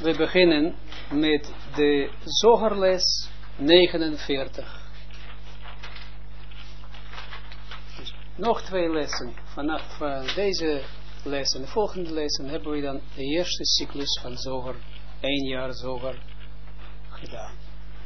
We beginnen met de Zoharles 49. Dus nog 2 lessen. Vanaf deze les en de volgende lessen hebben we dan de eerste cyclus van Zohar, 1 jaar Zohar, gedaan.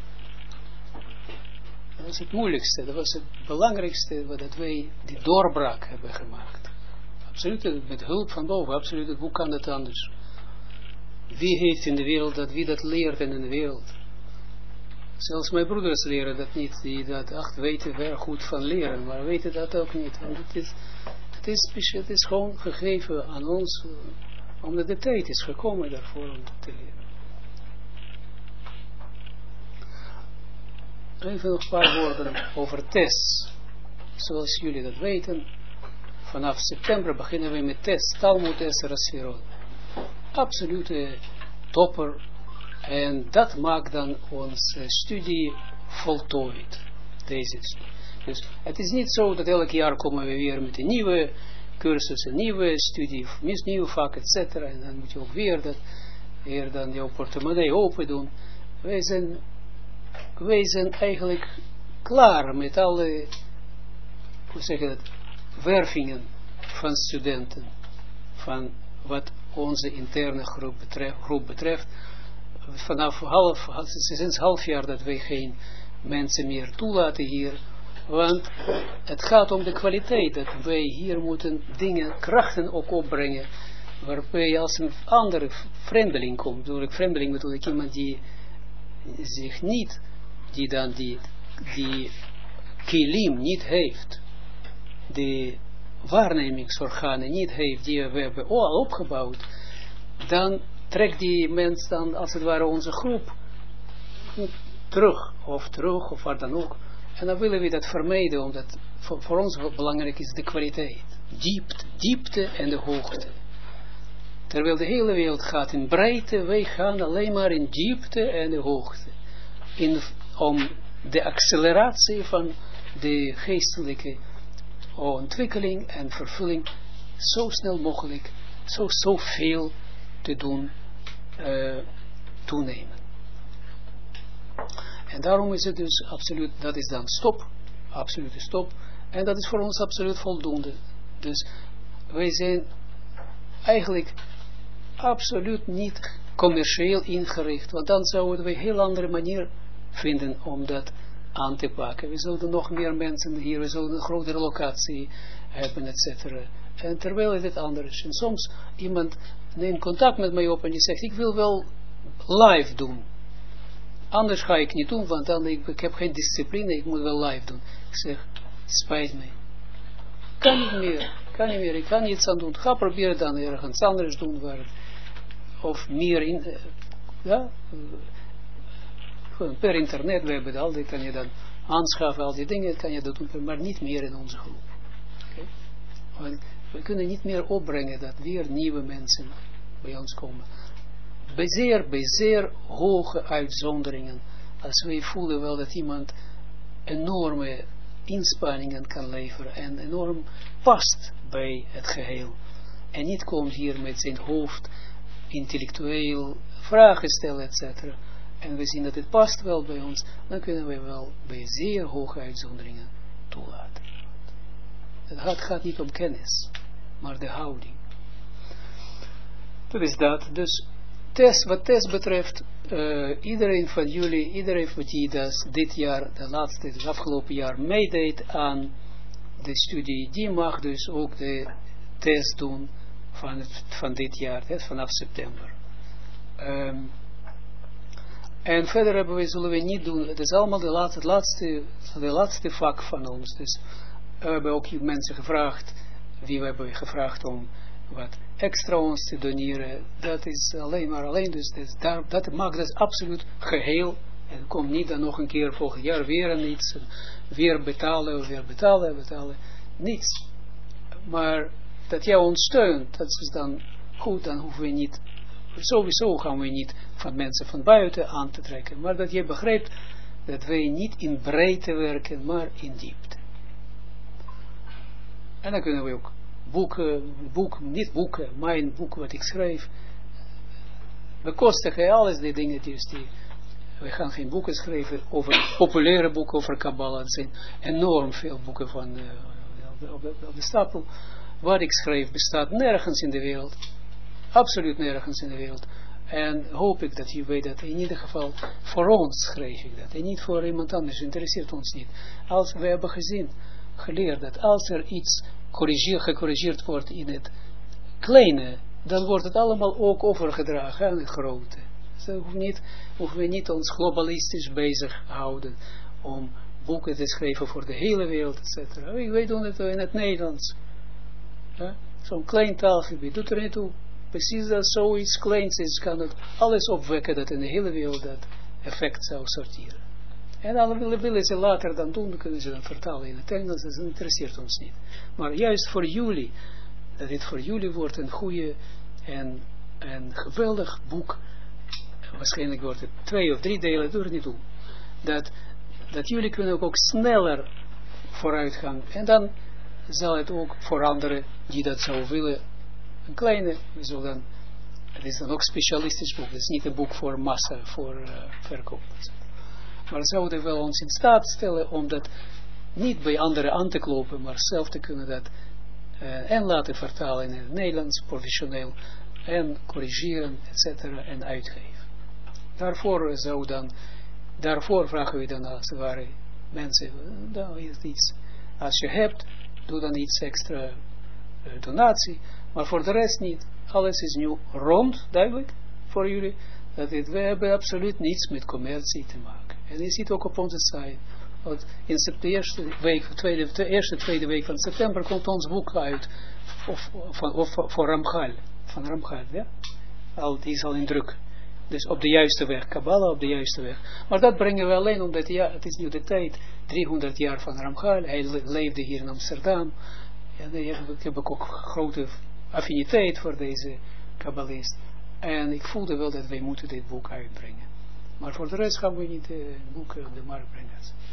Dat was het moeilijkste, dat was het belangrijkste wat wij die doorbraak hebben gemaakt. Absoluut, met hulp van boven, absoluut, hoe kan het anders? Wie heeft in de wereld dat, wie dat leert in de wereld? Zelfs mijn broeders leren dat niet, die dat weten wel goed van leren, maar weten dat ook niet. Want het is gewoon gegeven aan ons, omdat de tijd is gekomen daarvoor om te leren. Even nog een paar woorden over tests. Zoals jullie dat weten, vanaf september beginnen we met tests, Talmud Esra Sfirot. Absolute topper. En dat maakt dan onze studie voltooid. Dus het is niet zo dat elk jaar komen we weer met een nieuwe cursus, een nieuwe studie, nieuwe vak, etc. En dan moet je ook weer dan jouw portemonnee open doen. Wij zijn eigenlijk klaar met alle, hoe zeg je dat, wervingen van studenten, van wat onze interne groep betreft. Vanaf sinds half jaar dat wij geen mensen meer toelaten hier, want het gaat om de kwaliteit, dat wij hier moeten dingen, krachten ook opbrengen, waarbij als een andere vreemdeling komt, door vreemdeling bedoel ik iemand die zich niet, die dan die kilim niet heeft, die waarnemingsorganen niet heeft, die we hebben al opgebouwd, dan trekt die mens dan als het ware onze groep terug of waar dan ook. En dan willen we dat vermijden, omdat voor ons belangrijk is de kwaliteit. Diepte en de hoogte. Terwijl de hele wereld gaat in breedte, wij gaan alleen maar in diepte en de hoogte. Om de acceleratie van de geestelijke ontwikkeling en vervulling zo snel mogelijk, zoveel te doen toenemen. En daarom is het dus absoluut, dat is dan stop, absolute stop, en dat is voor ons absoluut voldoende. Dus wij zijn eigenlijk absoluut niet commercieel ingericht, want dan zouden we een heel andere manier vinden om dat aan te pakken. We zullen nog meer mensen hier, we zullen een grotere locatie hebben, etc. En terwijl het anders is. En soms iemand neemt contact met mij op en die zegt, ik wil wel live doen. Anders ga ik niet doen, want dan ik heb geen discipline, ik moet wel live doen. Ik zeg, spijt me. Kan niet meer, ik kan niets aan doen. Ga proberen dan ergens anders doen, of meer in, per internet, we hebben al die, kan je dan aanschaffen, al die dingen, kan je dat doen, maar niet meer in onze groep. Okay? Want we kunnen niet meer opbrengen dat weer nieuwe mensen bij ons komen. Bij zeer hoge uitzonderingen, als wij voelen wel dat iemand enorme inspanningen kan leveren en enorm past bij het geheel. En niet komt hier met zijn hoofd intellectueel vragen stellen, etc. En we zien dat het past wel bij ons, dan kunnen we wel bij zeer hoge uitzonderingen toelaten. Het gaat niet om kennis, maar de houding. Dat is dat. Dus wat test betreft, iedereen van jullie, iedereen die dit jaar, het afgelopen jaar meedeed aan de studie, die mag dus ook de test doen van dit jaar, vanaf september. En verder zullen we niet doen, het is allemaal het laatste vak van ons. Dus we hebben ook mensen gevraagd, wie we hebben gevraagd om wat extra ons te doneren. Dat is alleen, dus dat maakt het absoluut geheel. En komt niet dan nog een keer volgend jaar weer iets, weer betalen, niets. Maar dat jij ons steunt, dat is dan goed, dan hoeven we niet, sowieso gaan we niet van mensen van buiten aan te trekken, maar dat je begrijpt dat wij niet in breedte werken, maar in diepte. En dan kunnen we ook niet boeken, mijn boek wat ik schrijf, bekostigen alles die dingetjes die, we gaan geen boeken schrijven over populaire boeken over Kabbalah. Er zijn enorm veel boeken van, op de stapel. Wat ik schrijf bestaat nergens in de wereld. Absoluut nergens in de wereld. En hoop ik dat je weet dat in ieder geval voor ons schrijf ik dat. En niet voor iemand anders, interesseert ons niet. Als we hebben geleerd dat als er iets gecorrigeerd wordt in het kleine, dan wordt het allemaal ook overgedragen aan het grote. Dus hoeven we niet ons globalistisch bezig houden om boeken te schrijven voor de hele wereld, etc. Wij doen het in het Nederlands. Ja? Zo'n klein taalgebied, doet er niet toe. Precies dat zoiets kleins is, kan het alles opwekken dat in de hele wereld dat effect zou sorteren. En dan willen ze later dan doen, kunnen ze dan vertalen in het Engels, dat interesseert ons niet. Maar juist voor jullie, dat dit voor jullie wordt een goede en geweldig boek, waarschijnlijk wordt het 2 of 3 delen, doe het niet toe. Dat jullie kunnen ook sneller vooruit gaan. En dan zal het ook voor anderen die dat zo willen, een kleine, het is dan ook specialistisch boek, het is niet een boek voor massa, voor verkoop. Maar zouden we wel ons in staat stellen om dat niet bij anderen aan te kloppen, maar zelf te kunnen dat en laten vertalen in het Nederlands, professioneel, en corrigeren, etc. en uitgeven. Daarvoor vragen we dan als het ware mensen, dan is iets, als je hebt, doe dan iets extra donatie, maar voor de rest niet. Alles is nu rond, duidelijk, voor jullie, we hebben absoluut niets met commercie te maken. En je ziet ook op onze site, want in de eerste, tweede week van september komt ons boek uit, voor Ramchal, van Ramchal, ja? Die is al in druk. Dus op de juiste weg, Kabbalah op de juiste weg. Maar dat brengen we alleen omdat, ja, het is nu de tijd, 300 jaar van Ramchal, hij leefde hier in Amsterdam. Ja, ik heb ook grote affiniteit voor deze kabbalist. En ik voelde wel dat wij moeten dit boek uitbrengen. Maar voor de rest gaan we niet het boek op de markt brengen.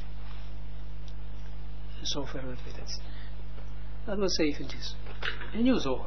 Zover dat we dat zien. Dat was eventjes. En nu Zohar.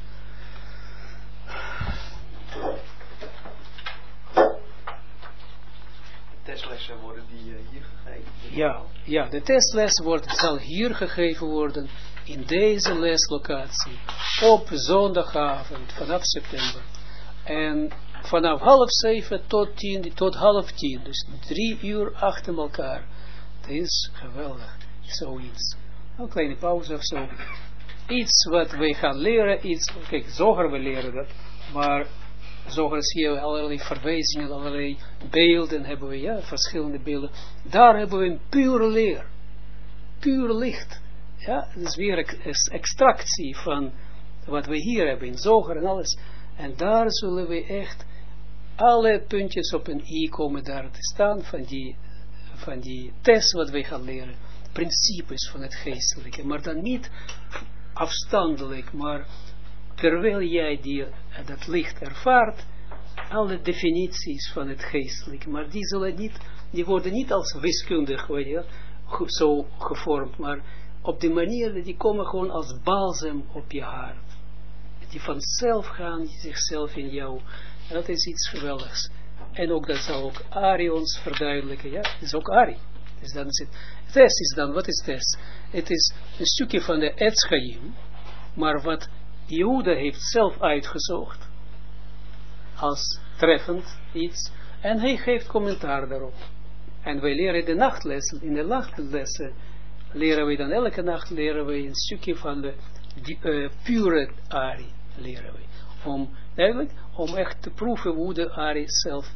Testlessen worden die hier gegeven? Ja, de testles zal hier gegeven worden in deze leslocatie op zondagavond vanaf september. En vanaf 6:30 tot 9:30, dus 3 uur achter elkaar. Dat is geweldig, zoiets. Een kleine pauze of zo. Iets wat wij gaan leren, kijk, Zohar we leren dat, maar Zohar zie je allerlei verwijzingen, allerlei beelden hebben we, ja, verschillende beelden. Daar hebben we een pure leer, puur licht. Ja, het is weer extractie van wat we hier hebben in Zohar en alles. En daar zullen we echt alle puntjes op een i komen daar te staan van die test wat wij gaan leren. Principes van het geestelijke. Maar dan niet afstandelijk, maar terwijl jij dat licht ervaart, alle definities van het geestelijke. Maar die worden niet als wiskundig zo gevormd, maar op die manier, die komen gewoon als balsem op je hart. Die vanzelf gaan, zichzelf in jou. En dat is iets geweldigs. En ook dat zal ook Ari ons verduidelijken. Ja, het is ook Ari. Dus dan is het. Test is dan, wat is test? Het is een stukje van de Etz Chaim, maar wat Jehuda heeft zelf uitgezocht, als treffend iets, en hij geeft commentaar daarop. En wij leren de nachtlessen, in de nachtlessen leren we dan, elke nacht leren we een stukje van de pure Ari, leren we. Om echt te proeven hoe de Ari zelf,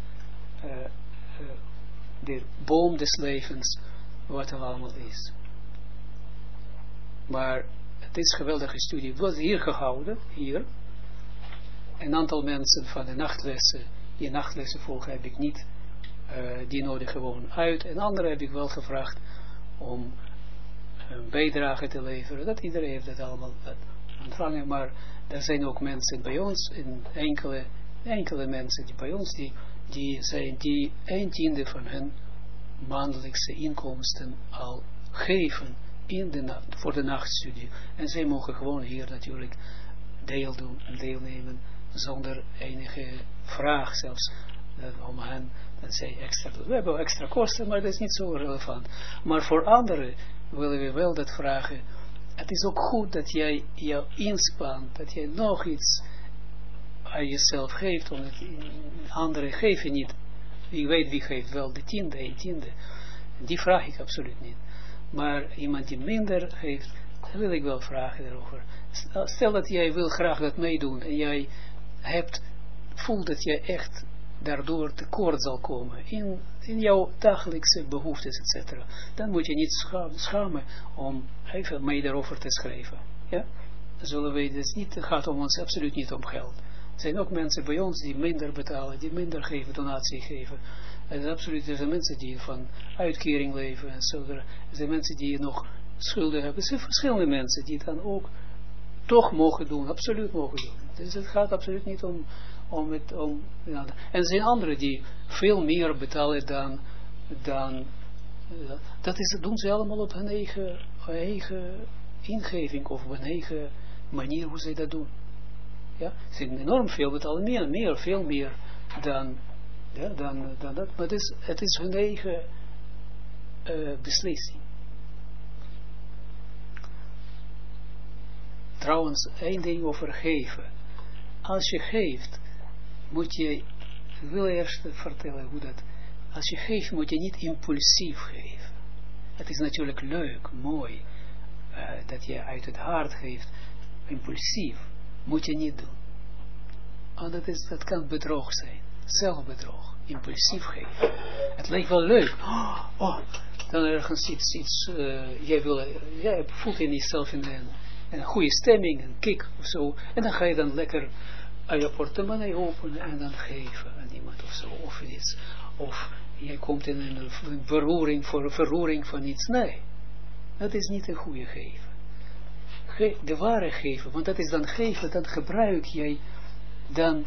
de boom des levens, wat er allemaal is. Maar het is een geweldige studie. Het was hier gehouden, hier. Een aantal mensen van de nachtlessen, die nachtlessen volgen heb ik niet, die nodig gewoon uit. En anderen heb ik wel gevraagd om een bijdrage te leveren. Dat iedereen heeft dat allemaal ontvangen, maar er zijn ook mensen bij ons, enkele mensen die bij ons, die 1/10 van hun maandelijkse inkomsten al geven voor de nachtstudie. En zij mogen gewoon hier natuurlijk deelnemen zonder enige vraag zelfs, om hen, dat zij extra doen. We hebben extra kosten, maar dat is niet zo relevant. Maar voor anderen willen we wel dat vragen. Het is ook goed dat jij jou inspant, dat jij nog iets aan jezelf geeft, omdat anderen geven niet. Wie weet wie geeft wel de 10e, 1/10. Die vraag ik absoluut niet. Maar iemand die minder geeft, dan wil ik wel vragen daarover. Stel dat jij wil graag dat meedoen en jij voelt dat je echt daardoor tekort zal komen in jouw dagelijkse behoeftes, etc. Dan moet je niet schamen om even mee daarover te schrijven. Ja? Zullen we, het gaat om ons absoluut niet om geld. Er zijn ook mensen bij ons die minder betalen, die minder geven, donatie geven. En absoluut, er zijn mensen die van uitkering leven en zo. Er zijn mensen die nog schulden hebben. Er zijn verschillende mensen die dan ook toch mogen doen, absoluut mogen doen. Dus het gaat absoluut niet om en er zijn anderen die veel meer betalen dan dat doen ze allemaal op hun eigen ingeving of op hun eigen manier hoe ze dat doen. Ja, ze zijn enorm veel betalen, veel meer dan dat, maar het is hun eigen beslissing. Trouwens, één ding over geven. Als je geeft, ik wil eerst vertellen hoe dat, als je geeft moet je niet impulsief geven. Het is natuurlijk leuk, mooi, dat je uit het hart geeft, impulsief, moet je niet doen. Want dat kan bedrog zijn, zelfbedrog, impulsief geven. Het lijkt wel leuk, dan ergens iets jij voelt in jezelf in een goede stemming, een kick of zo, en dan ga je dan lekker je portemonnee openen en dan geven aan iemand of zo, of iets, of jij komt in een verroering van iets. Nee, dat is niet een goede geven. De ware geven, want dat is dan geven, dan gebruik jij, dan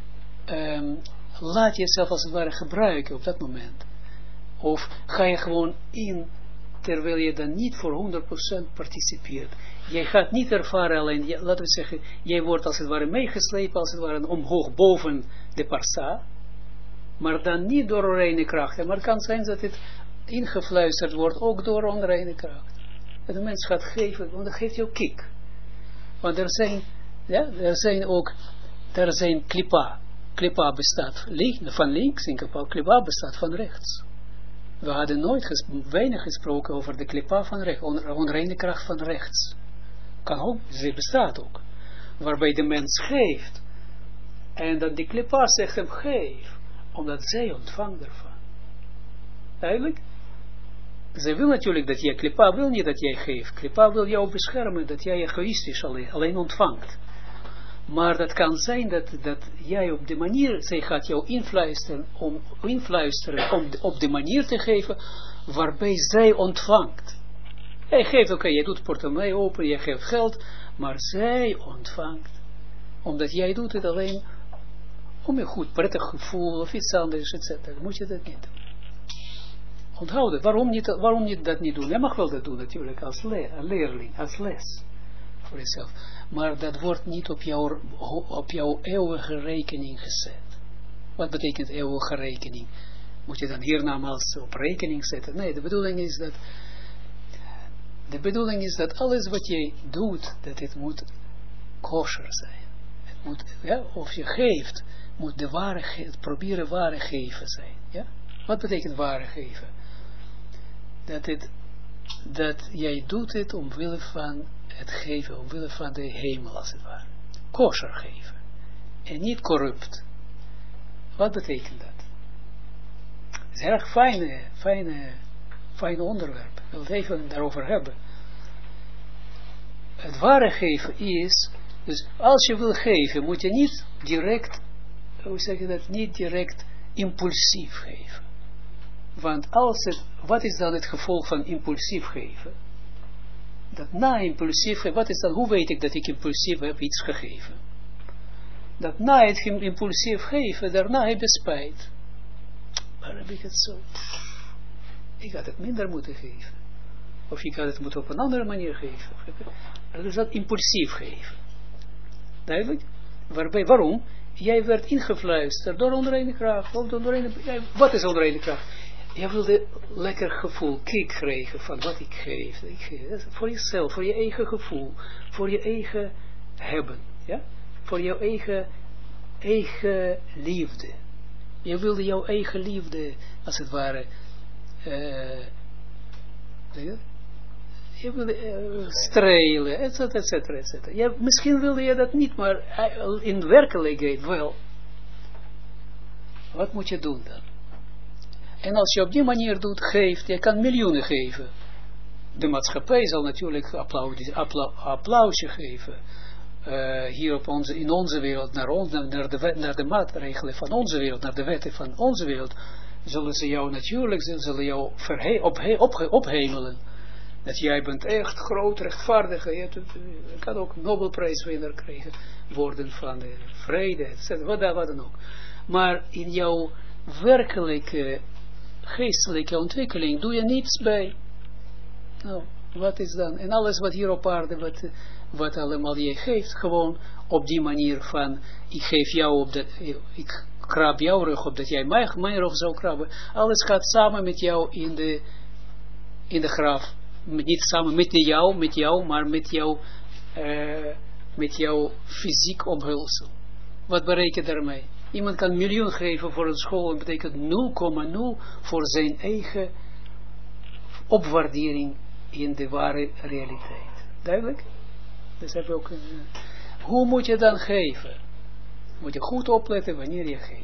laat jezelf als het ware gebruiken op dat moment. Of ga je gewoon in, terwijl je dan niet voor 100% participeert. Jij gaat niet ervaren alleen, laten we zeggen, jij wordt als het ware meegeslepen, als het ware omhoog boven de parsa, maar dan niet door onreine krachten, maar het kan zijn dat het ingefluisterd wordt, ook door onreine kracht. En de mens gaat geven, want dat geeft jou kick. Want er zijn klipa. Klipa bestaat van links en klipa bestaat van rechts. We hadden weinig gesproken over de klipa van rechts, onreine kracht van rechts. Kan ook, ze bestaat ook. Waarbij de mens geeft. En dan die klipa zegt hem geef. Omdat zij ontvangt ervan. Duidelijk? Zij wil natuurlijk dat jij, klipa wil niet dat jij geeft. Klipa wil jou beschermen, dat jij egoïstisch alleen ontvangt. Maar dat kan zijn dat jij op de manier, zij gaat jou influisteren om op de manier te geven waarbij zij ontvangt. Jij geeft, oké, jij doet portemonnee open, jij geeft geld, maar zij ontvangt. Omdat jij doet het alleen om een goed, prettig gevoel of iets anders, etc. Moet je dat niet doen. Onthoud het. Waarom niet dat niet doen? Je mag wel dat doen natuurlijk als leerling, als les voor jezelf. Maar dat wordt niet op jouw eeuwige rekening gezet. Wat betekent eeuwige rekening? Moet je dan hiernamaals op rekening zetten? Nee, de bedoeling is dat alles wat je doet, dat het moet kosher zijn. Het moet, of je geeft, moet proberen ware geven zijn. Ja? Wat betekent ware geven? Dat jij doet het omwille van het geven, omwille van de hemel als het ware. Kosher geven. En niet corrupt. Wat betekent dat? Het is een erg fijn onderwerp. Ik wil het even daarover hebben. Het ware geven is, dus als je wil geven, moet je niet direct, niet direct impulsief geven. Want wat is dan het gevolg van impulsief geven? Dat na impulsief geven, wat is dan, hoe weet ik dat ik impulsief heb iets gegeven? Dat na het impulsief geven, daarna heb je spijt. Maar heb ik het zo? Ik had het minder moeten geven. Of ik had het moeten op een andere manier geven. Dus dat impulsief geven. Duidelijk? waarom? Jij werd ingefluisterd door onreine kracht. Wat is onreine kracht? Jij wilde lekker gevoel, kick krijgen van wat ik geef. Voor jezelf, voor je eigen gevoel, voor je eigen hebben. Ja? Voor jouw eigen liefde. Je wilde jouw eigen liefde, als het ware, je wilde strelen, et cetera. Misschien wilde je dat niet, maar in werkelijkheid wel. Wat moet je doen dan? En als je op die manier doet, geeft, je kan miljoenen geven. De maatschappij zal natuurlijk applausje geven. Hier in onze wereld, naar de maatregelen van onze wereld, naar de wetten van onze wereld, zullen ze jou ophemelen. Dat jij bent echt groot, rechtvaardig. Je kan ook Nobelprijswinnaar krijgen, worden van de vrede, etc. Wat dan ook. Maar in jouw werkelijke geestelijke ontwikkeling doe je niets bij. Nou, wat is dan? En alles wat hier op aarde, wat allemaal je geeft, gewoon op die manier van, ik geef jou ik krab jouw rug op, dat jij mijn rug zou krabben. Alles gaat samen met jou in de graf. Niet samen met jou, maar met jouw fysiek omhulsel. Wat bereikt daarmee? Iemand kan 1 miljoen geven voor een school, dat betekent 0,0 voor zijn eigen opwaardering in de ware realiteit. Duidelijk? Dus heb je ook hoe moet je dan geven? Moet je goed opletten wanneer je geeft.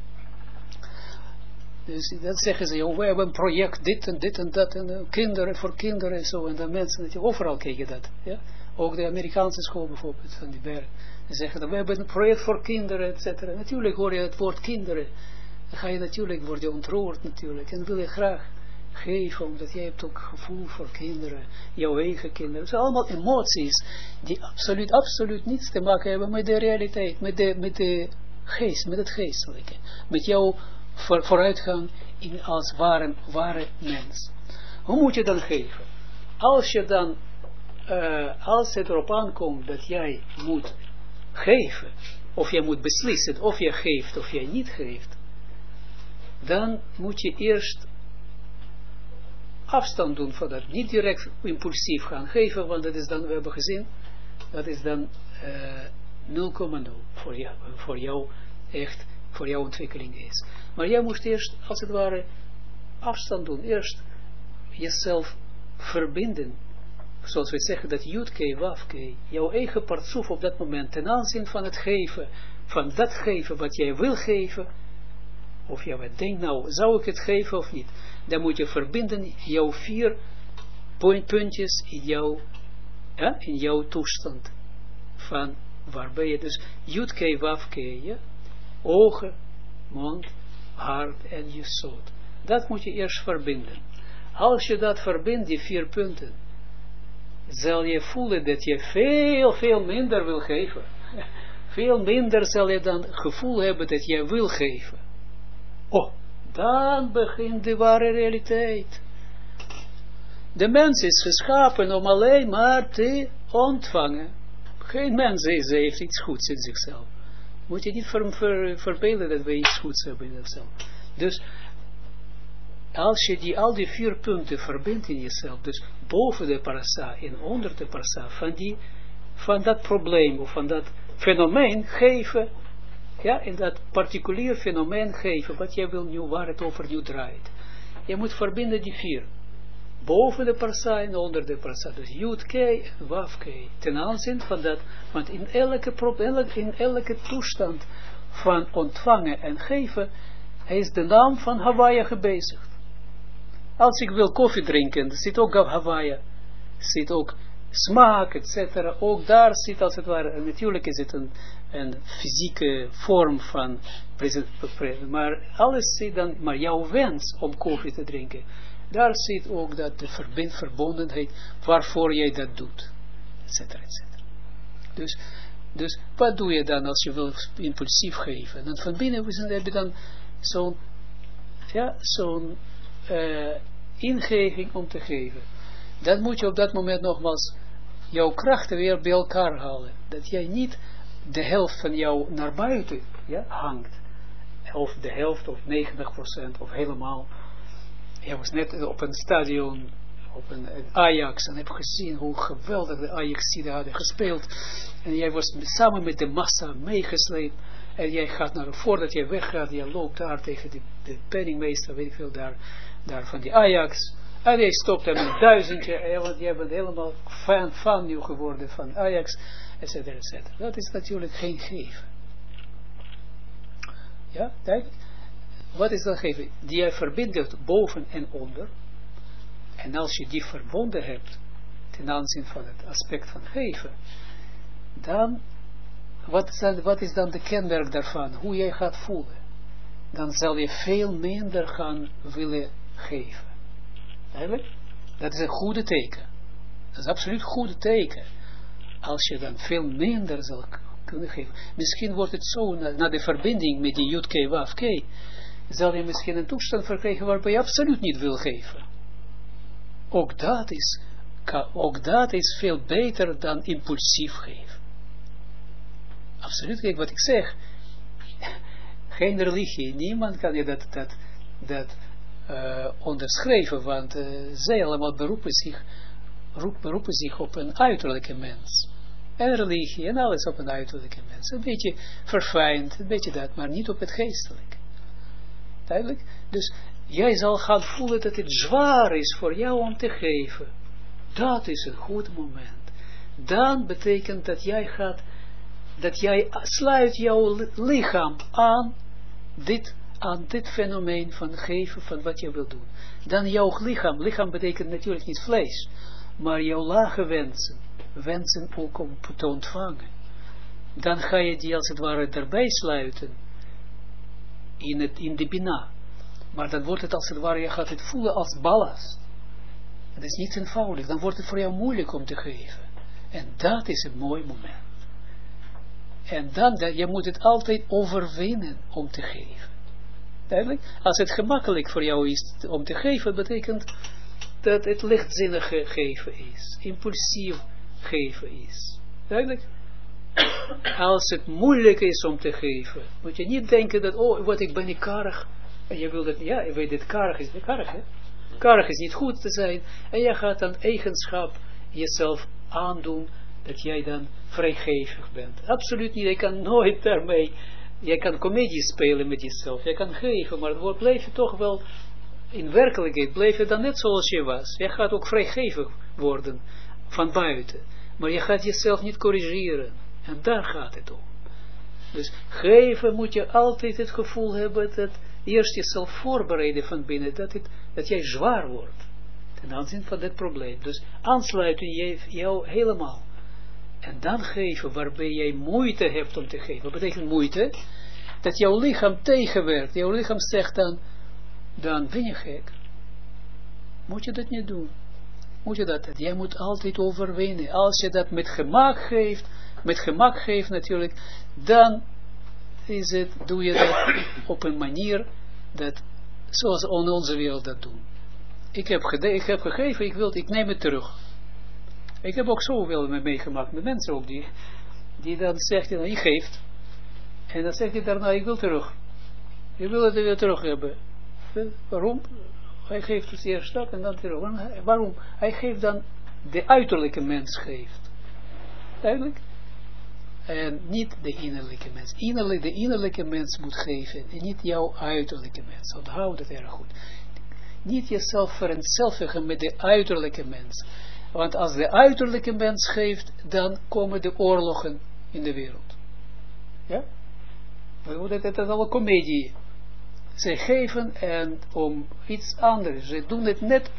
Dus dat zeggen ze, we hebben een project, dit en dat, en kinderen voor kinderen en zo, en dan mensen, overal kijken dat. Ja? Ook de Amerikaanse school bijvoorbeeld, van die berg. Ze zeggen, we hebben een project voor kinderen, et cetera. Natuurlijk hoor je het woord kinderen, dan ga je natuurlijk, word je ontroerd natuurlijk, en wil je graag geven, omdat jij hebt ook gevoel voor kinderen, jouw eigen kinderen. Het zijn allemaal emoties, die absoluut niets te maken hebben met de realiteit, met de geest, met het geestelijke, met jouw vooruitgang als ware mens. Hoe moet je dan geven? Als het erop aankomt dat jij moet geven, of jij moet beslissen of je geeft of jij niet geeft, dan moet je eerst afstand doen van dat. Niet direct impulsief gaan geven, want dat is dan, we hebben gezien, dat is dan 0,0 voor jou echt, voor jouw ontwikkeling is. Maar jij moest eerst, als het ware, afstand doen. Eerst jezelf verbinden. Zoals we zeggen, dat Jutke, Wafke, jouw eigen partsoef op dat moment, ten aanzien van het geven, van dat geven wat jij wil geven, of jij denkt, nou, zou ik het geven of niet? Dan moet je verbinden jouw 4 puntjes in jouw toestand. Van waarbij je dus Jutke, Wafke, ja? Ogen, mond, hart en jesod. Dat moet je eerst verbinden. Als je dat verbindt, die 4 punten, zal je voelen dat je veel minder wil geven. Veel minder zal je dan het gevoel hebben dat je wil geven. Oh, dan begint de ware realiteit. De mens is geschapen om alleen maar te ontvangen. Geen mens heeft iets goeds in zichzelf. Moet je niet verbeelden dat we iets goeds hebben in onszelf. Dus als je al die 4 punten verbindt in jezelf, dus boven de parasa en onder de parasa, van dat probleem of van dat fenomeen geven, ja, in dat particulier fenomeen geven, wat jij wil nu, waar het over nu draait. Je moet verbinden die 4. Boven de parasa en onder de parasa. Dus Yud-K, Waf-K. Ten aanzien van dat, want in elke toestand van ontvangen en geven, is de naam van Hawaii gebezigd. Als ik wil koffie drinken, zit ook Hawaii, zit ook smaak, etc. Ook daar zit als het ware, natuurlijk is het een fysieke vorm van maar alles zit dan, maar jouw wens om koffie te drinken, daar zit ook dat de verbondenheid waarvoor jij dat doet, etc. Dus wat doe je dan als je wil impulsief geven? Dan van binnen heb je dan zo'n ingeving om te geven. Dan moet je op dat moment nogmaals jouw krachten weer bij elkaar halen. Dat jij niet de helft van jou naar buiten hangt, of de helft of 90% of helemaal. Je was net op een stadion, op een Ajax, en heb gezien hoe geweldig de Ajaxiden hadden gespeeld. En jij was samen met de massa meegesleept. En jij gaat voordat jij weggaat, jij loopt daar tegen de penningmeester, weet ik veel, daar van die Ajax. En jij stopt hem een 1000, want jij bent helemaal fan nu geworden van Ajax, etc. etc. Dat is natuurlijk geen geven. Ja, kijk. Wat is dat geven? Die jij verbindt boven en onder. En als je die verbonden hebt, ten aanzien van het aspect van geven, dan, wat is dan de kenmerk daarvan? Hoe jij gaat voelen? Dan zal je veel minder gaan willen geven. Eigenlijk? Dat is een goede teken. Dat is absoluut een goede teken. Als je dan veel minder zal kunnen geven. Misschien wordt het zo, na de verbinding met die Yud-K, Wav-K, zal je misschien een toestand verkrijgen waarbij je absoluut niet wil geven. Ook dat is veel beter dan impulsief geven. Absoluut, kijk wat ik zeg. Geen religie, niemand kan je dat onderschrijven, want zij allemaal beroepen zich op een uiterlijke mens. En religie en alles op een uiterlijke mens. Een beetje verfijnd, een beetje dat, maar niet op het geestelijk. Duidelijk? Dus jij zal gaan voelen dat het zwaar is voor jou om te geven. Dat is een goed moment. Dan betekent dat jij sluit jouw lichaam aan dit fenomeen van geven, van wat je wil doen. Dan jouw lichaam betekent natuurlijk niet vlees, maar jouw lage wensen ook om te ontvangen. Dan ga je die als het ware erbij sluiten, in de bina. Maar dan wordt het als het ware, je gaat het voelen als ballast. Dat is niet eenvoudig, dan wordt het voor jou moeilijk om te geven. En dat is een mooi moment. En dan, je moet het altijd overwinnen om te geven. Duidelijk? Als het gemakkelijk voor jou is om te geven, betekent dat het lichtzinnig geven is. Impulsief geven is. Duidelijk? Als het moeilijk is om te geven, moet je niet denken dat, wat ik ben niet karig. En je wil dat, ja, je weet dat karig is, hè? Karig is niet goed te zijn. En je gaat dan eigenschap jezelf aandoen, dat jij dan vrijgevig bent. Absoluut niet, je kan nooit daarmee, je kan comedie spelen met jezelf, je kan geven, maar het blijf je toch wel, in werkelijkheid blijf je dan net zoals je was. Je gaat ook vrijgevig worden, van buiten. Maar je gaat jezelf niet corrigeren. En daar gaat het om. Dus geven moet je altijd het gevoel hebben dat eerst jezelf voorbereiden van binnen, dat jij zwaar wordt. Ten aanzien van dit probleem. Dus aansluiten jou helemaal. En dan geven waarbij jij moeite hebt om te geven. Wat betekent moeite? Dat jouw lichaam tegenwerkt. Jouw lichaam zegt dan ben je gek. Moet je dat niet doen. Moet je dat? Jij moet altijd overwinnen. Als je dat met gemak geeft natuurlijk, dan doe je dat op een manier dat, zoals onze wereld dat doen. Ik heb gegeven, ik neem het terug. Ik heb ook zoveel meegemaakt met mensen ook die dan zegt, je geeft. En dan zegt hij daarna, ik wil terug. Je wil het weer terug hebben. Waarom? Hij geeft het eerst dat en dan terug. Waarom? Hij geeft dan, de uiterlijke mens geeft. Duidelijk? En niet de innerlijke mens. De innerlijke mens moet geven. En niet jouw uiterlijke mens. Onthoud het erg goed. Niet jezelf vereenzelvigen met de uiterlijke mens. Want als de uiterlijke mens geeft, dan komen de oorlogen in de wereld. Ja? Dat is al een komedie. Zij geven en om iets anders. Ze doen het net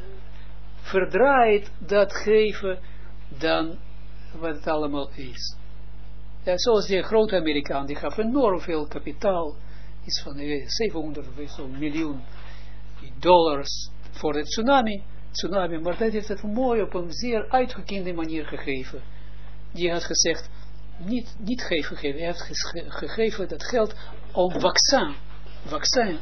verdraaid dat geven dan wat het allemaal is. Ja, zoals die grote Amerikaan, die gaf enorm veel kapitaal. Iets van 700 miljoen dollars voor de tsunami. Maar dat heeft het mooi op een zeer uitgekende manier gegeven. Die had gezegd, niet geven. Hij heeft gegeven dat geld om vaccin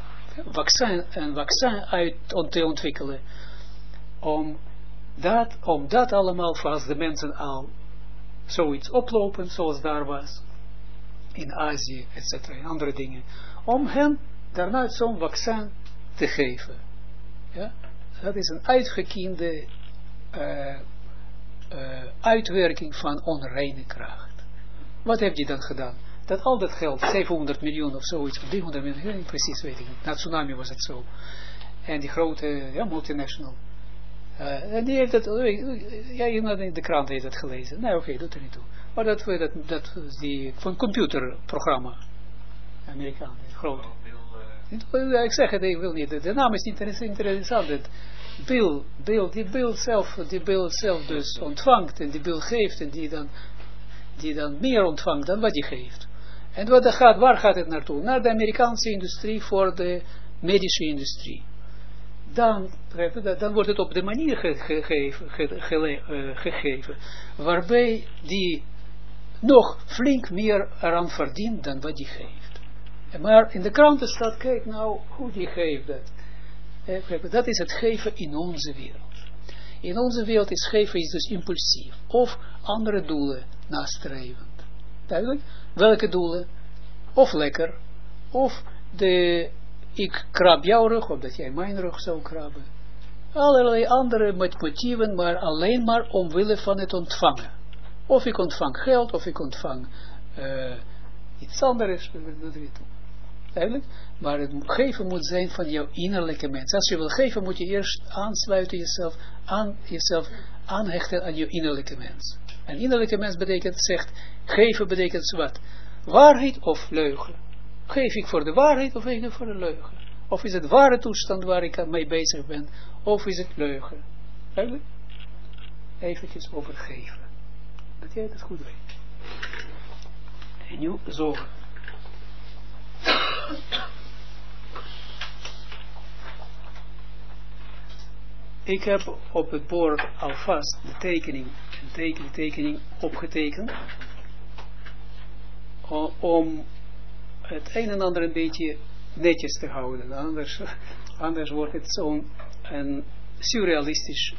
te ontwikkelen. Om dat allemaal, als de mensen al zoiets oplopen, zoals daar was, in Azië, etc. en andere dingen, om hen daarna zo'n vaccin te geven. Ja? Dat is een uitgekiende uitwerking van onreine kracht. Wat heeft hij dan gedaan? Dat al dat geld, 700 miljoen of zoiets, 300 miljoen, precies weet ik niet. Na tsunami was het zo. En die grote multinational. En die heeft dat, iemand in de krant heeft dat gelezen. Nee, oké, doet er niet toe. Maar dat die van computerprogramma. Amerikaan, groot. Ik zeg het, ik wil niet. De naam is niet interessant. Die Bill zelf dus ontvangt en die Bill geeft en die dan meer ontvangt dan wat hij geeft. En waar gaat het naartoe? Naar de Amerikaanse industrie voor de medische industrie. Dan wordt het op de manier gegeven, waarbij die nog flink meer eraan verdient dan wat die geeft. Maar in de kranten staat, kijk nou hoe die geeft dat. Dat is het geven in onze wereld. In onze wereld is geven is dus impulsief. Of andere doelen nastrevend. Duidelijk? Welke doelen? Of lekker. Of ik krab jouw rug, of dat jij mijn rug zou krabben. Allerlei andere motieven, maar alleen maar omwille van het ontvangen. Of ik ontvang geld, of ik ontvang iets anders. Duidelijk? Maar het geven moet zijn van jouw innerlijke mens. Als je wil geven, moet je eerst aansluiten jezelf aanhechten aan je innerlijke mens. En innerlijke mens zegt, geven betekent wat? Waarheid of leugen? Geef ik voor de waarheid of geef ik voor de leugen? Of is het ware toestand waar ik mee bezig ben? Of is het leugen? Duidelijk? Eventjes over geven. Dat jij het goed weet. En nu zorgen. Ik heb op het bord alvast de tekening opgetekend. Om het een en ander een beetje netjes te houden. Anders wordt het zo'n surrealistisch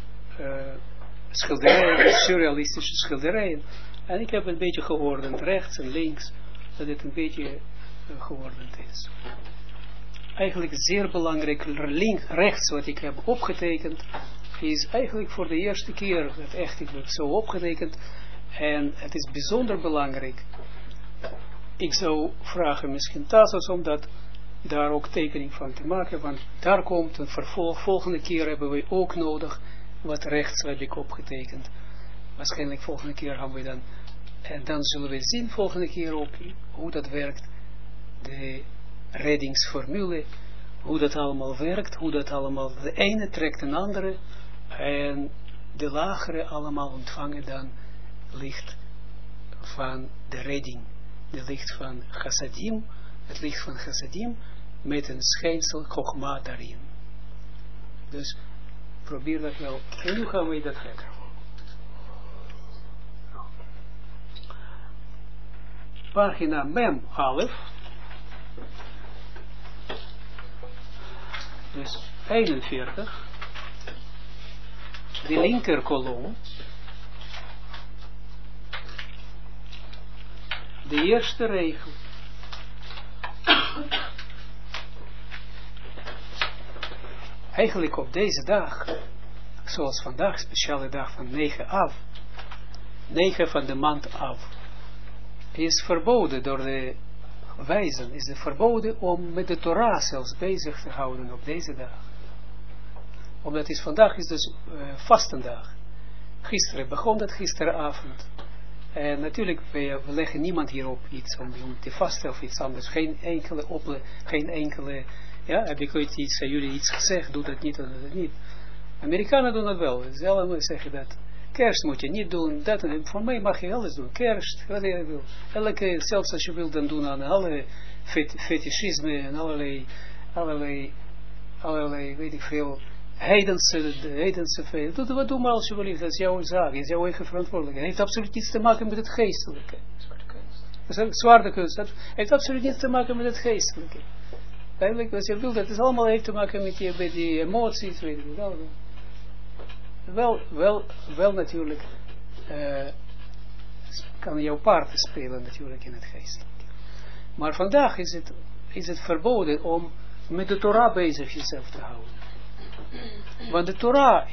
surrealistische schilderijen. En ik heb een beetje geordend rechts en links. Dat het een beetje geordend is. Eigenlijk zeer belangrijk, rechts wat ik heb opgetekend, is eigenlijk voor de eerste keer dat echt ik heb zo opgetekend. En het is bijzonder belangrijk. Ik zou vragen misschien Tassos om daar ook tekening van te maken, want daar komt een vervolg. Volgende keer hebben we ook nodig wat rechts heb ik opgetekend. Waarschijnlijk volgende keer hebben we dan, en dan zullen we zien volgende keer ook hoe dat werkt, de reddingsformule, hoe dat allemaal werkt, hoe dat allemaal, de ene trekt een andere, en de lagere allemaal ontvangen dan licht van de redding, de licht van chassadim, het licht van chassadim, met een schijnsel chogma daarin. Dus probeer dat wel. En nu gaan we dat verder. Pagina Mem Alef. Dus 41. De linker kolom. De eerste regel. Eigenlijk op deze dag, zoals vandaag, speciale dag van 9 Av, 9 van de maand Av, is verboden door de wijzen, is het verboden om met de Torah zelfs bezig te houden op deze dag. Omdat is vandaag is dus vastendag. Gisteren begon dat gisteravond. En natuurlijk, we leggen niemand hierop iets om te vasten of iets anders. Geen enkele, ja, heb ik ooit iets aan jullie iets gezegd, doe dat niet, doe dat niet. Amerikanen doen dat wel, zelf zeggen dat. Kerst moet je niet doen, dat en voor mij mag je alles doen. Kerst, wat je wil. Zelfs als je wil dan doen aan alle fetischisme en allerlei, weet ik veel, heidense veel. Doe maar als je wil, dat is jouw zaak, dat is jouw eigen verantwoordelijkheid. Het heeft absoluut niets te maken met het geestelijke. Zwarte kunst. Het heeft absoluut niets te maken met het geestelijke. Eigenlijk, als je wil, dat is allemaal heeft te maken met die emoties, weet ik wel natuurlijk kan jouw part spelen natuurlijk in het geestelijke. Maar vandaag is het verboden om met de Torah bezig jezelf te houden. Want de Torah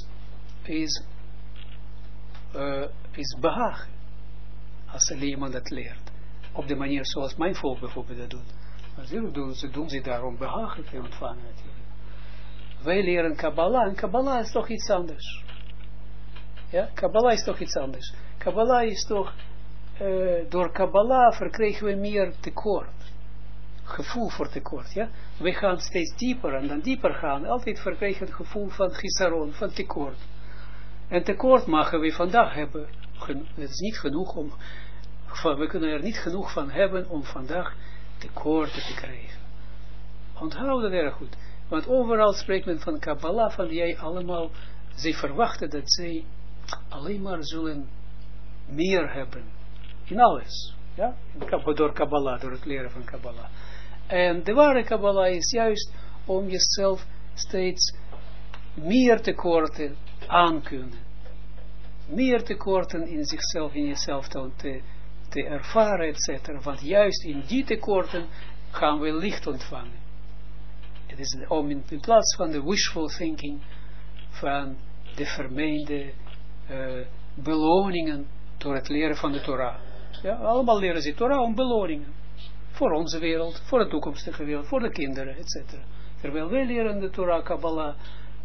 is behagen. Als alleen iemand dat leert. Op de manier zoals mijn volk bijvoorbeeld dat doet. Maar ze doen ze daarom behagen te ontvangen natuurlijk. Wij leren Kabbalah. En Kabbalah is toch iets anders. Ja, Kabbalah is toch iets anders. Kabbalah is toch, door Kabbalah verkrijgen we meer tekort. Gevoel voor tekort, ja. We gaan steeds dieper en dan dieper gaan. Altijd verkrijgen het gevoel van gisaron, van tekort. En tekort mogen we vandaag hebben. Het is niet genoeg om, we kunnen er niet genoeg van hebben om vandaag tekorten te krijgen. Onthoud dat erg goed. Want overal spreekt men van Kabbalah, van jij allemaal, zij verwachten dat zij alleen maar zullen meer hebben. In alles. Ja? Door Kabbalah, door het leren van Kabbalah. En de ware Kabbalah is juist om jezelf steeds meer tekorten aan kunnen. Meer tekorten in zichzelf, in jezelf te ervaren, etc. Want juist in die tekorten gaan we licht ontvangen. Het is om in plaats van de wishful thinking, van de vermeende beloningen door het leren van de Torah. Ja, allemaal leren ze Torah om beloningen. Voor onze wereld, voor de toekomstige wereld, voor de kinderen, etc. Terwijl wij leren de Torah, Kabbalah,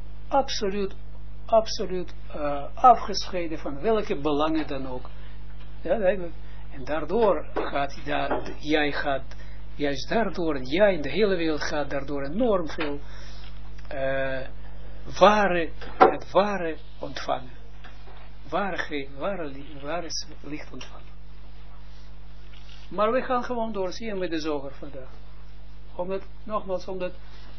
absoluut afgescheiden van welke belangen dan ook. Ja, en daardoor jij gaat, juist daardoor, en jij in de hele wereld gaat daardoor enorm veel het ware ontvangen. Ware licht ontvangen. Maar we gaan gewoon doorzien met de zoger vandaag. Omdat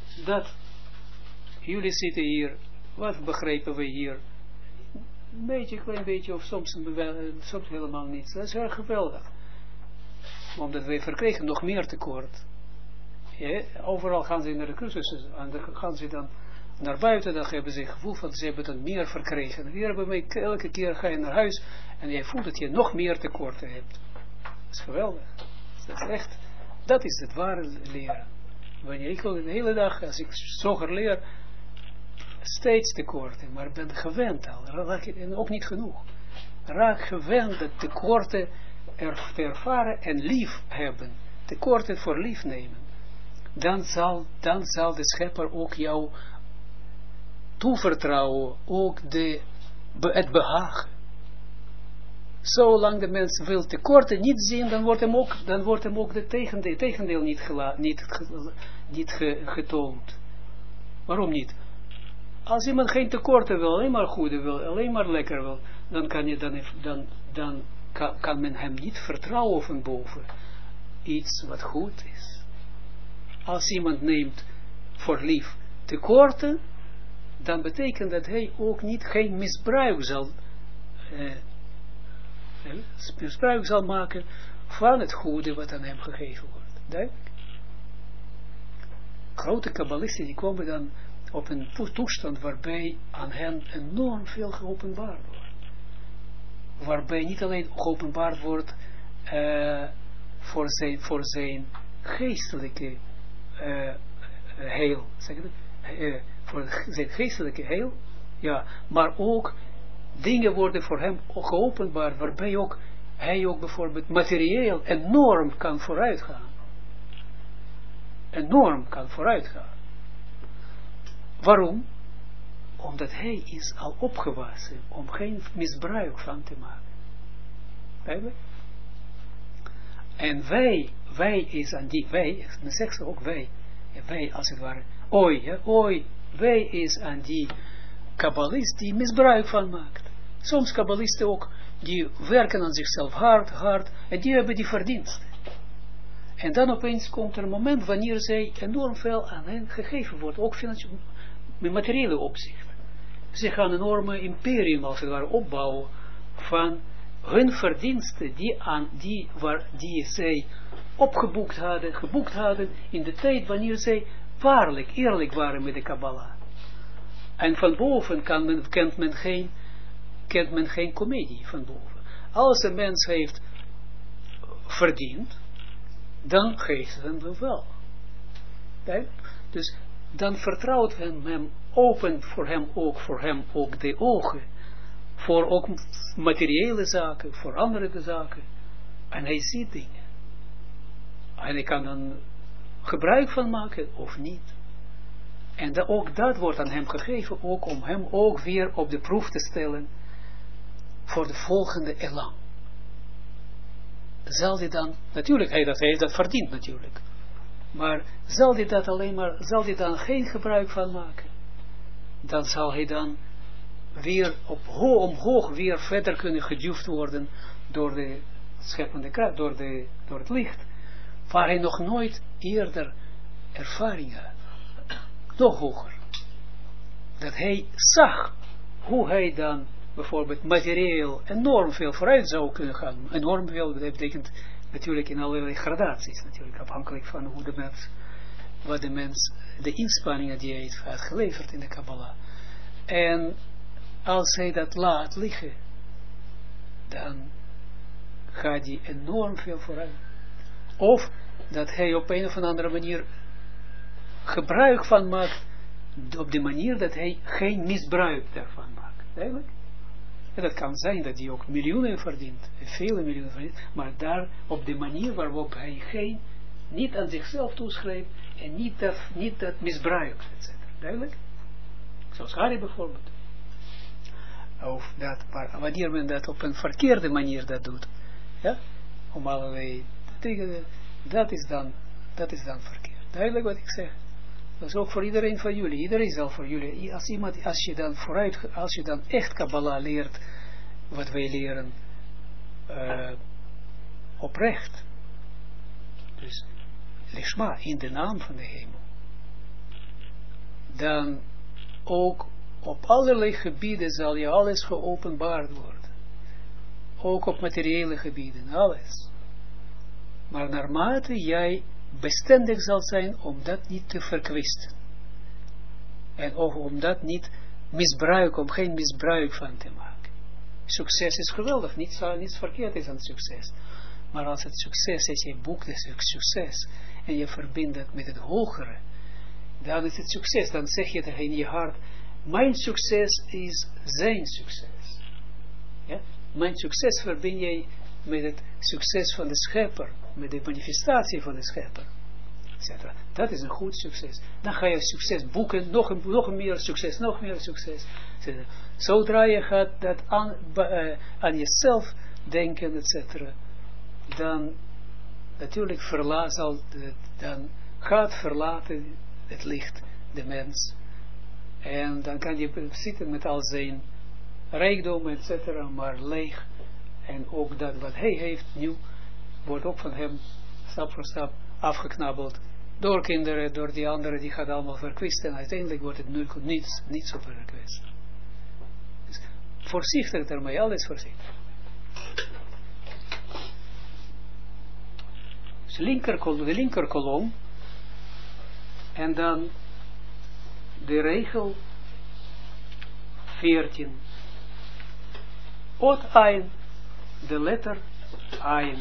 jullie zitten hier, wat begrijpen we hier? Een beetje, klein beetje, of soms helemaal niets. Dat is erg geweldig. Omdat wij verkrijgen nog meer tekort. Ja, overal gaan ze naar de cursussen, en dan gaan ze dan naar buiten, dan hebben ze het gevoel van ze hebben dan meer verkregen. Hier hebben wij, elke keer ga je naar huis en je voelt dat je nog meer tekorten hebt. Dat is geweldig. Dat is echt, dat is het ware leren. Wanneer ik de hele dag, als ik zoger leer, steeds tekorten, maar ben gewend al, en ook niet genoeg. Raak gewend dat tekorten te ervaren en lief hebben. Tekorten voor lief nemen. Dan zal de schepper ook jou toevertrouwen, ook het behagen. Zolang de mens wil tekorten niet zien, dan wordt hem ook het tegendeel niet getoond. Waarom niet? Als iemand geen tekorten wil, alleen maar goede wil, alleen maar lekker wil, dan kan men hem niet vertrouwen van boven. Iets wat goed is. Als iemand neemt voor lief tekorten, dan betekent dat hij ook geen misbruik zal maken van het goede wat aan hem gegeven wordt. Duidelijk. Grote kabbalisten die komen dan op een toestand waarbij aan hen enorm veel geopenbaard wordt. Waarbij niet alleen geopenbaard wordt voor zijn geestelijke heil, voor zijn geestelijke heil, ja, maar ook dingen worden voor hem geopenbaard, waarbij hij ook bijvoorbeeld materieel enorm kan vooruitgaan. Enorm kan vooruitgaan. Waarom? Omdat hij is al opgewassen om geen misbruik van te maken. Begrijp. En wij is aan die, men zegt ze ook wij als het ware, wij is aan die kabbalist die misbruik van maakt. Soms kabbalisten ook, die werken aan zichzelf hard, en die hebben die verdiensten. En dan opeens komt er een moment wanneer zij enorm veel aan hen gegeven wordt, ook met materiële opzicht. Ze gaan een enorme imperium als het ware opbouwen van hun verdiensten die zij geboekt hadden in de tijd wanneer zij waarlijk, eerlijk waren met de Kabbalah. En van boven kent men geen komedie van boven. Als een mens heeft verdiend, dan geeft het hem wel. Dus dan vertrouwt hem open voor hem ook de ogen, voor ook materiële zaken, voor andere zaken. En hij ziet dingen. En hij kan dan gebruik van maken of niet. En ook dat wordt aan hem gegeven, ook om hem ook weer op de proef te stellen voor de volgende elan. Zal hij dan, natuurlijk, hij heeft dat verdiend natuurlijk. Maar zal hij dat zal hij dan geen gebruik van maken? Dan zal hij dan weer omhoog weer verder kunnen geduwd worden door de scheppende kracht, door het licht, waar hij nog nooit eerder ervaring had. Nog hoger. Dat hij zag hoe hij dan bijvoorbeeld materieel enorm veel vooruit zou kunnen gaan. Enorm veel, dat betekent natuurlijk in allerlei gradaties, natuurlijk afhankelijk van hoe de mens, wat de mens, de inspanningen die hij heeft geleverd in de Kabbalah. En als hij dat laat liggen, dan gaat hij enorm veel vooruit. Of dat hij op een of andere manier gebruik van maakt, op de manier dat hij geen misbruik daarvan maakt. Eigenlijk. En dat kan zijn dat hij ook miljoenen verdient, vele miljoenen verdient, maar daar op de manier waarop hij niet aan zichzelf toeschrijft en niet dat misbruikt, etc. Duidelijk? Zoals Harry bijvoorbeeld. Of dat, maar wanneer men dat op een verkeerde manier dat doet, ja, om allerlei dingen, dat is dan verkeerd. Duidelijk wat ik zeg. Dat is ook voor iedereen van jullie. Iedereen zal voor jullie. Als je dan echt Kabbalah leert, wat wij leren, oprecht. Dus, lishma, in de naam van de hemel. Dan ook op allerlei gebieden zal je alles geopenbaard worden. Ook op materiële gebieden, alles. Maar naarmate jij bestendig zal zijn om dat niet te verkwisten. En ook om dat niet misbruiken, om geen misbruik van te maken. Succes is geweldig, niets verkeerd is aan succes. Maar als het succes is, je boekt het succes en je verbindt het met het hogere, dan is het succes. Dan zeg je tegen in je hart, mijn succes is zijn succes. Ja? Mijn succes verbind je met het succes van de schepper, met de manifestatie van de schepper, etc. Dat is een goed succes. Dan ga je succes boeken, nog meer succes, etc. Zodra je gaat dat aan jezelf denken, etc., dan natuurlijk dan gaat verlaten het licht, de mens. En dan kan je zitten met al zijn rijkdom, etc., maar leeg. En ook dat wat hij heeft nu, wordt ook van hem stap voor stap afgeknabbeld. Door kinderen, door die anderen, die gaat allemaal verkwisten. En uiteindelijk wordt het niets op verkwist. Dus voorzichtig daarmee, alles voorzichtig. Dus de linkerkolom. En dan de regel 14. Ot ein, de letter ein.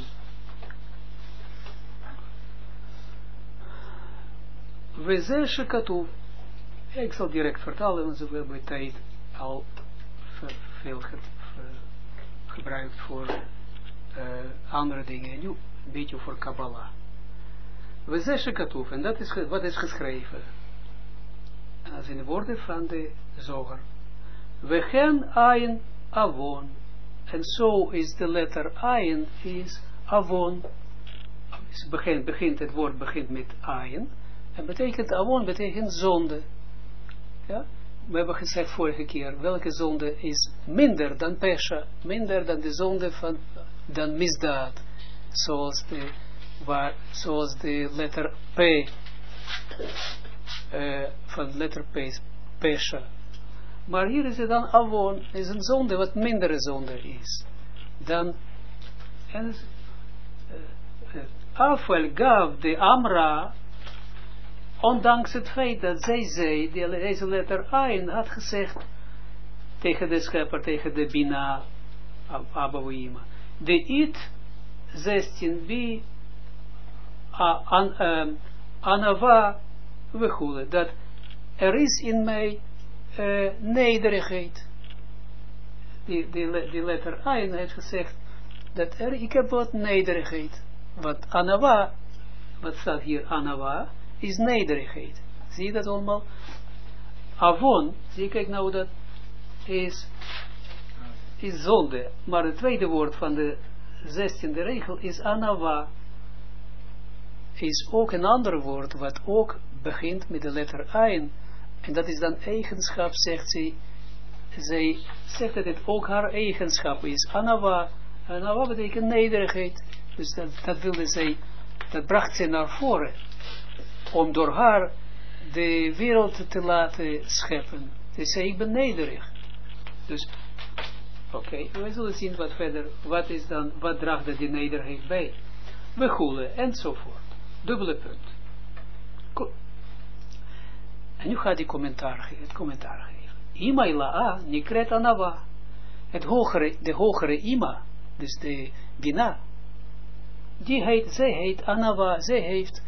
We zeggen katoef. Ik zal direct vertalen, want we hebben tijd al veel gebruikt voor andere dingen. En nu een beetje voor Kabbalah. We zeggen katoef, en dat is wat is geschreven. En dat zijn de woorden van de Zoger. We gaan ayin avon. En zo is de letter ayin is avon. Het woord begint met ayin. En betekent avon, betekent zonde. Ja? We hebben gezegd vorige keer, welke zonde is minder dan pesha, minder dan de zonde dan misdaad. Zoals de letter P, van letter P, pesha. Maar hier is het dan avon, is een zonde wat mindere zonde is. Dan, afwel gaf de Amra, ondanks het feit dat zij zei, deze letter Ayin had gezegd tegen de schepper, tegen de Bina, Abouima. De it 16b anava wechule, dat er is in mij nederigheid. Die letter Ayin heeft gezegd, dat ik heb wat nederigheid. Wat anava, wat staat hier anava, is nederigheid. Zie je dat allemaal? Avon, zie je, kijk nou, dat is zonde. Maar het tweede woord van de 16e regel is anava. Is ook een ander woord, wat ook begint met de letter Ayin. En dat is dan eigenschap, zegt zij. Zij zegt dat het ook haar eigenschap is. Anava. Anava betekent nederigheid. Dus dat wilde zij, dat bracht zij naar voren. Om door haar de wereld te laten scheppen. Zij zei, ik ben nederig. Dus, oké, we zullen zien wat verder, wat draagt dat die nederigheid bij. We goelen, enzovoort. Dubbele punt. En nu gaat hij het commentaar geven. Ima ila'a nikret anava. De hogere ima, dus de bina, zij heet anava, zij heeft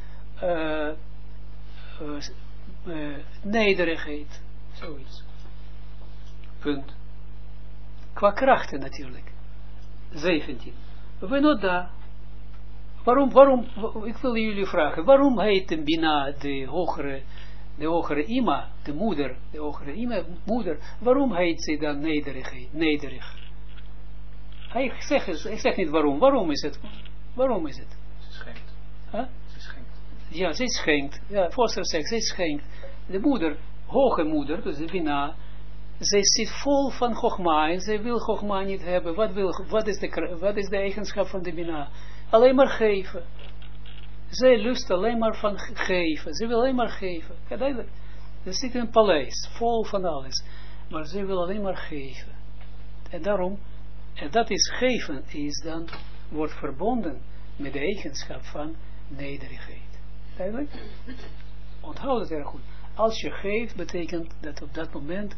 nederigheid. Zoiets. Punt. Qua krachten natuurlijk. 17. Venoda. Waarom, ik wil jullie vragen, waarom heet de bina de hogere ima, de moeder, de hogere ima, moeder, waarom heet ze dan nederig? Ik zeg niet waarom is het? Waarom is het? Ze schenkt. Huh? Ze schenkt. Ja, ze schenkt. Ja, Foster zegt, ze schenkt. De moeder, hoge moeder, dus de bina, zij zit vol van Chogma en zij wil Chogma niet hebben. Wat is de eigenschap van de bina? Alleen maar geven. Zij lust alleen maar van geven. Ze wil alleen maar geven. Ja, duidelijk. Ze zit in een paleis, vol van alles. Maar ze wil alleen maar geven. En daarom, en dat is geven, wordt verbonden met de eigenschap van nederigheid. Duidelijk? Onthoud het erg goed. Als je geeft, betekent dat op dat moment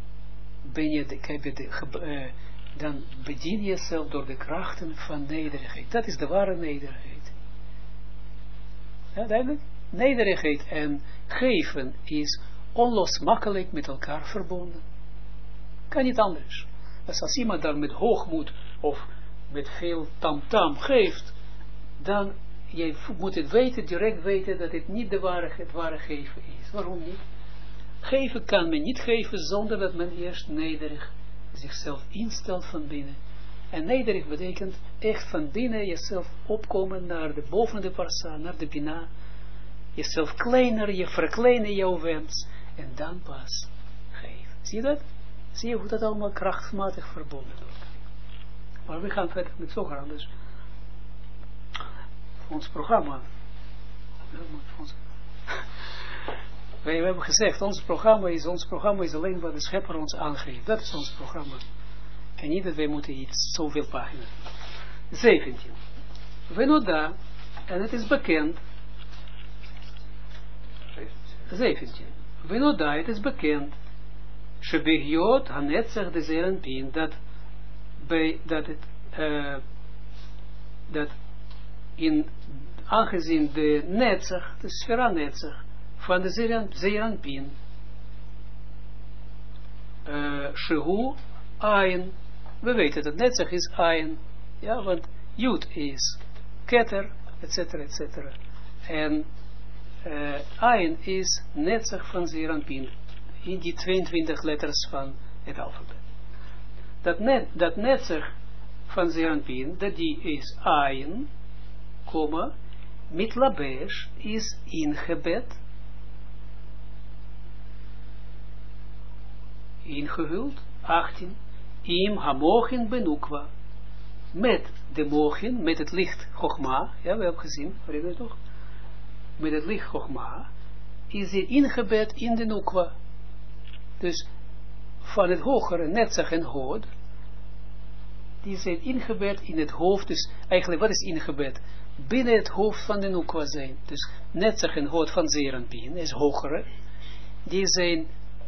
dan bedien je jezelf door de krachten van nederigheid. Dat is de ware nederigheid. Ja, duidelijk? Nederigheid en geven is onlosmakelijk met elkaar verbonden. Kan niet anders. Dus als iemand dan met hoogmoed of met veel tamtam geeft, dan je moet het weten, direct weten dat het niet het ware geven is. Waarom niet? Geven kan men niet geven zonder dat men eerst nederig zichzelf instelt van binnen. En nederig betekent echt van binnen jezelf opkomen naar de boven de parsa, naar de bina. Jezelf kleiner, je verkleinen jouw wens. En dan pas geven. Zie je dat? Zie je hoe dat allemaal krachtmatig verbonden wordt. Maar we gaan verder met Zohar, dus ons programma. We hebben gezegd, ons programma is alleen wat de schepper ons aangeeft. Dat is ons programma. En niet dat wij moeten iets, zoveel pagina's. 17. Venoda, en het is bekend. 17. Venoda, het is bekend. Shebegiot hanetzach de zerenpien, aangezien de netzach, de sfera netzach, van de zerenpien, shehu ayin, we weten dat netzach is ayin, ja, want Jud is keter, etc. En ayin is netzach van zerenpien, in die 22 letters van het alfabet. Dat netzach van zerenpien, dat die is ayin, mitlabesh is ingebed, ingehuld, 18, im hamochin benukwa, met de mochin, met het licht Chogma, ja, we hebben gezien, herinner je toch? Met het licht Chogma, is hij ingebed in de nukwa. Dus van het hogere netzach en hood, die zijn ingebed in het hoofd, dus eigenlijk wat is ingebed? Binnen het hoofd van de nukwa zijn. Dus netzach en hood van zerenpien is hogere, die zijn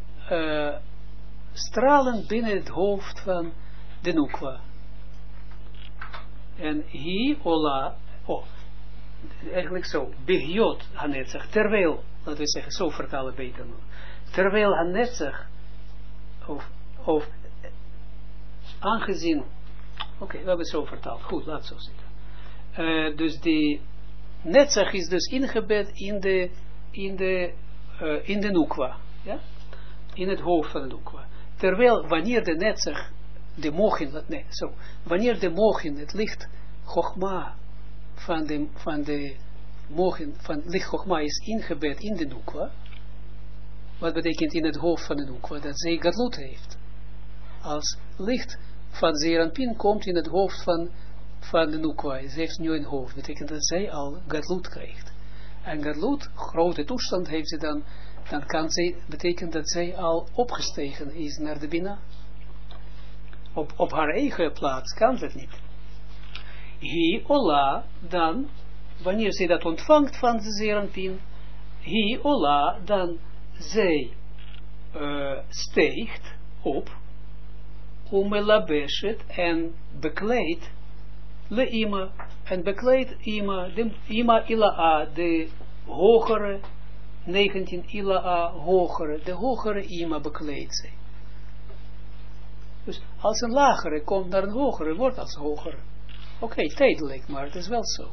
stralen binnen het hoofd van de nukwa. En hi ola, eigenlijk zo, behiot hanetzach, terwijl, laten we zeggen, zo vertalen beter nog, terwijl hanetzach, of aangezien, oké, we hebben het zo vertaald, goed, laat het zo zitten. Dus die netzach is dus ingebed in de nukwa, ja, in het hoofd van de nukwa. Terwijl wanneer de netzach, de mochin, wanneer de mochin, het licht Chogma van de mochin, van licht Chogma is ingebed in de nukwa, wat betekent in het hoofd van de nukwa, dat zij gadlut heeft. Als licht van Zeranpin komt in het hoofd van de nukwa, ze heeft nu een hoofd, betekent dat zij al gadlut krijgt. En gadlut, grote toestand heeft ze dan kan zij, betekent dat zij al opgestegen is naar de Bina. Op haar eigen plaats kan ze het niet. Hi ola, dan, wanneer zij dat ontvangt van de Zeranpin, hi ola, dan zij steegt op, umelabeshet en bekleedt le ima, en bekleedt ima, de ima ila'a, de hogere, 19 ila'a, hogere, de hogere ima bekleedt zij. Dus als een lagere komt naar een hogere, wordt als hogere. Oké, tijdelijk, maar het is wel zo.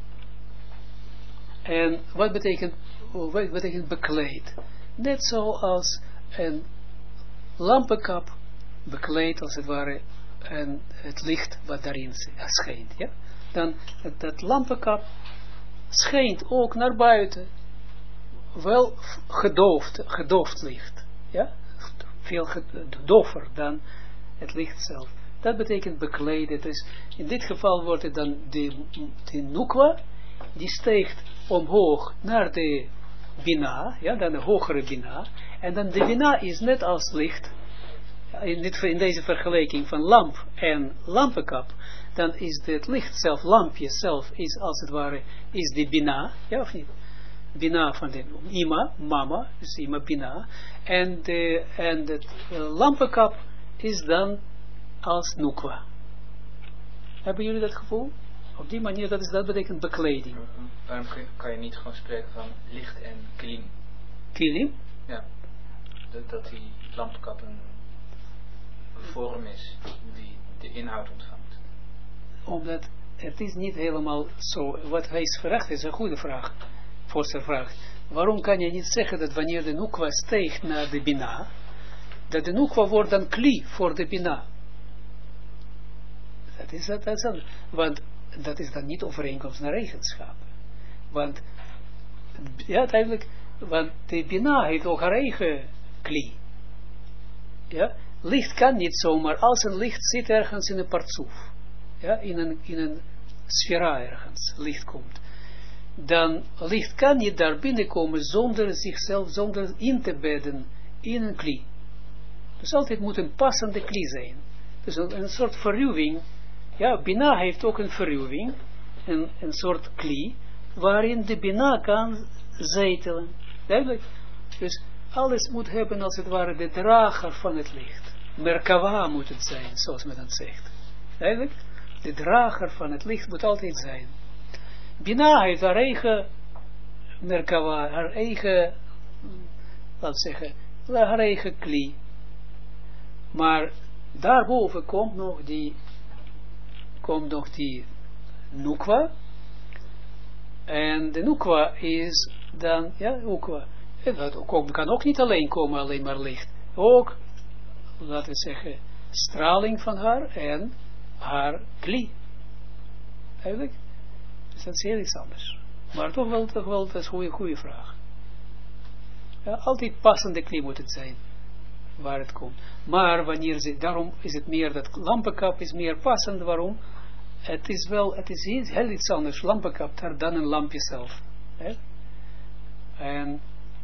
En wat betekent bekleed? Net zoals een lampenkap bekleed, als het ware, en het licht wat daarin schijnt. Ja? Dan dat lampenkap schijnt ook naar buiten. Wel gedoofd licht. Ja? Veel doffer dan het licht zelf. Dat betekent bekleden. Dus in dit geval wordt het dan de nukwa, die steekt omhoog naar de bina, ja, dan de hogere bina. En dan de bina is net als licht. In deze vergelijking van lamp en lampenkap, dan is het licht zelf, lampje zelf, is als het ware, is de bina, ja of niet? Bina van de ima, mama, dus ima bina. En het lampenkap is dan als nukwa. Hebben jullie dat gevoel? Op die manier, dat betekent bekleding. Waarom kan je niet gewoon spreken van licht en kilim? Kilim? Ja. Dat die lampenkap een vorm is die de inhoud ontvangt. Omdat het is niet helemaal zo. Wat hij is vraagt is een goede vraag. Voorste vraag. Waarom kan je niet zeggen dat wanneer de nukwa steegt naar de bina, dat de nukwa wordt dan kli voor de bina? Dat is dat. Want dat is dan niet overeenkomst naar eigenschappen. Want, ja, uiteindelijk, want de bina heeft ook haar eigen kli. Ja, licht kan niet zomaar, als een licht zit ergens in een partsoef, ja, in een sfera ergens, licht komt, dan licht kan niet daar binnenkomen zonder zichzelf, zonder in te bedden in een kli. Dus altijd moet een passende kli zijn. Dus een soort verruwing, ja, bina heeft ook een verruwing, een soort kli, waarin de bina kan zetelen. Duidelijk? Dus alles moet hebben als het ware de drager van het licht. Merkava moet het zijn, zoals men dat zegt. Duidelijk? De drager van het licht moet altijd zijn. Bina heeft haar eigen Merkava, haar eigen, laten we zeggen, haar eigen kli. Maar daarboven komt nog die nukwa. En de nukwa is dan, ja, nukwa. Dat kan ook niet alleen komen, alleen maar licht. Ook, laten we zeggen, straling van haar en haar kli. Eigenlijk. Dus dat is heel iets anders. Maar toch wel, dat is een goede vraag. Ja, altijd passende kli moet het zijn. Waar het komt. Maar wanneer daarom is het meer, dat lampenkap is meer passend. Waarom? Het is heel iets anders, lampenkap, dan een lampje zelf. En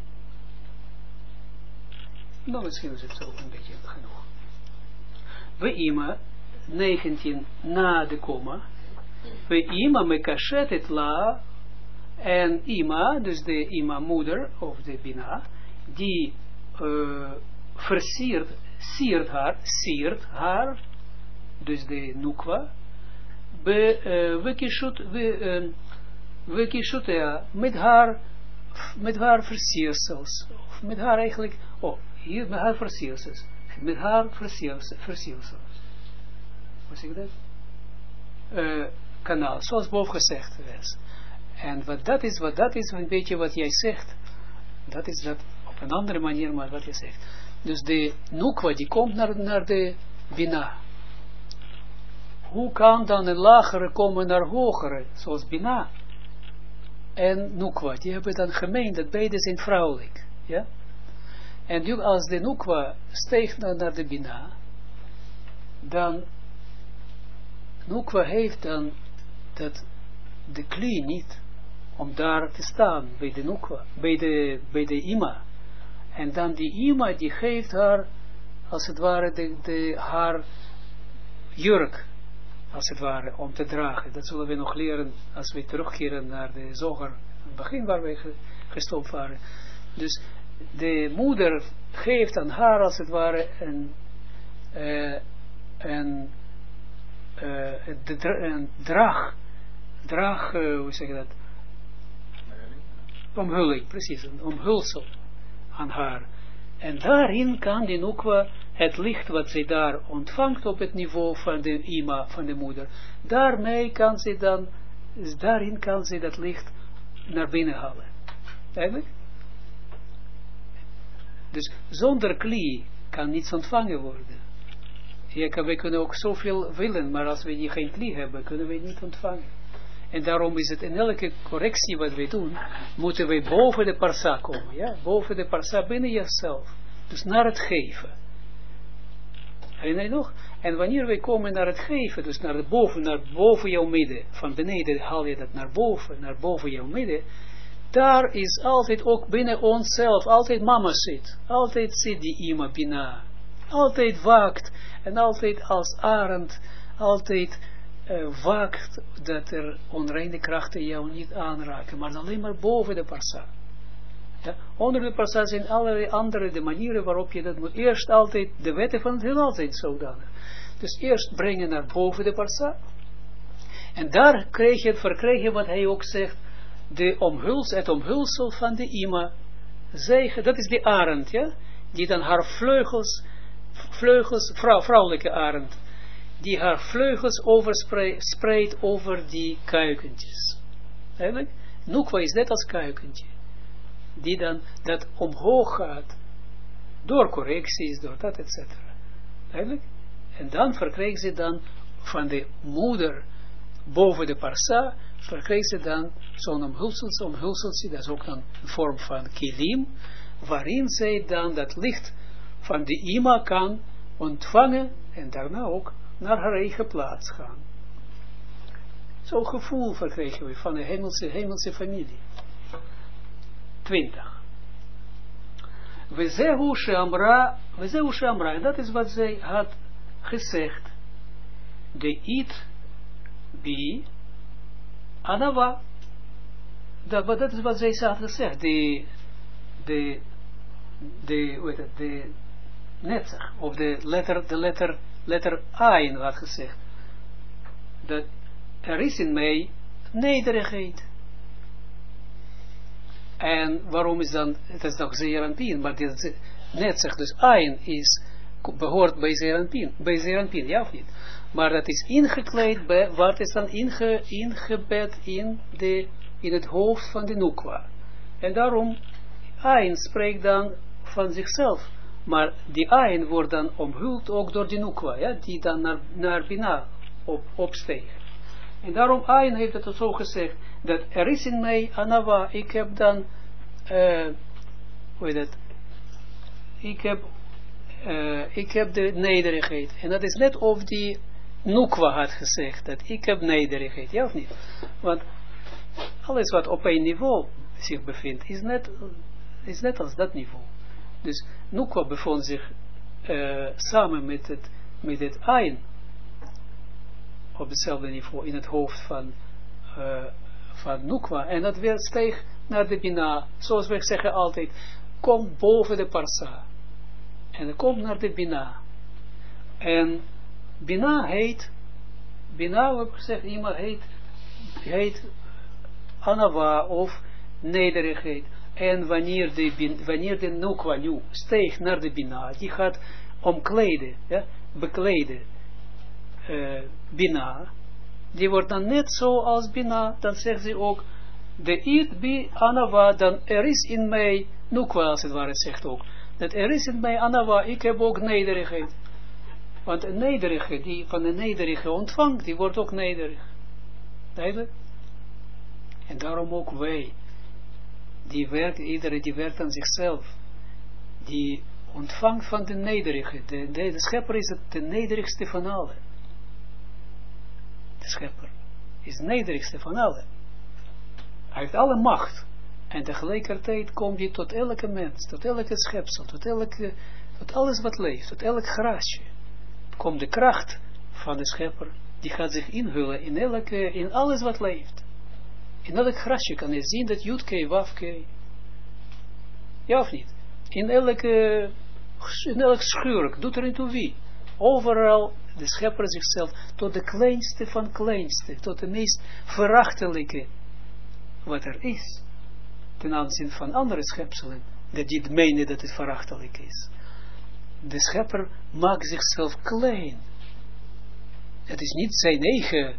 nou, misschien is het zo een beetje genoeg. We ima, 19 na de komma. We ima mekashet het la. En ima, dus de ima moeder, of de bina, die siert haar, dus de nukwa, Wekishotea, met haar versiersels, of met haar eigenlijk, hier met haar versiersels, hoe zeg ik dat? Kanaal, zoals boven gezegd is. En wat dat is een beetje wat jij zegt, dat is dat op een andere manier, maar wat je zegt. Dus de Nukwa, die komt naar de Bina. Hoe kan dan een lagere komen naar hogere, zoals Bina en Nukwa, die hebben dan gemeen, dat beide zijn vrouwelijk. Ja? En nu als de Nukwa steekt naar de Bina, dan Nukwa heeft dan dat de kli niet om daar te staan bij de Nukwa, bij de Ima. En dan die Ima die geeft haar als het ware haar jurk, als het ware, om te dragen. Dat zullen we nog leren als we terugkeren naar de Zoger, het begin waar we gestopt waren. Dus de moeder geeft aan haar als het ware een hoe zeg je dat? Omhulling, precies, een omhulsel aan haar. En daarin kan die Nukwa het licht wat zij daar ontvangt op het niveau van de Ima, van de moeder, daarmee kan zij dan, daarin kan zij dat licht naar binnen halen. Eigenlijk? Dus zonder kli kan niets ontvangen worden. We kunnen ook zoveel willen, maar als we geen kli hebben, kunnen we niet ontvangen. En daarom is het in elke correctie wat we doen, moeten we boven de parsa komen. Ja? Boven de parsa, binnen jezelf. Dus naar het geven. Herinner je nog? En wanneer we komen naar het geven, dus naar boven jouw midden, van beneden haal je dat naar boven jouw midden, daar is altijd ook binnen onszelf, altijd mama zit. Altijd zit die Ima Bina. Altijd waakt en altijd als arend, altijd waakt dat er onreine krachten jou niet aanraken, maar alleen maar boven de parsa. Ja? Onder de parsa zijn allerlei andere de manieren waarop je dat moet. Eerst altijd, de wetten van het heelal zijn zodanig. Dus eerst brengen naar boven de parsa. En daar verkrijg je wat hij ook zegt, het omhulsel van de Ima. Dat is de arend, ja? Die dan haar vleugels, vrouwelijke arend, die haar vleugels spreidt over die kuikentjes. Eigenlijk, Nukwa is net als kuikentje, die dan dat omhoog gaat, door correcties, door dat, etc. Eigenlijk, en dan verkrijgt ze dan van de moeder, boven de parsa, verkrijgt ze dan zo'n omhulseltje, dat is ook dan een vorm van kilim, waarin zij dan dat licht van de Ima kan ontvangen, en daarna ook naar haar eigen plaats gaan. Zo'n gevoel verkrijgen we van de hemelse familie. 20. We zehu she'amra, en dat is wat zij had gezegd. De it bi anava. Dat is wat zij had gezegd. De netzach, of de letter Ayin had gezegd, dat er is in mij nederigheid. En waarom is dan, het is nog Zeeranpien, maar dit netzach, dus Ayin behoort bij Zeeranpien, ja of niet? Maar dat is ingekleed bij, wat is dan ingebed in het hoofd van de Nukwa. En daarom, Ayin spreekt dan van zichzelf. Maar die Ayin wordt dan omhuld ook door die Nukwa, ja, die dan naar Bina opsteegt. En daarom Ayin heeft het zo gezegd, dat er is in mij Anava, ik heb dan, ik heb de nederigheid. En dat is net of die Nukwa had gezegd, dat ik heb nederigheid, ja of niet? Want alles wat op een niveau zich bevindt, is net als dat niveau. Dus Nukwa bevond zich samen met het Ayin op hetzelfde niveau in het hoofd van Nukwa. En dat weer steeg naar de Bina. Zoals we zeggen altijd, kom boven de Parsa. En dan komt naar de Bina. En Bina we hebben gezegd, iemand heet anava of nederigheid. En wanneer de nukwa nu steeg naar de bina, die gaat omkleden, ja, bekleden, bina, die wordt dan net zo als bina, dan zegt ze ook, de it bi anava, dan er is in mij, nukwa als het ware zegt ook, dat er is in mij anava, ik heb ook nederigheid. Want een nederige, die van een nederige ontvangt, die wordt ook nederig. Duidelijk? En daarom ook wij, iedereen die werkt aan zichzelf, die ontvangt van de nederige. De schepper is de nederigste van allen. De schepper is de nederigste van allen. Hij heeft alle macht. En tegelijkertijd komt hij tot elke mens, tot elke schepsel, tot alles wat leeft, tot elk grasje. Komt de kracht van de schepper, die gaat zich inhullen in alles wat leeft. In elk grasje kan je zien dat Jutke, Wafke, ja of niet? In elk schurk, doet er niet toe wie. Overal de schepper zichzelf tot de kleinste van kleinste, tot de meest verachtelijke wat er is, ten aanzien van andere schepselen, die menen dat het verachtelijk is. De schepper maakt zichzelf klein. Het is niet zijn eigen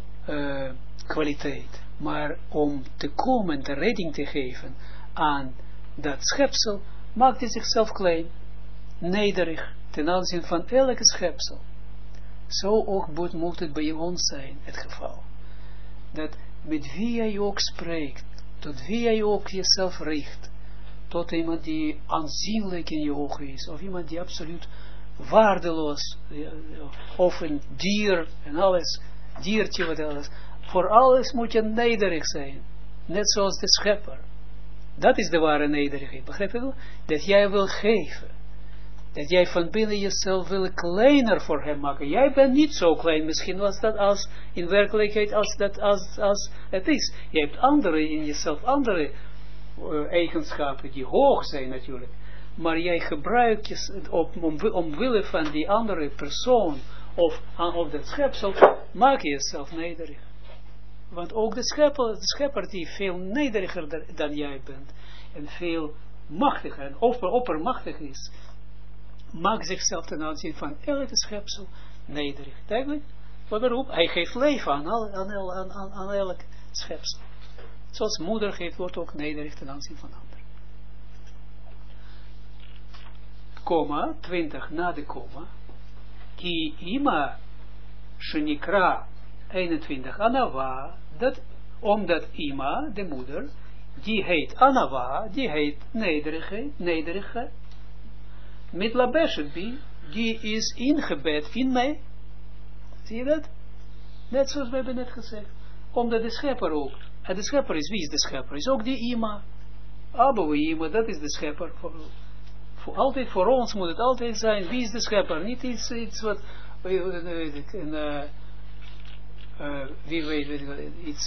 kwaliteit, maar om te komen, de redding te geven aan dat schepsel, maakt hij zichzelf klein, nederig, ten aanzien van elke schepsel. Zo ook moet het bij ons zijn, het geval. Dat met wie jij ook spreekt, tot wie jij ook jezelf richt, tot iemand die aanzienlijk in je ogen is, of iemand die absoluut waardeloos, of een dier en alles, diertje wat alles. Voor alles moet je nederig zijn, net zoals de schepper. Dat is de ware nederigheid, begrijp je wel? Dat jij wil geven, dat jij van binnen jezelf wil kleiner voor hem maken. Jij bent niet zo klein misschien als in werkelijkheid als het is. Je hebt andere in jezelf, andere eigenschappen die hoog zijn natuurlijk. Maar jij gebruikt je omwille van die andere persoon of dat schepsel, maak je jezelf nederig. Want ook de schepper die veel nederiger dan jij bent en veel machtiger en oppermachtig is, maakt zichzelf ten aanzien van elke schepsel nederig. Duidelijk? Waarom? Hij geeft leven aan elk schepsel. Zoals moeder geeft, wordt ook nederig ten aanzien van anderen. Komma, 20 na de komma. Ki ima shenikra 21 anava, omdat ima, de moeder, die heet anava, die heet nederigheid, met labeshet die is ingebed in mij. Zie je dat? Net zoals we hebben net gezegd. Omdat de schepper ook, en de schepper is, wie is de schepper? Is ook die ima. Abou ima, dat is de schepper. Altijd voor ons moet het altijd zijn, wie is de schepper? Niet iets wat, wie weet iets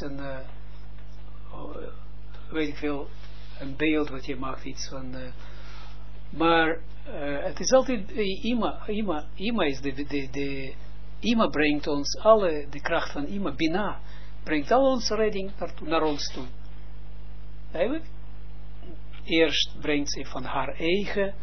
weet ik veel, een beeld wat je maakt, iets van, maar het is altijd, ima is ima brengt ons alle, de kracht van ima, bina, brengt al onze redding naar ons toe. Eigenlijk? Eerst brengt ze van haar eigen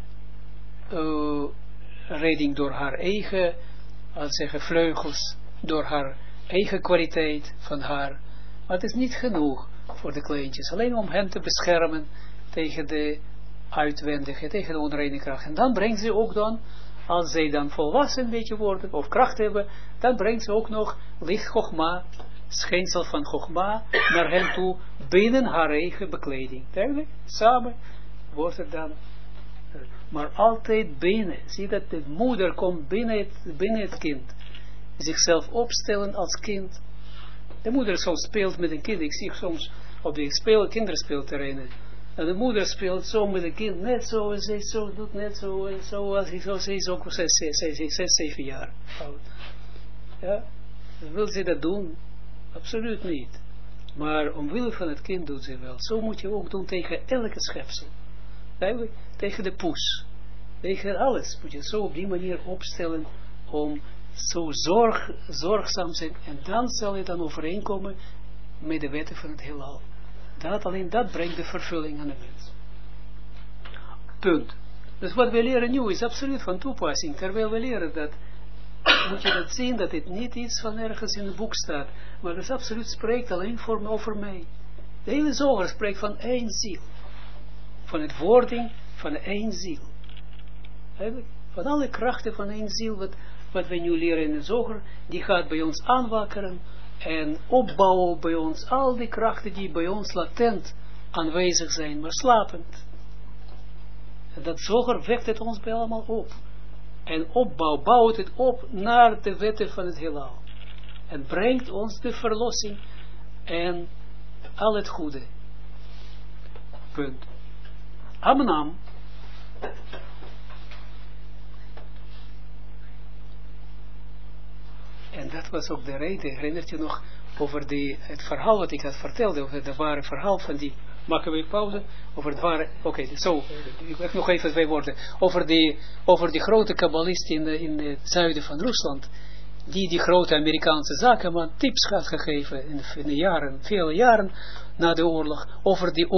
redding door haar eigen, als zeggen, vleugels, door haar eigen kwaliteit van haar. Maar het is niet genoeg voor de kleintjes, alleen om hen te beschermen tegen de uitwendige, tegen de onreine kracht. En dan brengt ze ook dan, als zij dan volwassen een beetje worden, of kracht hebben, dan brengt ze ook nog licht Chogma, schijnsel van Chogma, naar hen toe, binnen haar eigen bekleding. Duidelijk? Samen wordt het dan, maar altijd binnen. Zie dat de moeder komt binnen het kind, zichzelf opstellen als kind. De moeder soms speelt met een kind, ik zie soms op de kinderspeelterreinen, en de moeder speelt zo met een kind, net zo, en zij zo, doet net zo, en zo, als ik zo, zij is ook 6, 7 jaar oud. Ja, wil ze dat doen? Absoluut niet. Maar omwille van het kind doet ze wel. Zo moet je ook doen tegen elke schepsel. Eigenlijk tegen de poes. Tegen alles moet je zo op die manier opstellen om zo zorgzaam zijn. En dan zal je dan overeenkomen met de wetten van het heelal. Alleen dat brengt de vervulling aan de mens. Punt. Dus wat we leren nu is absoluut van toepassing. Terwijl we leren dat, moet je dat zien, dat het niet iets van ergens in het boek staat. Maar dat absoluut spreekt alleen over mij. De hele zoger spreekt van één ziel. Van het wording van één ziel. Van alle krachten van één ziel, wat we nu leren in de zoger, die gaat bij ons aanwakkeren en opbouwen bij ons al die krachten die bij ons latent aanwezig zijn, maar slapend. En dat zoger wekt het ons bij allemaal op. En bouwt het op naar de wetten van het heelal. En brengt ons de verlossing en al het goede. Punt. Amnam. En dat was ook de reden, herinnert je nog, over het verhaal wat ik had verteld, over het ware verhaal van die, maken we een pauze, over het ware, zo, ik heb nog even 2 woorden, over die grote kabbalist in het zuiden van Rusland, die grote Amerikaanse zakenman tips had gegeven in de jaren, vele jaren na de oorlog, over die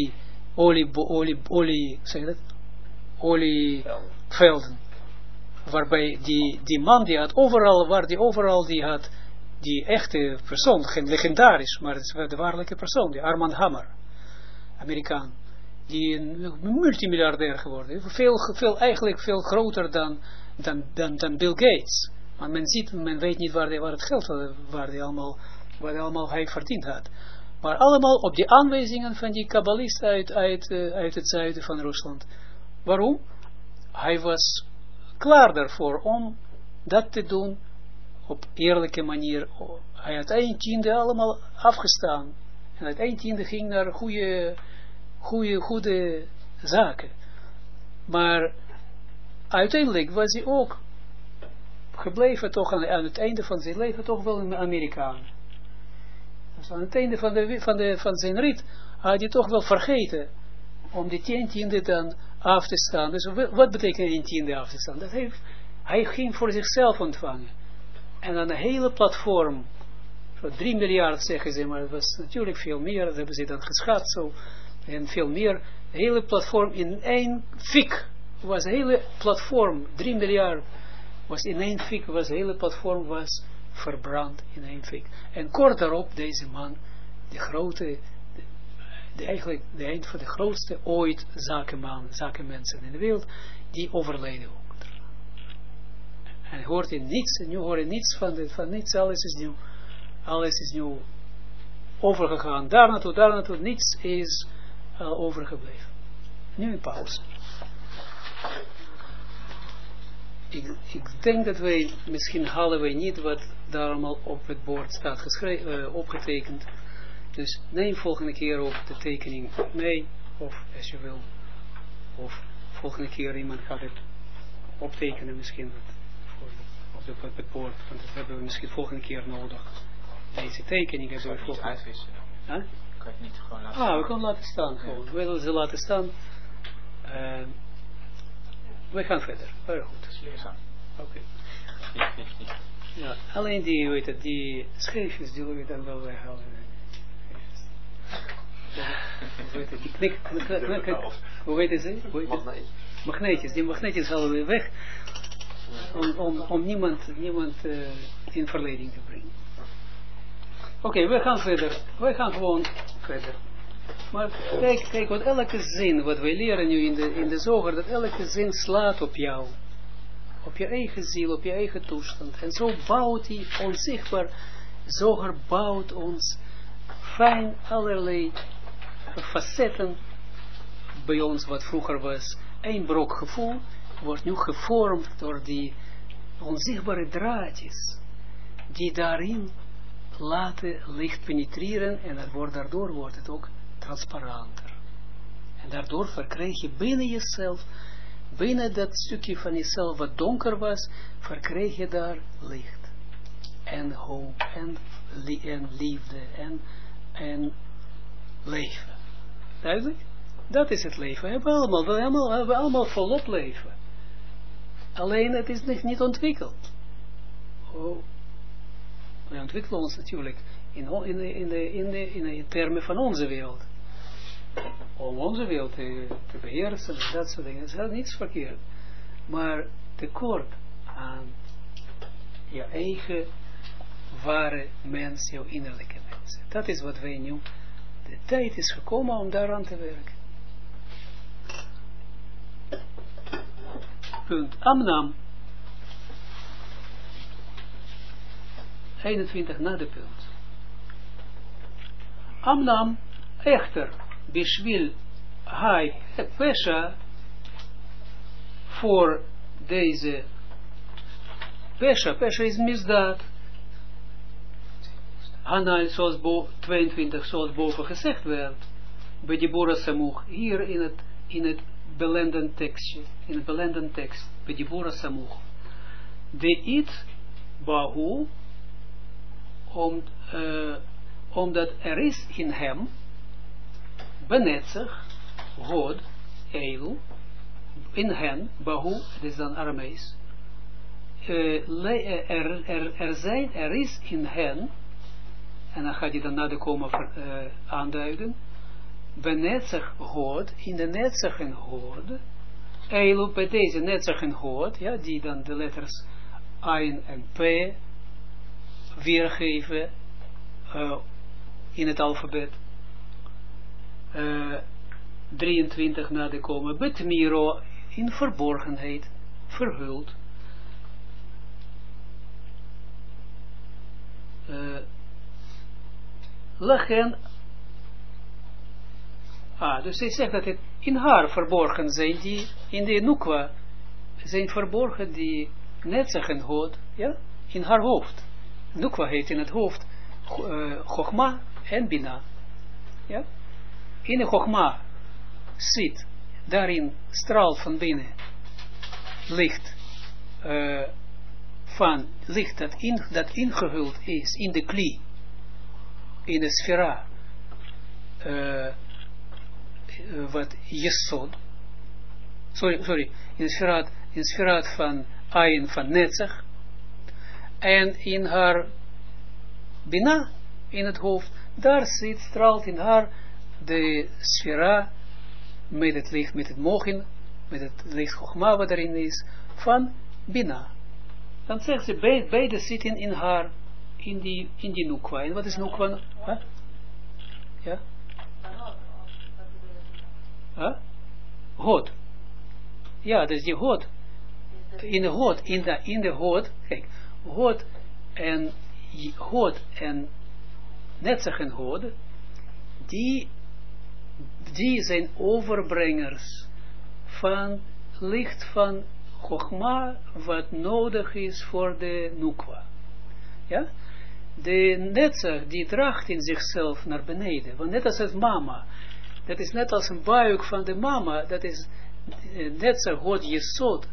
olievelden. Waarbij die man die had overal, die echte persoon, geen legendarisch, maar het is de waarlijke persoon, die Armand Hammer, Amerikaan, die een multimiljardair geworden is, eigenlijk veel groter dan Bill Gates. Maar men weet niet waar het geld, waar hij allemaal verdiend had. Maar allemaal op die aanwijzingen van die kabbalist uit het zuiden van Rusland. Waarom? Hij was klaar daarvoor om dat te doen op eerlijke manier. Hij had 1/10 allemaal afgestaan. En het 1/10 ging naar goede zaken. Maar uiteindelijk was hij ook gebleven toch aan het einde van zijn leven toch wel een Amerikaan. Dus aan het einde van zijn rit had hij toch wel vergeten om die 10/10 dan af te staan. Dus wat betekent 1/10 af te staan? Dat hij ging voor zichzelf ontvangen. En dan een hele platform, voor 3 miljard zeggen ze, maar het was natuurlijk veel meer, dat hebben ze dan geschat zo, en veel meer, de hele platform in 1 fik, was de hele platform, 3 miljard, was in 1 fik, was de hele platform was verbrand in 1 fik. En kort daarop, deze man, de grote, eigenlijk de een van de grootste ooit zakenmensen in de wereld, die overleden ook. En hoort in niets, en nu hoort in niets van niets, alles is nu overgegaan, daar naartoe, niets is overgebleven. Nu een pauze. Ik denk dat wij, misschien halen wij niet wat daar allemaal op het bord staat opgetekend. Dus neem volgende keer op de tekening mee, of als je wil, of volgende keer iemand gaat het optekenen misschien op het bord, want dat hebben we misschien volgende keer nodig. Deze tekening hebben we volgende keer. Uitwisselen. Huh? Kan je het niet gewoon laten staan? We kunnen laten staan gewoon. We willen ze laten staan. We gaan verder. Heel goed. Dat is leerzaam. Oké. Ja, alleen die scheefjes die wil je dan wel weghalen. Hoe heet het? Magneetjes. Die magneetjes halen we weg. Om niemand in verleiding te brengen. Oké, we gaan verder. We gaan gewoon verder. Maar kijk, wat elke zin, wat wij leren nu in de zoger, dat elke zin slaat op jou. Op je eigen ziel, op je eigen toestand. En zo bouwt hij onzichtbaar. Zoger bouwt ons fijn allerlei facetten bij ons, wat vroeger was één brok gevoel, wordt nu gevormd door die onzichtbare draadjes, die daarin laten licht penetreren, en daardoor wordt het ook transparanter. En daardoor verkrijg je binnen jezelf, binnen dat stukje van jezelf wat donker was, verkrijg je daar licht. En hoop, en liefde, en leven. Duidelijk? Dat is het leven. We hebben allemaal volop leven. Alleen het is niet ontwikkeld. Oh. We ontwikkelen ons natuurlijk in de termen van onze wereld. Om onze wereld te beheersen, dat soort dingen. Dat is niets verkeerd. Maar tekort aan je eigen ware mens, jouw innerlijke mens. Dat is wat wij nu, de tijd is gekomen om daaraan te werken. Punt. Amnam. 21 na de punt. Amnam, echter, bishvil hai pesha, voor deze pesha is misdaad. Hanal, zoals 22, zoals boven gezegd werd, bij de Bora Samuch, hier in het belendend tekstje, in het belendend tekst, bij de Bora Samuch. De it bahu, omdat er is in hem, benetzig, God, Eilu, in hen, bahu, dat is dan Aramees, er is in hen, en dan gaat hij dan naar de komma aanduiden, benetzig God, in de netzig en God, Eilu, bij deze netzig en God, ja, die dan de letters Ein en P weergeven in het alfabet. 23 na de komma, betmiro, in verborgenheid, verhuld. Lachen, dus hij zegt dat het in haar verborgen zijn, die in de nukwa zijn verborgen, die netzig en God, ja, in haar hoofd. Nukwa heet in het hoofd Chokma en Bina. Ja? In de Chokma zit, daarin straalt van binnen licht, van licht dat ingehuld is in de kli, in de sfera, wat Jesod, sorry, in de sfera van Ayin van Netzach, en in haar Bina, in het hoofd, daar zit, straalt in haar de sfera met het licht, met het mogen, met het licht Chokma wat erin is, van Bina. Dan zegt ze, beide zitten in haar, in die nukwa. En wat is nukwa? Huh? Ja? Huh? God. Ja, dat is die God. In de God, kijk, God en Netzach en God, die zijn overbrengers van licht van Chokma, wat nodig is voor de Nukwa. Ja? De Netzach, die draagt in zichzelf naar beneden, want net als het mama, dat is net als een buik van de mama, dat is Netzach, God Jesod,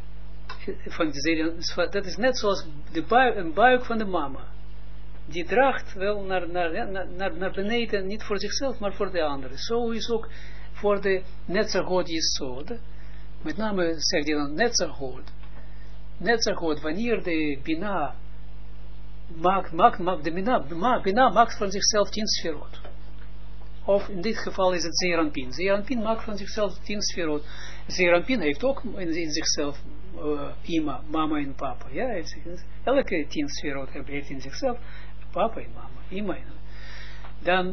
dat is net zoals een buik van de mama. Die draagt wel naar beneden, niet voor zichzelf, maar voor de anderen. Zo is ook voor de Netzach God Jesod. Met name zegt hij dan Netzach God. Netzach God, wanneer de Bina Bina maakt van zichzelf 10 sferot. Of in dit geval is het Zeranpin. Zeranpin maakt van zichzelf 10 sferot. Zeranpin heeft ook in zichzelf ima, mama en papa. Ja, elke 10 sferot heeft in zichzelf papa en mama, ima en dan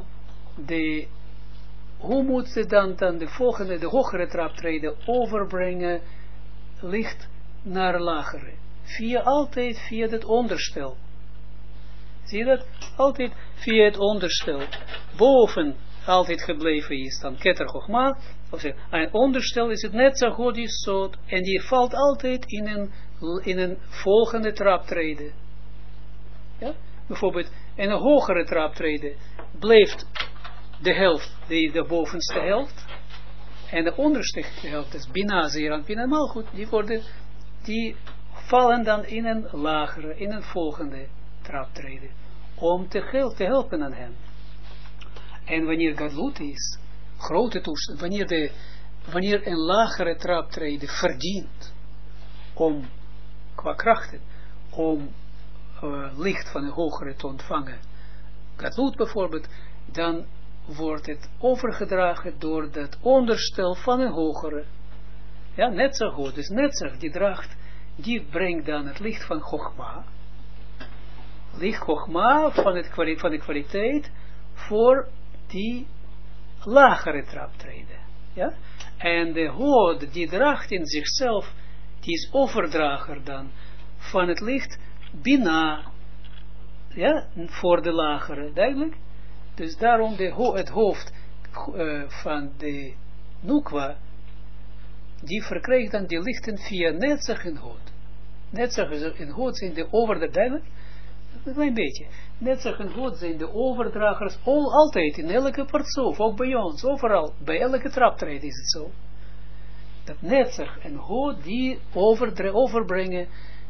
hoe moet ze dan de volgende, de hogere traptreden overbrengen, licht naar lagere? Altijd via het onderstel. Zie je dat? Altijd via het onderstel. Boven altijd gebleven is dan Keter Chochma. En onderstel is het Netzach God Jesod. En die valt altijd in een volgende traptreden. Ja? Bijvoorbeeld in een hogere traptreden blijft de helft, de bovenste helft. En de onderste helft is Bina, Zeranpin en Malchut. Die vallen dan in een lagere, in een volgende traptreden. Om te helpen aan hen. En wanneer Gadlut is, grote toestand, wanneer een lagere traptreden verdient om, qua krachten, om licht van een hogere te ontvangen, Gadlut bijvoorbeeld, dan wordt het overgedragen door dat onderstel van een hogere. Ja, Netzach, dus Netzach, die brengt dan het licht van Chogma. Licht Chogma van de kwaliteit voor die lagere traptreden. Ja? En de Hod, die draagt in zichzelf, die is overdrager dan van het licht Bina, ja, voor de lagere, duidelijk. Dus daarom het hoofd van de Nukwa, die verkrijgt dan die lichten via Netzach en Hod. Netzach en Hod zijn de overdragers, een klein beetje. Netzach en Hod zijn de overdragers, altijd, in elke partsof, ook bij ons, overal, bij elke traptreden is het zo. Dat Netzach en Hod, die overbrengen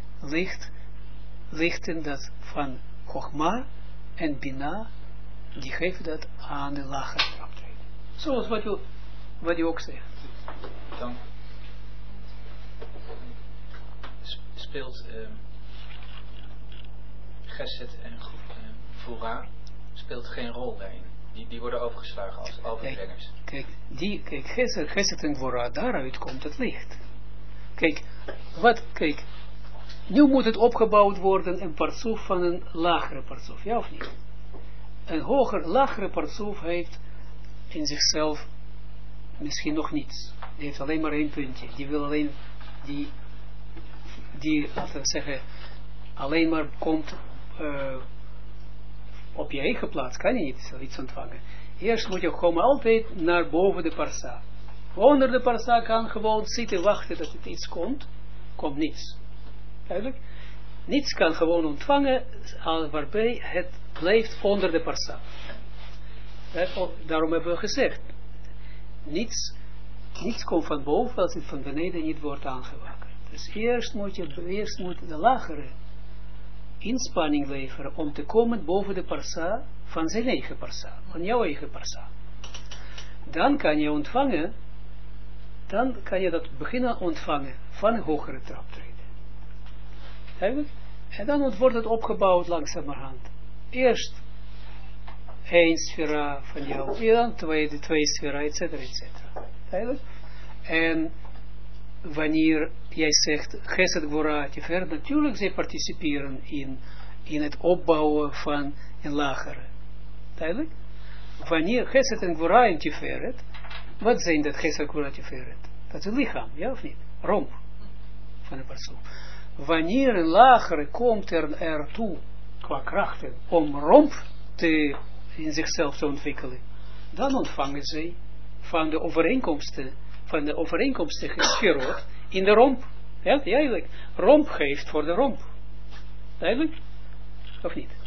lichten dat van Chogma en Bina, die geven dat aan de lagere traptreden. Zoals wat je ook zegt. Dan speelt Geset en Gvura speelt geen rol daarin. Die worden overgeslagen als overbrengers. Kijk, Geset en Gvura, daaruit komt het licht. Kijk, nu moet het opgebouwd worden, een partsoef van een lagere partsoef, ja of niet? Een lagere partsoef heeft in zichzelf misschien nog niets. Die heeft alleen maar één puntje. Die wil alleen, laten we zeggen, alleen maar komt op je eigen plaats. Kan je niet iets ontvangen. Eerst moet je komen altijd naar boven de parsa. Onder de parsa kan gewoon zitten wachten dat het iets komt. Komt niets. Duidelijk? Niets kan gewoon ontvangen, waarbij het blijft onder de parsa. Daarom hebben we gezegd, niets komt van boven als het van beneden niet wordt aangewakkerd. Dus eerst moet de lagere inspanning leveren om te komen boven de parsa van zijn eigen parsa, van jouw eigen parsa. Dan kan je ontvangen, dan kan je dat beginnen ontvangen van een hogere traptreden. Eigenlijk? En dan wordt het opgebouwd langzamerhand. Eerst 1 sfera van jou, en dan 2 sfera, etc. Eigenlijk? En wanneer jij zegt, Geset Gvura Tiferet, natuurlijk zij participeren in het opbouwen van een lagere. Duidelijk? Wanneer Geset en Gvura en Tiferet, wat zijn dat Geset Gvura Tiferet? Dat is het lichaam, ja of niet? Romp van de persoon. Wanneer een lagere komt ertoe, qua krachten, om romp in zichzelf te ontwikkelen, dan ontvangen zij van de overeenkomstige sferot in de romp. Ja, eigenlijk. Romp geeft voor de romp. Duidelijk? Of niet?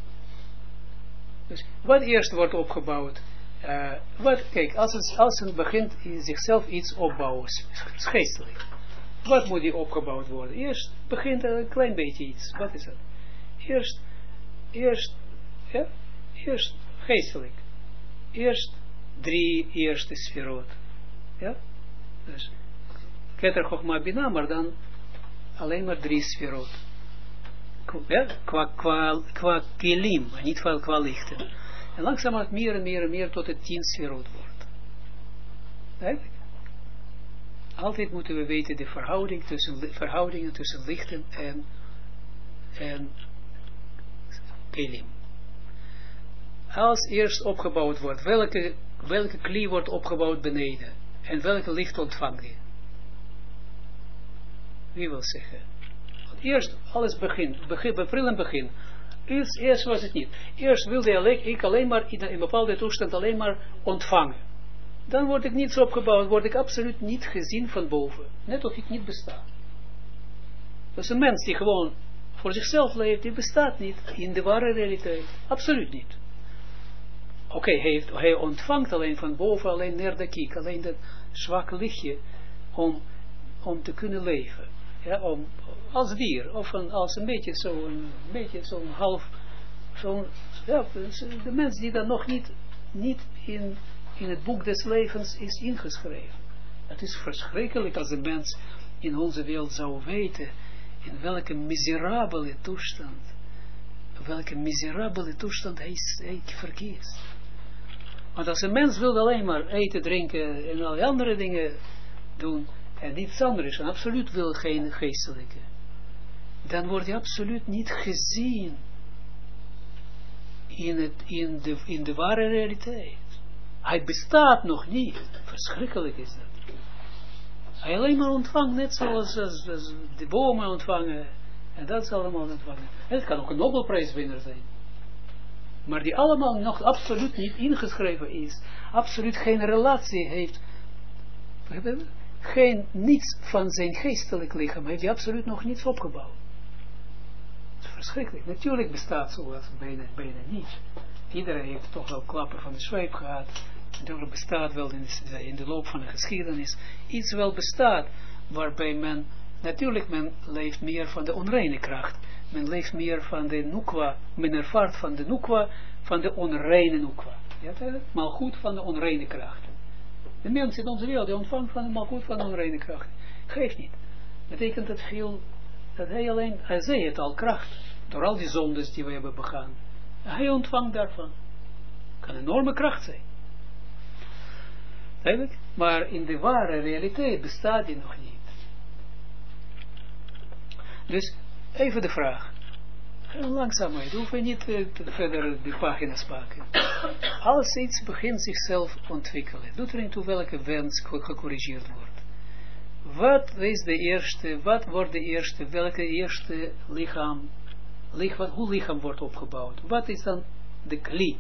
Dus wat eerst wordt opgebouwd, kijk, als het begint in zichzelf iets opbouwen, geestelijk. Wat moet die opgebouwd worden? Eerst begint een klein beetje iets. Wat is dat? Eerst geestelijk. Eerst 3 eerste sferot. Ja? Dus Keter Chochma Bina, maar dan alleen maar 3 sferot. Ja? Qua kelim, niet qua lichten. En langzamerhand meer en meer en meer tot het 10 sferot wordt. Eigenlijk. Altijd moeten we weten de verhoudingen tussen lichten en kelim. Als eerst opgebouwd wordt, welke klie wordt opgebouwd beneden? En welke licht ontvangt die? Wie wil zeggen? Eerst alles bij prillen begin. Eerst was het niet. Eerst wilde ik alleen maar in een bepaalde toestand alleen maar ontvangen. Dan word ik niets opgebouwd, word ik absoluut niet gezien van boven. Net of ik niet besta. Dus een mens die gewoon voor zichzelf leeft, die bestaat niet in de ware realiteit. Absoluut niet. Oké, hij ontvangt alleen van boven, alleen neer de kiek, alleen dat zwakke lichtje om te kunnen leven. Ja, als dier, of als een beetje zo'n half, de mens die dan nog niet in het boek des levens is ingeschreven. Het is verschrikkelijk als een mens in onze wereld zou weten in welke miserabele toestand welke miserabele toestand hij verkiest. Want als een mens wil alleen maar eten, drinken en alle andere dingen doen, en niets anders, en absoluut wil geen geestelijke, dan wordt hij absoluut niet gezien in de ware realiteit. Hij bestaat nog niet. Verschrikkelijk is dat. Hij alleen maar ontvangt, net zoals de bomen ontvangen, en dat is allemaal ontvangen. En het kan ook een Nobelprijswinnaar zijn. Maar die allemaal nog absoluut niet ingeschreven is. Absoluut geen relatie heeft. Niets van zijn geestelijk lichaam heeft hij absoluut nog niets opgebouwd. Het is verschrikkelijk. Natuurlijk bestaat zoals bijna niet. Iedereen heeft toch wel klappen van de zweep gehad. Natuurlijk bestaat wel in de loop van de geschiedenis iets wel bestaat, waarbij men leeft meer van de onreine kracht. Men leeft meer van de nukwa, men ervaart van de nukwa, van de onreine nukwa. Ja, maar goed van de onreine kracht. De mens in onze wereld, die ontvangt van de malgoed van de onreine kracht. Geeft niet. Dat betekent dat hij heeft al kracht, door al die zondes die we hebben begaan. Hij ontvangt daarvan. Kan een enorme kracht zijn. Eigenlijk? Maar in de ware realiteit bestaat die nog niet. Dus, even de vraag. Langzaamheid, hoeven we niet verder de pagina's pakken. Als iets begint zichzelf ontwikkelen, doet er niet toe welke wens gecorrigeerd wordt. Wat wordt de eerste, welke eerste lichaam, hoe lichaam wordt opgebouwd? Wat is dan de kli?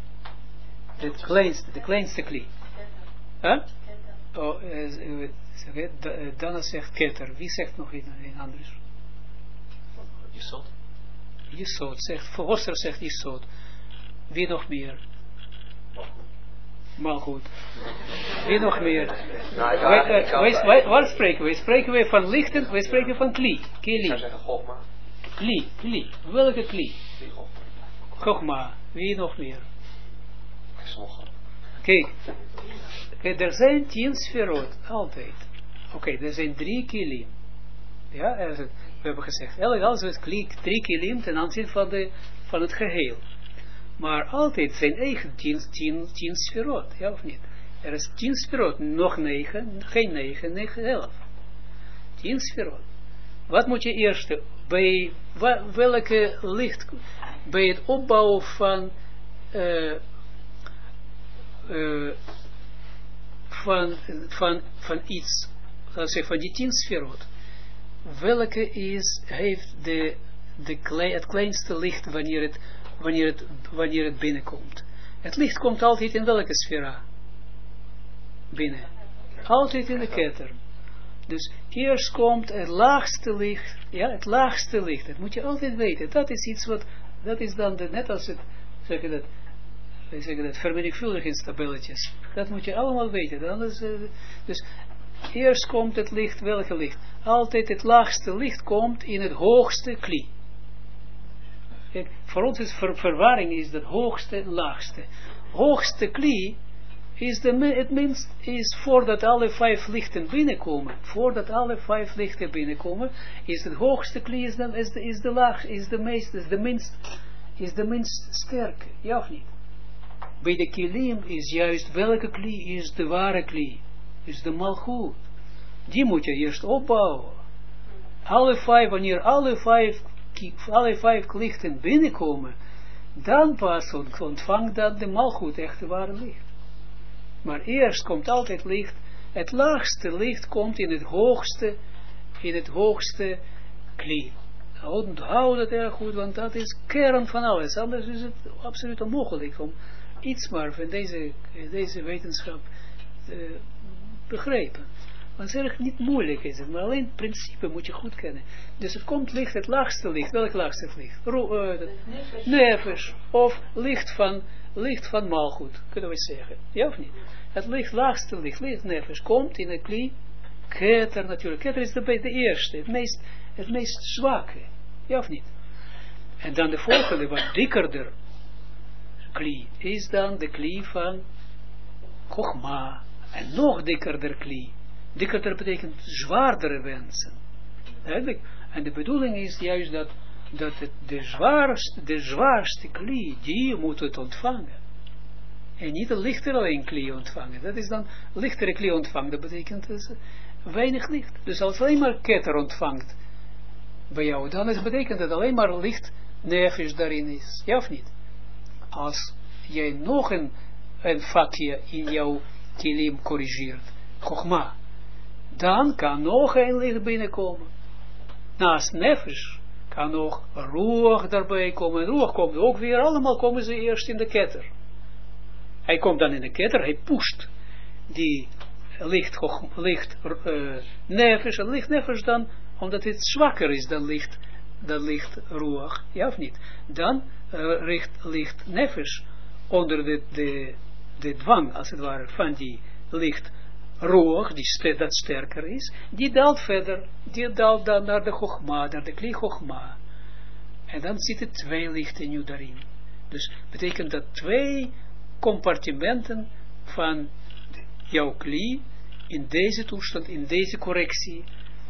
De kleinste kli. Huh? Oh, Dana zegt ketter. Wie zegt nog iets anders? Jesod. Jesod zegt, Foster zegt Jesod. Wie nog meer? Malgoed. Wie nog meer? Waar spreken we? Spreken we van lichten? We spreken van kli. Ik zou zeggen Chogma. Kli. Welke kli? Chogma. Wie nog meer? Kijk, er zijn 10 sferot, altijd. Oké, er zijn 3 kilim. Ja, we hebben gezegd, alles is 3 kilim ten aanzien van het geheel. Maar altijd zijn eigen 10 sferot, ja of niet? Er is 10 sferot, nog 9, geen 9, 11. 10 sferot. Wat moet je eerst, bij welke licht, bij het opbouwen van iets, laten we zeggen, van die 10 sferot, welke heeft het kleinste licht wanneer het binnenkomt? Het licht komt altijd in welke sfera? Binnen. Altijd in de ketter. Dus eerst komt het laagste licht, ja, het laagste licht, dat moet je altijd weten. Dat is iets dat is dan net als het, wij zeggen dat vermenigvuldigingstabelletjes. Dat moet je allemaal weten. Dus eerst komt het licht, welke licht? Altijd het laagste licht komt in het hoogste kli. Kijk, voor ons is verwarring is het hoogste en laagste. Hoogste kli is het minst, is voordat alle 5 lichten binnenkomen. Voordat alle 5 lichten binnenkomen, is het hoogste kli is de minst sterke. Ja of niet? Bij de kilim is juist welke kli is de ware kli. Is de malgoed. Die moet je eerst opbouwen. Wanneer alle vijf lichten binnenkomen, dan pas ontvangt dat de malgoed echt de ware licht. Maar eerst komt altijd licht, het laagste licht komt in het hoogste kli. Onthoud dat erg goed, want dat is kern van alles. Anders is het absoluut onmogelijk om iets maar van deze wetenschap te begrijpen. Want het is erg niet moeilijk is het, maar alleen het principe moet je goed kennen. Dus het komt licht, het laagste licht. Welk laagste licht? Nefesh. Of licht van malgoed, kunnen we zeggen. Ja of niet? Het laagste licht nefesh, komt in het kli. Keter natuurlijk. Keter is de eerste, het meest zwakke. Ja of niet? En dan de volgende, wat dikkerder kli, is dan de kli van Chogma. En nog dikkerder kli. Dikkerder betekent zwaardere wensen. Eigenlijk. En de bedoeling is juist dat dat de zwaarste kli, die moet het ontvangen. En niet een lichtere alleen kli ontvangen. Dat is dan lichtere kli ontvangen. Dat betekent dus weinig licht. Dus als alleen maar ketter ontvangt bij jou, dan betekent dat alleen maar licht nefesh daarin is. Ja of niet? Als jij nog een vakje in jouw kilim corrigeert, chogma, dan kan nog een licht binnenkomen. Naast nefesh kan nog roeg daarbij komen. En roeg komt ook weer, allemaal komen ze eerst in de ketter. Hij komt dan in de ketter, hij pusht die licht nefesh, en licht nefesh dan, omdat het zwakker is dan licht roeg, ja of niet? Dan licht nefesh onder de dwang, als het ware, van die licht roog, dat sterker is, die daalt verder, die daalt dan naar de chogma, naar de kli chogma. En dan zitten 2 lichten nu daarin. Dus betekent dat 2 compartimenten van jouw kli in deze toestand, in deze correctie,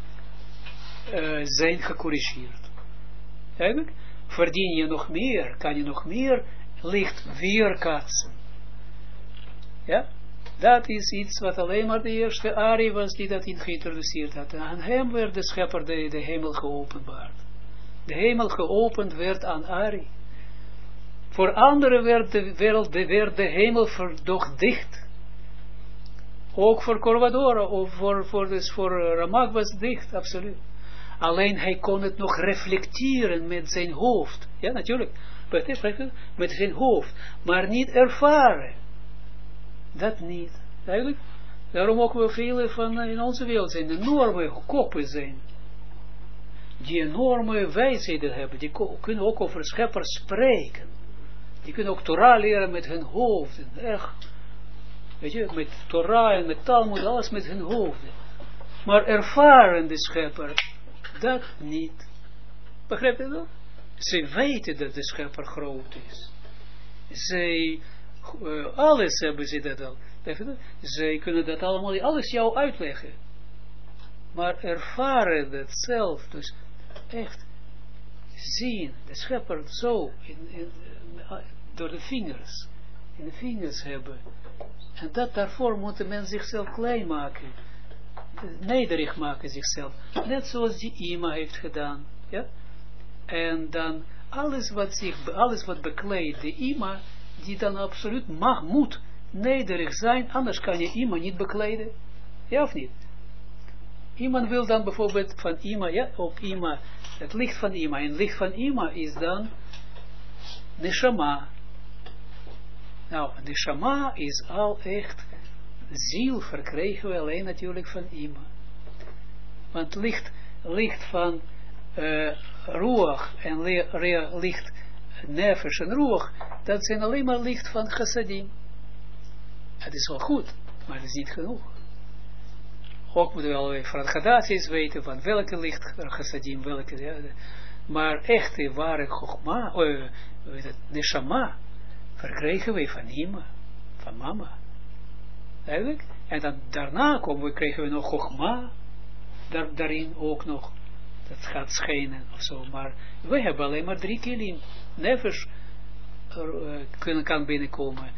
zijn gecorrigeerd. Eigenlijk verdien je nog meer, kan je nog meer licht weerkaatsen. Ja? Dat is iets wat alleen maar de eerste Ari was die dat geïntroduceerd had. Aan hem werd de schepper de hemel geopenbaard. De hemel geopend werd aan Ari. Voor anderen werd de hemel doch dicht. Ook voor Corvadora, of voor Ramak was het dicht, absoluut. Alleen hij kon het nog reflecteren met zijn hoofd. Ja, natuurlijk. Met zijn hoofd. Maar niet ervaren. Dat niet. Eigenlijk. Daarom ook wel vele van in onze wereld zijn enorme koppen zijn. Die enorme wijsheden hebben. Die kunnen ook over schepper spreken. Die kunnen ook Torah leren met hun hoofden. Echt. Weet je, met Torah en met Talmud, alles met hun hoofden. Maar ervaren de schepper, dat niet. Begrijp je dat? Ze weten dat de schepper groot is. Alles hebben ze dat al. Zij kunnen dat allemaal, alles jou uitleggen. Maar ervaren dat zelf, dus echt zien, de schepper zo, door de vingers, in de vingers hebben. En daarvoor moet de mens zichzelf klein maken. Nederig maken zichzelf. Net zoals die Ima heeft gedaan. Ja? En dan alles wat bekleedt de Ima, die dan absoluut moet nederig zijn, anders kan je Ima niet bekleden. Ja of niet? Iemand wil dan bijvoorbeeld van Ima, ja, op Ima, het licht van Ima. En het licht van Ima is dan Neshama. Nou, Neshama is al echt, ziel verkregen we alleen natuurlijk van Ima. Want licht van Ruach en licht Nefesh en Ruach, dat zijn alleen maar licht van Chassadim. Het is wel goed, maar het is niet genoeg. Ook moeten we alweer van gradaties weten van welke licht Chassadim, welke, ja, maar echte ware Chogma, Neshama, verkregen we van Ima, van mama. Eigenlijk? En dan daarna krijgen we nog Chogma, daarin ook nog, dat gaat schijnen of zo, maar we hebben alleen maar 3 kilim. Nefesh kan binnenkomen,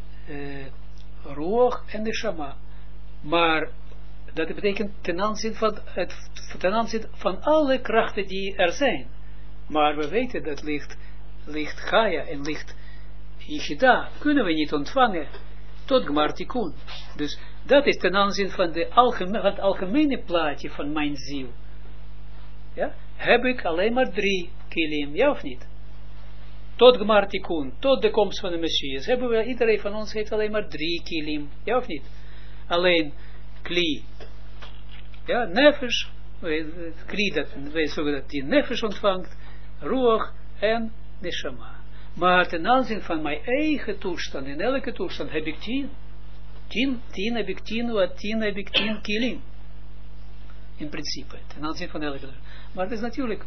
Ruach en Neshama. Maar dat betekent ten aanzien van alle krachten die er zijn. Maar we weten dat licht Gaia en licht Yichida kunnen we niet ontvangen tot Gmar Tikkun. Dus dat is ten aanzien van het algemene plaatje van mijn ziel. Ja? Heb ik alleen maar 3 kilim, ja of niet? Tot Gmar Tikkun, tot de komst van de Messias, iedereen van ons heeft alleen maar 3 kilim, ja of niet? Alleen kli, ja, nefesh, kli wij zeggen dat die nefesh ontvangt, ruach en neshama. Maar ten aanzien van mijn eigen toestand, in elke toestand heb ik 10 heb ik 10 kilim. In principe, ten aanzien van elke toestand. Maar het is natuurlijk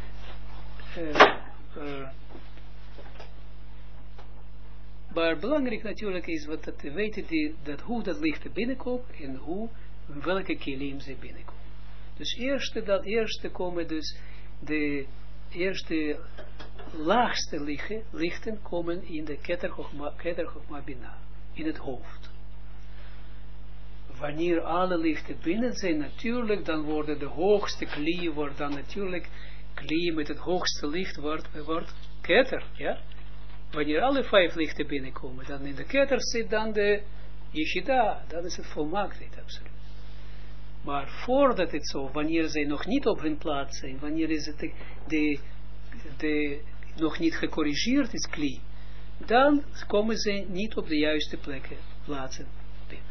maar belangrijk natuurlijk is wat dat te weten, hoe dat licht binnenkomt en welke kilim ze binnenkomt. Dus eerste komen dus eerst de laagste lichten komen in de Keter Chochma Bina, in het hoofd. Wanneer alle lichten binnen zijn, natuurlijk, dan worden de hoogste kli, wordt dan natuurlijk kli met het hoogste licht, wordt Keter, ja. Wanneer alle 5 lichten binnenkomen, dan in de Keter zit dan de Yeshida, dan is het volmaaktheid, absoluut. Maar voordat het zo, wanneer zij nog niet op hun plaats zijn, wanneer is het nog niet gecorrigeerd is kli, dan komen ze niet op de juiste plekken, plaatsen binnen.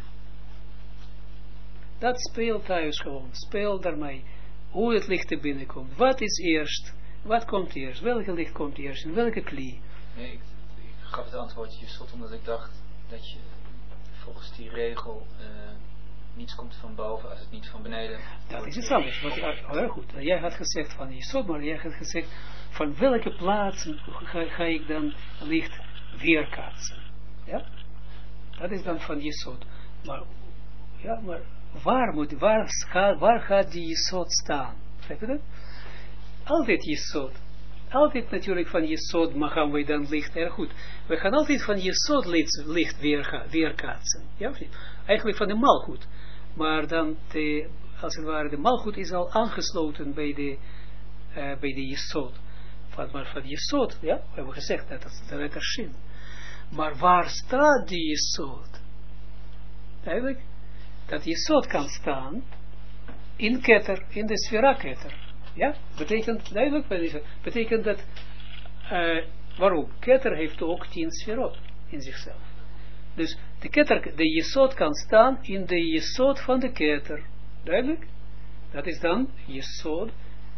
Dat speelt thuis gewoon, speel daarmee, hoe het licht er binnenkomt. Wat is eerst, wat komt eerst, welke licht komt eerst, en welke kli? Nee, ik gaf het antwoord Jesod omdat ik dacht dat je volgens die regel niets komt van boven als het niet van beneden. Dat is iets anders. Heel goed. Jij had gezegd van Jesod, maar jij had gezegd van welke plaatsen ga ik dan licht weerkaatsen. Ja? Dat is dan van Jesod. Maar, ja, maar waar gaat die Jesod staan? Begrijp je dat? Altijd Jesod. Altijd natuurlijk van Jesod gaan we dan licht, erg goed. We gaan altijd van Jesod licht weerkaatsen. Ja of niet? Eigenlijk van de malgoed. Maar dan, als het ware, de malgoed is al aangesloten bij de Jesod. Maar van Jesod, ja, we hebben gezegd dat is de letter Shin. Maar waar staat die Jesod? Eigenlijk, dat Jesod kan staan in Keter, in de Sfera Keter. Ja, betekent, duidelijk, betekent dat, waarom? Keter heeft ook 10 sferot in zichzelf. Dus de Jesod kan staan in de Jesod van de Keter. Duidelijk? Dat is dan Jesod,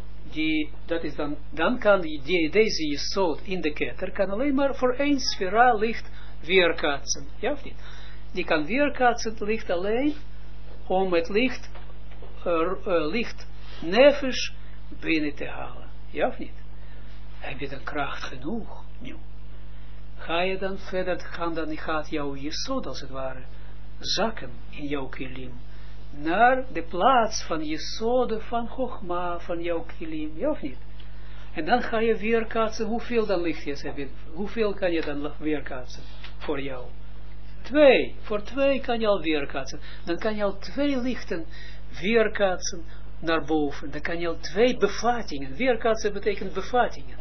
dan kan deze Jesod in de Keter, kan alleen maar voor 1 sfera licht weerkaatsen. Ja of niet? Die kan weerkaatsen het licht alleen om het licht nefesh binnen te halen. Ja of niet? Heb je dan kracht genoeg? Nu. Ga je dan verder, gaat jouw Jesod als het ware zakken in jouw kilim naar de plaats van Jesode van Chochma van jouw kilim. Ja of niet? En dan ga je weerkaatsen, hoeveel dan lichtjes heb je? Hoeveel kan je dan weerkaatsen voor jou? 2. Voor 2 kan je al weerkaatsen. Dan kan je al 2 lichten weerkaatsen naar boven. Dan kan je al 2 bevattingen. Weerkaatsen betekent bevattingen.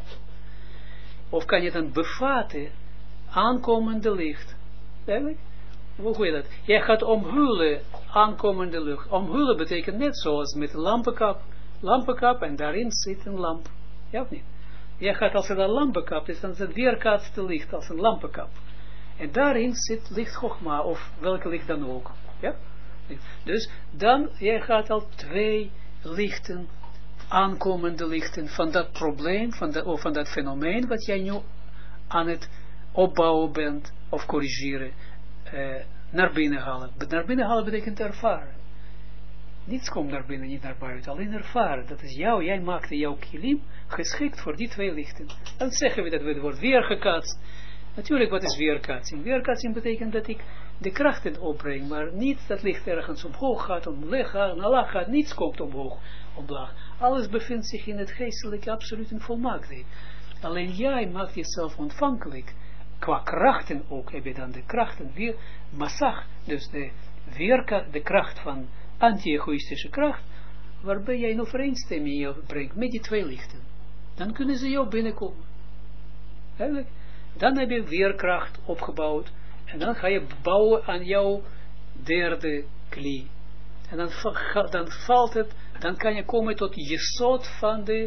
Of kan je dan bevatten aankomende licht. Duidelijk? Hoe doe je dat? Jij gaat omhullen aankomende licht. Omhullen betekent net zoals met een lampenkap en daarin zit een lamp. Ja of niet? Jij gaat als het een lampenkap is, dan is het weerkaatste licht als een lampenkap. En daarin zit licht Chochma of welke licht dan ook. Ja? Dus dan, jij gaat al 2 lichten, aankomende lichten van dat probleem, van dat fenomeen wat jij nu aan het opbouwen bent, of corrigeren, naar binnen halen. Naar binnen halen betekent ervaren. Niets komt naar binnen, niet naar buiten, alleen ervaren. Dat is jij maakte jouw kilim geschikt voor die 2 lichten. Dan zeggen we dat we het woord weergekaatst. Natuurlijk, wat is weerkaatsing? Weerkaatsing betekent dat ik de krachten opbreng, maar niet dat licht ergens omhoog gaat, omlaag gaat, omlaag gaat, niets komt omhoog, omlaag. Alles bevindt zich in het geestelijke absoluut in volmaaktheid. Alleen jij maakt jezelf ontvankelijk. Qua krachten ook heb je dan de krachten weer, massag, dus de kracht van anti-egoïstische kracht, waarbij jij een overeenstemming brengt met die 2 lichten. Dan kunnen ze jou binnenkomen. Eigenlijk. Dan heb je weerkracht opgebouwd. En dan ga je bouwen aan jouw 3e kli. En dan valt het, dan kan je komen tot Jesod van de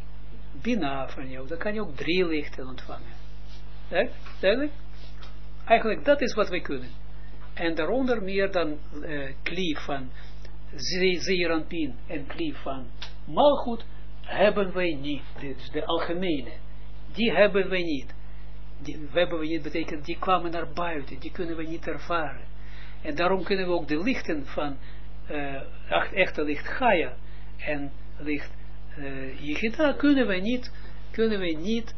Bina van jou. Dan kan je ook 3 lichten ontvangen. Duidelijk? Eigenlijk dat is wat wij kunnen. En daaronder meer dan kli van Zeeranpin en kli van Malchut hebben wij niet. Dus de algemene. Die hebben wij niet. Die hebben we niet, betekent die kwamen naar buiten, die kunnen we niet ervaren. En daarom kunnen we ook de lichten van echte licht Gaia en licht Yechida kunnen we niet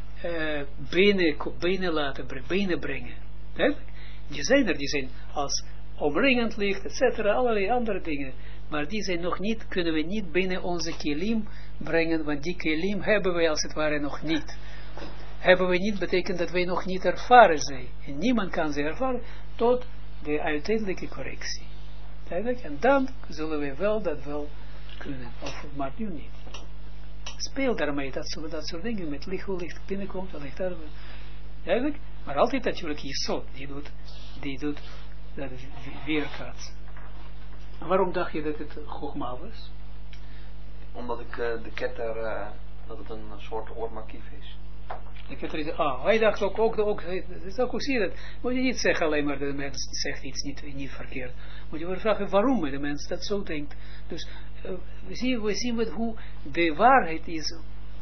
binnenbrengen. Die zijn als omringend licht, etc. Allerlei andere dingen. maar die zijn nog niet, kunnen we niet binnen onze kelim brengen, want die kelim hebben wij als het ware nog niet. Hebben we niet, betekent dat wij nog niet ervaren zijn. En niemand kan ze ervaren tot de uiteindelijke correctie. Duidelijk? En dan zullen we wel dat wel kunnen, maar nu niet. Speel daarmee, dat soort dingen, met licht, hoe licht binnenkomt, dat licht daar. Duidelijk? Maar altijd natuurlijk Jesod, die doet dat weerkaats. Waarom dacht je dat het Chogma was? Omdat ik de ketter, dat het een soort oormakief is. De ketter is, hij dacht ook zie je dat. Moet je niet zeggen alleen maar dat de mens zegt iets niet verkeerd. Moet je wel vragen waarom de mens dat zo denkt. Dus we zien hoe de waarheid is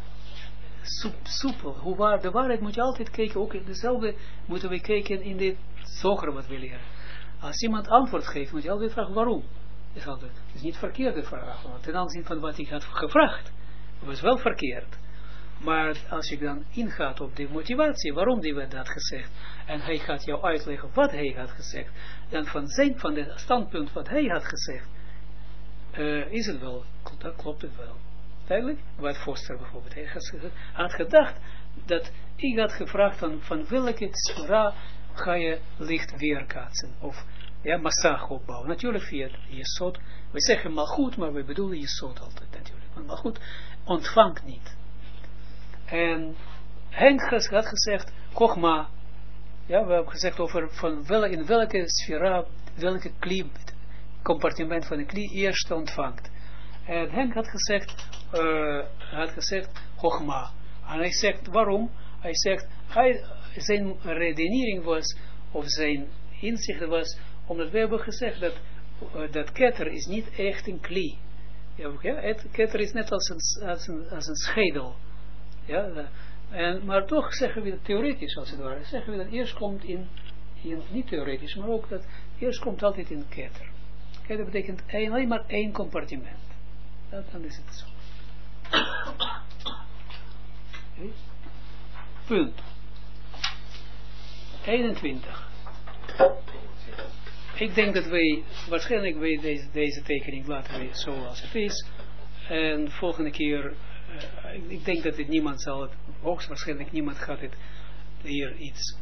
soepel. De waarheid moet je altijd kijken, ook dezelfde moeten we kijken in de zoger wat we leren. Als iemand antwoord geeft, moet je altijd vragen waarom. Het is niet verkeerde vraag, ten aanzien van wat ik had gevraagd. Het was wel verkeerd. Maar als je dan ingaat op de motivatie, waarom die werd dat gezegd, en hij gaat jou uitleggen wat hij had gezegd, dan van het standpunt wat hij had gezegd, is het wel, dan klopt het wel. Duidelijk? Wat Foster bijvoorbeeld, hij had gedacht dat ik had gevraagd van welke sfera ga je licht weerkaatsen, of massage opbouwen. Natuurlijk via Jesod, we zeggen malgoed, maar we bedoelen Jesod altijd natuurlijk, want malgoed ontvangt niet. En Henk had gezegd, Chogma, we hebben gezegd over in welke sfera, welke kli, compartiment van de kli eerst ontvangt. En Henk had gezegd, Chogma. En hij zegt, waarom? Hij zegt, zijn redenering was, of zijn inzicht was, omdat we hebben gezegd dat ketter is niet echt een kli. Ketter is net als een schedel. Maar toch zeggen we dat theoretisch als het ware, zeggen we dat eerst komt in niet theoretisch, maar ook dat eerst komt altijd in ketter. Ketter betekent alleen maar één compartiment. Dan is het zo. Okay. Punt 21. Ik denk dat wij waarschijnlijk deze tekening laten we zoals het is. En volgende keer, ik denk dat niemand zal het, hoogstwaarschijnlijk niemand gaat het hier iets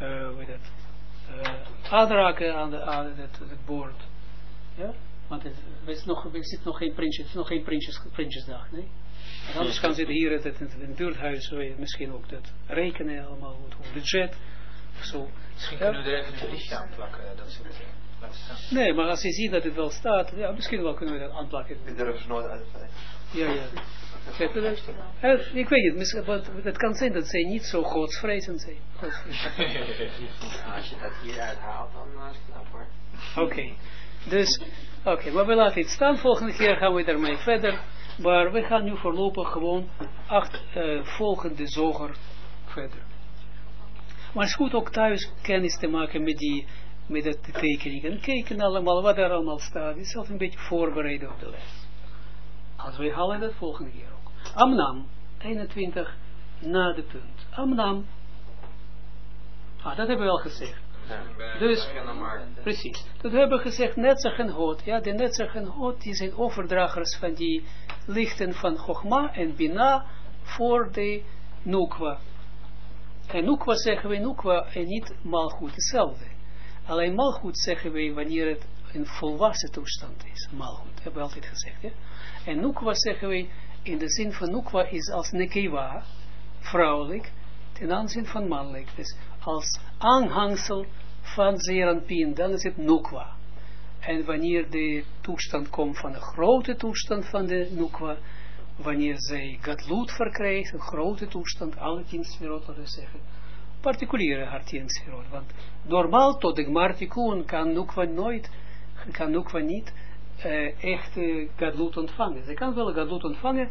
aanraken aan het bord. Ja? Want er zit nog geen printjes, het is nog geen prinsjesdag, nee? En anders gaan ze hier in het buurthuis misschien ook dat rekenen allemaal, hoe budget of zo. Misschien kunnen we er even een berichtje aan plakken, dat soort laten staan. Nee, maar als je ziet dat het wel staat, ja, misschien wel kunnen we dat aanplakken. Ik durf ze nooit uit te zeggen. Ja. Ik weet het, het kan zijn dat zij niet zo godsvrezend zijn. Als je dat hier uithaalt, dan is het knap hoor. Oké, maar we laten het staan. Volgende keer gaan we daarmee verder. Maar we gaan nu voorlopig gewoon 8 volgende zoger verder. Maar het is goed ook thuis kennis te maken met de tekeningen. Kijken allemaal wat er allemaal staat. Jezelf een beetje voorbereiden op de les. Als we halen dat volgende keer ook. Amnam, 21 na de punt. Amnam. Dat hebben we al gezegd. Dus, precies. Dat hebben we gezegd, Netzach en Hod. Ja, de Netzach en Hod, die zijn overdragers van die lichten van Chogma en Bina voor de Nukwa. En Nukwa zeggen we, Nukwa en niet Malchut, hetzelfde. Alleen Malchut zeggen we wanneer het een volwassen toestand is. Malchut, hebben we altijd gezegd. Ja? En Nukwa zeggen we, in de zin van Nukwa is als Nekewa, vrouwelijk, ten aanzien van mannelijk. Dus als aanhangsel van Zeranpien, dan is het Nukwa. En wanneer de toestand komt van de grote toestand van de Nukwa, wanneer zij Gadlut verkrijgt, een grote toestand, alle 10 sferot, laten we zeggen, particuliere haar 10 sferot. Want normaal tot de Gmartikun kan Nukwa niet echt Gadlut ontvangen. Ze kan wel Gadlut ontvangen,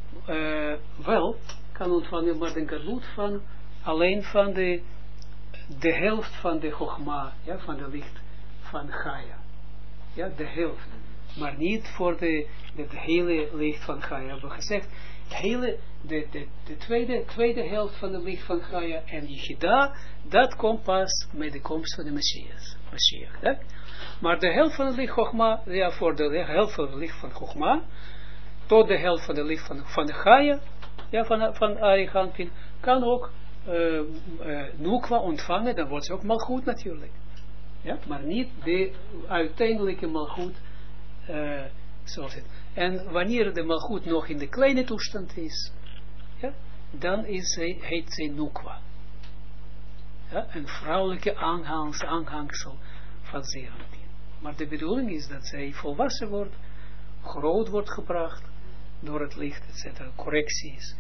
maar de Gadlut van alleen van de helft van de Chogma, ja, van de licht van Gaia. Ja, de helft. Maar niet voor het hele licht van Gaia. We hebben gezegd, de tweede helft van het licht van Gaia en Yichida, dat komt pas met de komst van de Mashiach. Ja? Maar de helft van het licht Chogma, ja, voor de helft van het licht van Chogma, tot de helft van het licht van de Gaia, ja, van Arihantin, kan ook Nukwa ontvangen, dan wordt ze ook malgoed natuurlijk. Ja? Maar niet de uiteindelijke malgoed, zoals het. En wanneer de malgoed nog in de kleine toestand is, ja, dan heet zij Nukwa. Ja, een vrouwelijke aanhangsel van Zeranpin. Maar de bedoeling is dat zij volwassen wordt, groot wordt gebracht door het licht, etc. Correcties.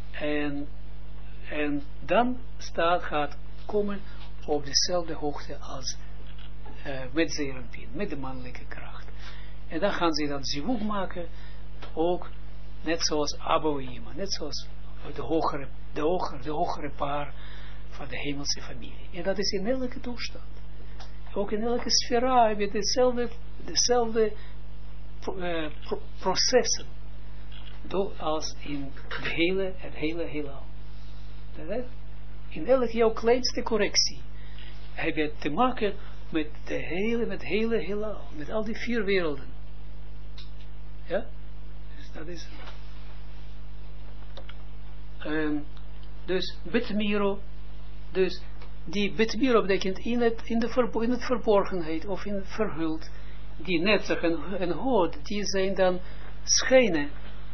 En dan gaat komen op dezelfde hoogte als met Zeranpin, met de mannelijke kracht. En dan gaan ze dan zivug maken, ook net zoals Abouima, net zoals de hogere paar van de hemelse familie. En dat is in elke toestand. Ook in elke sfera heb je dezelfde processen, als in het hele heelal. In elke jouw kleinste correctie heb je te maken met het hele heelal, met al die 4 werelden. Ja? Dus dat is dus Betmiro, dus die Betmiro betekent in het verborgenheid of in verhuld, die netzig en hood, die zijn dan schijnen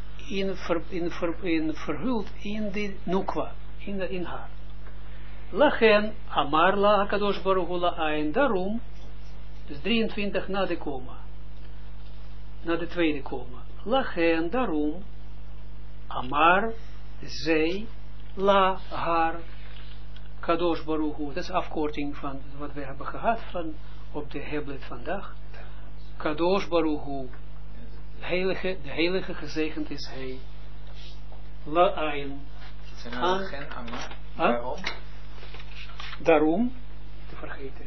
verhuld in die Nukwa, in haar. Lachen Amarla Kadosh Baruch Hu La'ain, daarom, dus 23 na de komma, na de tweede komma. Lachen, daarom, Amar, zij, la, haar, Kadosh Baruch Hu, dat is afkorting van wat we hebben gehad van op de Heblet vandaag. Kadosh Baruch Hu, de heilige gezegend is hij. La'ain. Lachen, Amar, waarom? Daarom, te vergeten.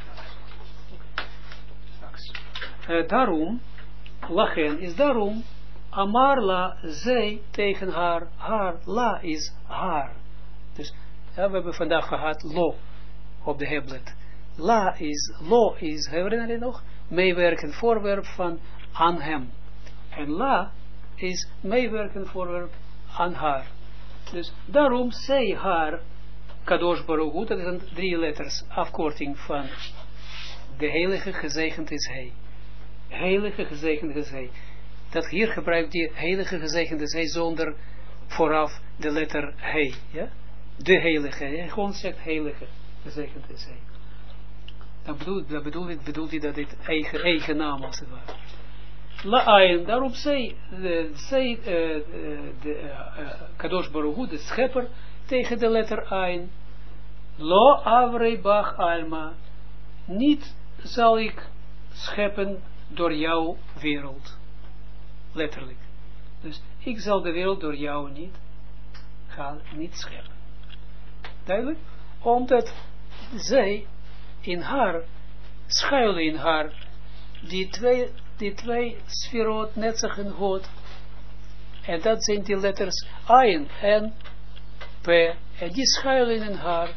Daarom, lachen is daarom, Amarla, zij tegen haar, la is haar. Dus ja, we hebben vandaag gehad lo op de Heblet. Lo is, herinner je nog? Meewerkend voorwerp van aan hem. En la is meewerkend voorwerp aan haar. Dus daarom zij haar, Kadosh Baruch Hu, dat is een 3 letters afkorting van de heilige gezegend is hij. Heilige gezegend is hij. Dat hier gebruikt die heilige gezegend is hij zonder vooraf de letter hij. Ja? De heilige. Hij gewoon zegt heilige gezegend is hij. Dan bedoelt hij dat dit eigen naam als het ware. La'ayin, daarom zei Kadosh Baruch Hu, de schepper, tegen de letter Ayin, Lo avrei bach alma, niet zal ik scheppen door jouw wereld. Letterlijk. Dus ik zal de wereld door jou niet scheppen. Duidelijk? Omdat zij in haar, schuilen in haar, die twee sferot, netzach en hod, en dat zijn die letters Ayin en P, en die schuilen in haar.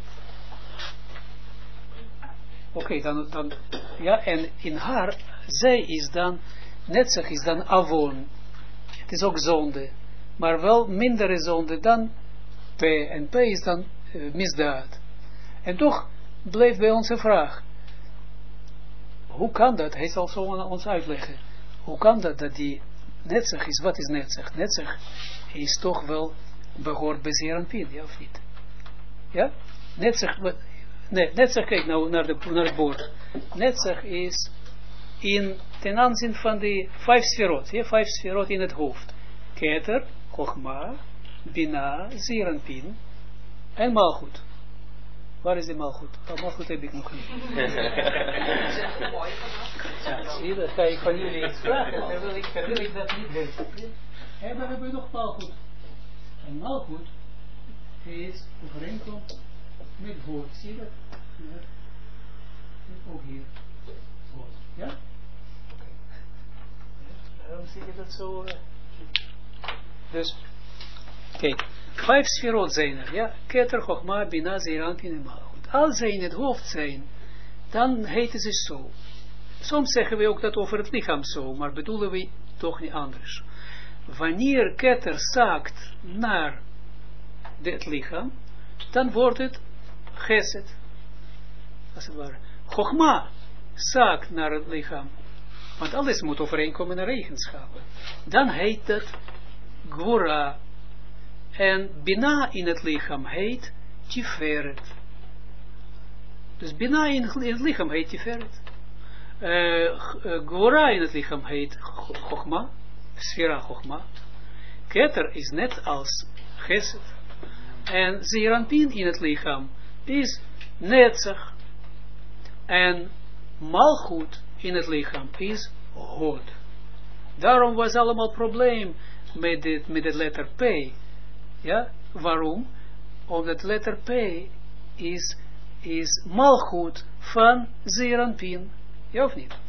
Oké, dan, ja, en in haar, zij is dan, netzach is dan avon. Het is ook zonde, maar wel mindere zonde dan P, en P is dan misdaad. En toch bleef bij ons een vraag. Hoe kan dat? Hij zal zo ons uitleggen. Hoe kan dat die netzach is? Wat is netzach? Netzach is toch wel behoort bij Zeranpin, ja of niet? Ja? Netzach, nee, netzach, kijk nou naar het bord. Netzach is ten aanzien van die 5 sferot, 5 sferot in het hoofd. Keter, Chochma, Bina, Zeranpin en Malchut. Waar is die Malchut? Malchut heb ik nog niet. Ja, zie, dat ga ik van jullie iets vragen. Dan wil ik dat niet weten. En dan hebben we nog Malchut. En Malchut is overeenkomst met woord. Zie je dat? Ja. Ook hier. Woord. Ja? Waarom zie je dat zo? Dus, kijk, 5 sferot zijn er, ja, Keter, Chogma, Bina, Zeranpin en Malchut. Als zij in het hoofd zijn, dan heten ze zo. Soms zeggen we ook dat over het lichaam zo, maar bedoelen we toch niet anders. Wanneer Keter zaakt naar het lichaam, dan wordt het Gesed, als het ware. Chogma zaakt naar het lichaam, want alles moet overeenkomen naar eigenschappen. Dan heet het Gwora. En Bina in het lichaam heet Tiferet. Dus Bina in het lichaam heet Tiferet. Gwora in het lichaam heet Chogma, Sfera Chogma. Keter is net als Gesed. En Zeranpin in het lichaam is Netzach. En Malchut in het lichaam is Hod. Daarom was allemaal probleem met de letter P. Ja, waarom? Omdat letter P is Malchut van Zeranpin. Ja of niet?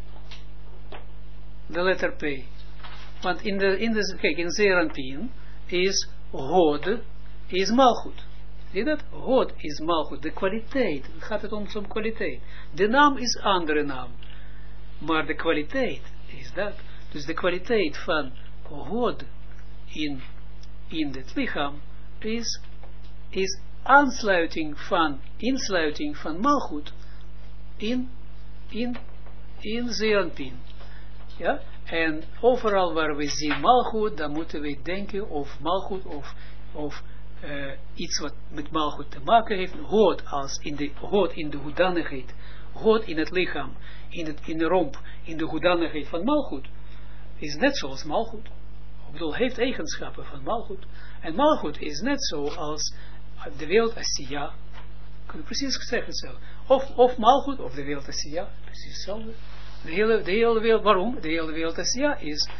De letter P. Want in Zeranpin is Hod, is Malchut. Zie dat? Hod is Malchut. De kwaliteit. Het gaat het om zo'n kwaliteit. De naam is andere naam. Maar de kwaliteit is dat. Dus de kwaliteit van Hod in het lichaam is insluiting van Malchut in Zeranpin. Ja? En overal waar we zien Malchut, dan moeten we denken of Malchut of iets wat met Malchut te maken heeft. Hod in de hoedanigheid. Hod in het lichaam. In de romp. In de hoedanigheid van Malchut. Is net zoals Malchut. Ik bedoel, heeft eigenschappen van Malchut. En Malchut is net zo als de wereld Asiya. Kun je precies zeggen zo. Of Malchut, of de wereld Asiya. Precies hetzelfde. De hele wereld, waarom? De hele wereld Asiya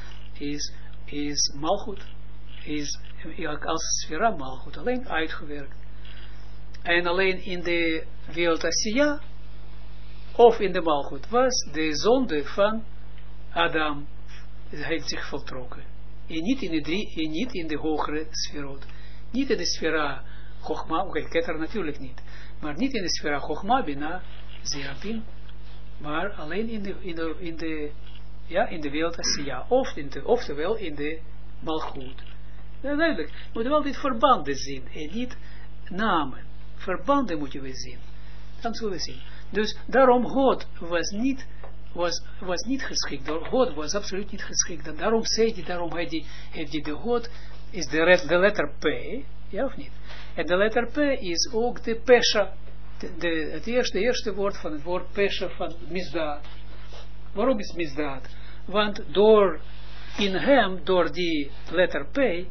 is Malchut. Is als Sfera Malchut. Alleen uitgewerkt. En alleen in de wereld Asiya, of in de Malchut, was de zonde van Adam. Heeft zich voltrokken. En niet in de hogere sferot. Niet in de sfera Chogma, oké, Keter natuurlijk niet. Maar niet in de sfera Chogma, Bina, Zeranpin. Maar alleen in de wereld Asiya. Oftewel in de Malchut. Ja, duidelijk. We moeten wel dit verbanden zien. En niet namen. Verbanden moeten we zien. Dan zullen we zien. Dus daarom Hod was niet geschikt. Hod was absoluut niet geschikt. Daarom heeft hij de Hod, is de letter P, ja of niet? En de letter P is ook de Pesha, het eerste woord van het woord Pesha van misdaad. Waarom is misdaad? Want door die letter P,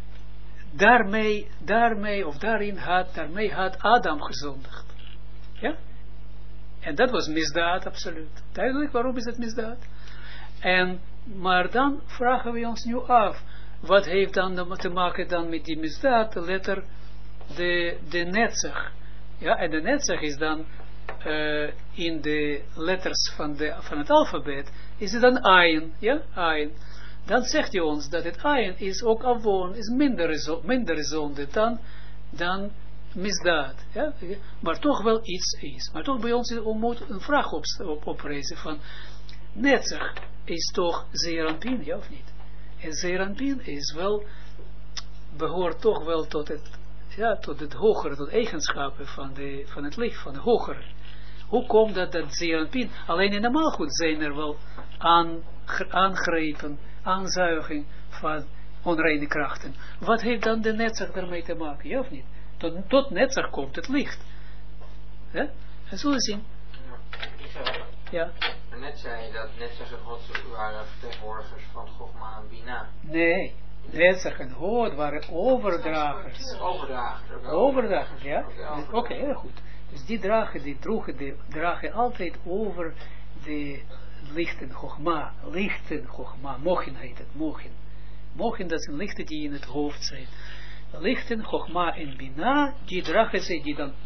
daarmee had Adam gezondigd. Ja? En dat was misdaad, absoluut. Duidelijk, waarom is het misdaad? Maar dan vragen we ons nu af, wat heeft dan te maken dan met die misdaad, de letter, de netzach. Ja, en de netzach is dan, in de letters van het alfabet, is het dan ayin, ja, ayin. Dan zegt hij ons dat het ayin is ook avon, is minder zonde dan misdaad, ja? Maar toch wel iets is. Maar toch bij ons moet een vraag oprezen van netzach is toch Zeranpin, ja of niet? En Zeranpin is wel, behoort toch wel tot het hogere, tot eigenschappen van het licht, van de hogere. Hoe komt dat Zeranpin, alleen in de Malchut zijn er wel aangrepen, aanzuiging van onreine krachten. Wat heeft dan de netzach daarmee te maken, ja of niet? Tot netzach komt het licht. Ja? En zullen we zien. Ja. Net zei je dat netzach en Hod waren vertegenwoordigers van Chogma en Bina. Nee, netzach en Hod waren overdragers. Overdragers, ja. Oké, heel goed. Dus die dragen altijd over de lichten Chogma. Mochin heet het, Mochin. Mochin, dat zijn lichten die in het hoofd zijn. Lichten, Chogma en Bina, die dragen ze, die dan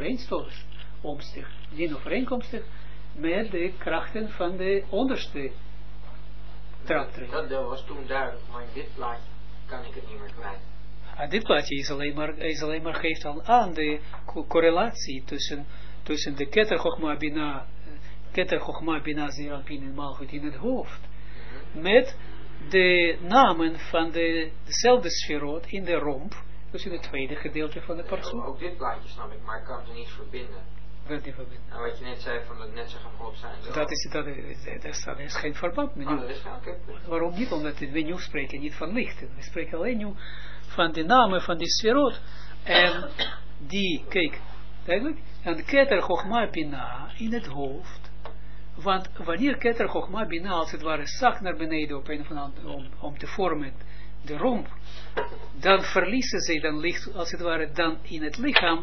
overeenkomstig met de krachten van de onderste traptreden. Dat was toen duidelijk, maar in dit plaatje kan ik het niet meer kwijt. Dit plaatje is alleen maar geeft al aan de correlatie tussen de Keter Chochma Bina Zeer Anpin en Malchut in het hoofd, met de namen van dezelfde sferot in de romp, dus in het tweede gedeelte van de parsoef. Ook dit plaatje snap ik, maar ik kan ze niet verbinden. Wat die verbinden? Nou, wat je net zei van het net zeggen God zijn. Dat is geen verband met dat is geen Waarom niet? Omdat we nu spreken niet van licht. We spreken alleen nu van de namen van die sferot. En die, kijk, duidelijk, en Keter Chochma Bina in het hoofd. Want wanneer Keter Chochma Bina als het ware zakt naar beneden op een of andere om te vormen de romp, dan verliezen ze dan licht, als het ware, dan in het lichaam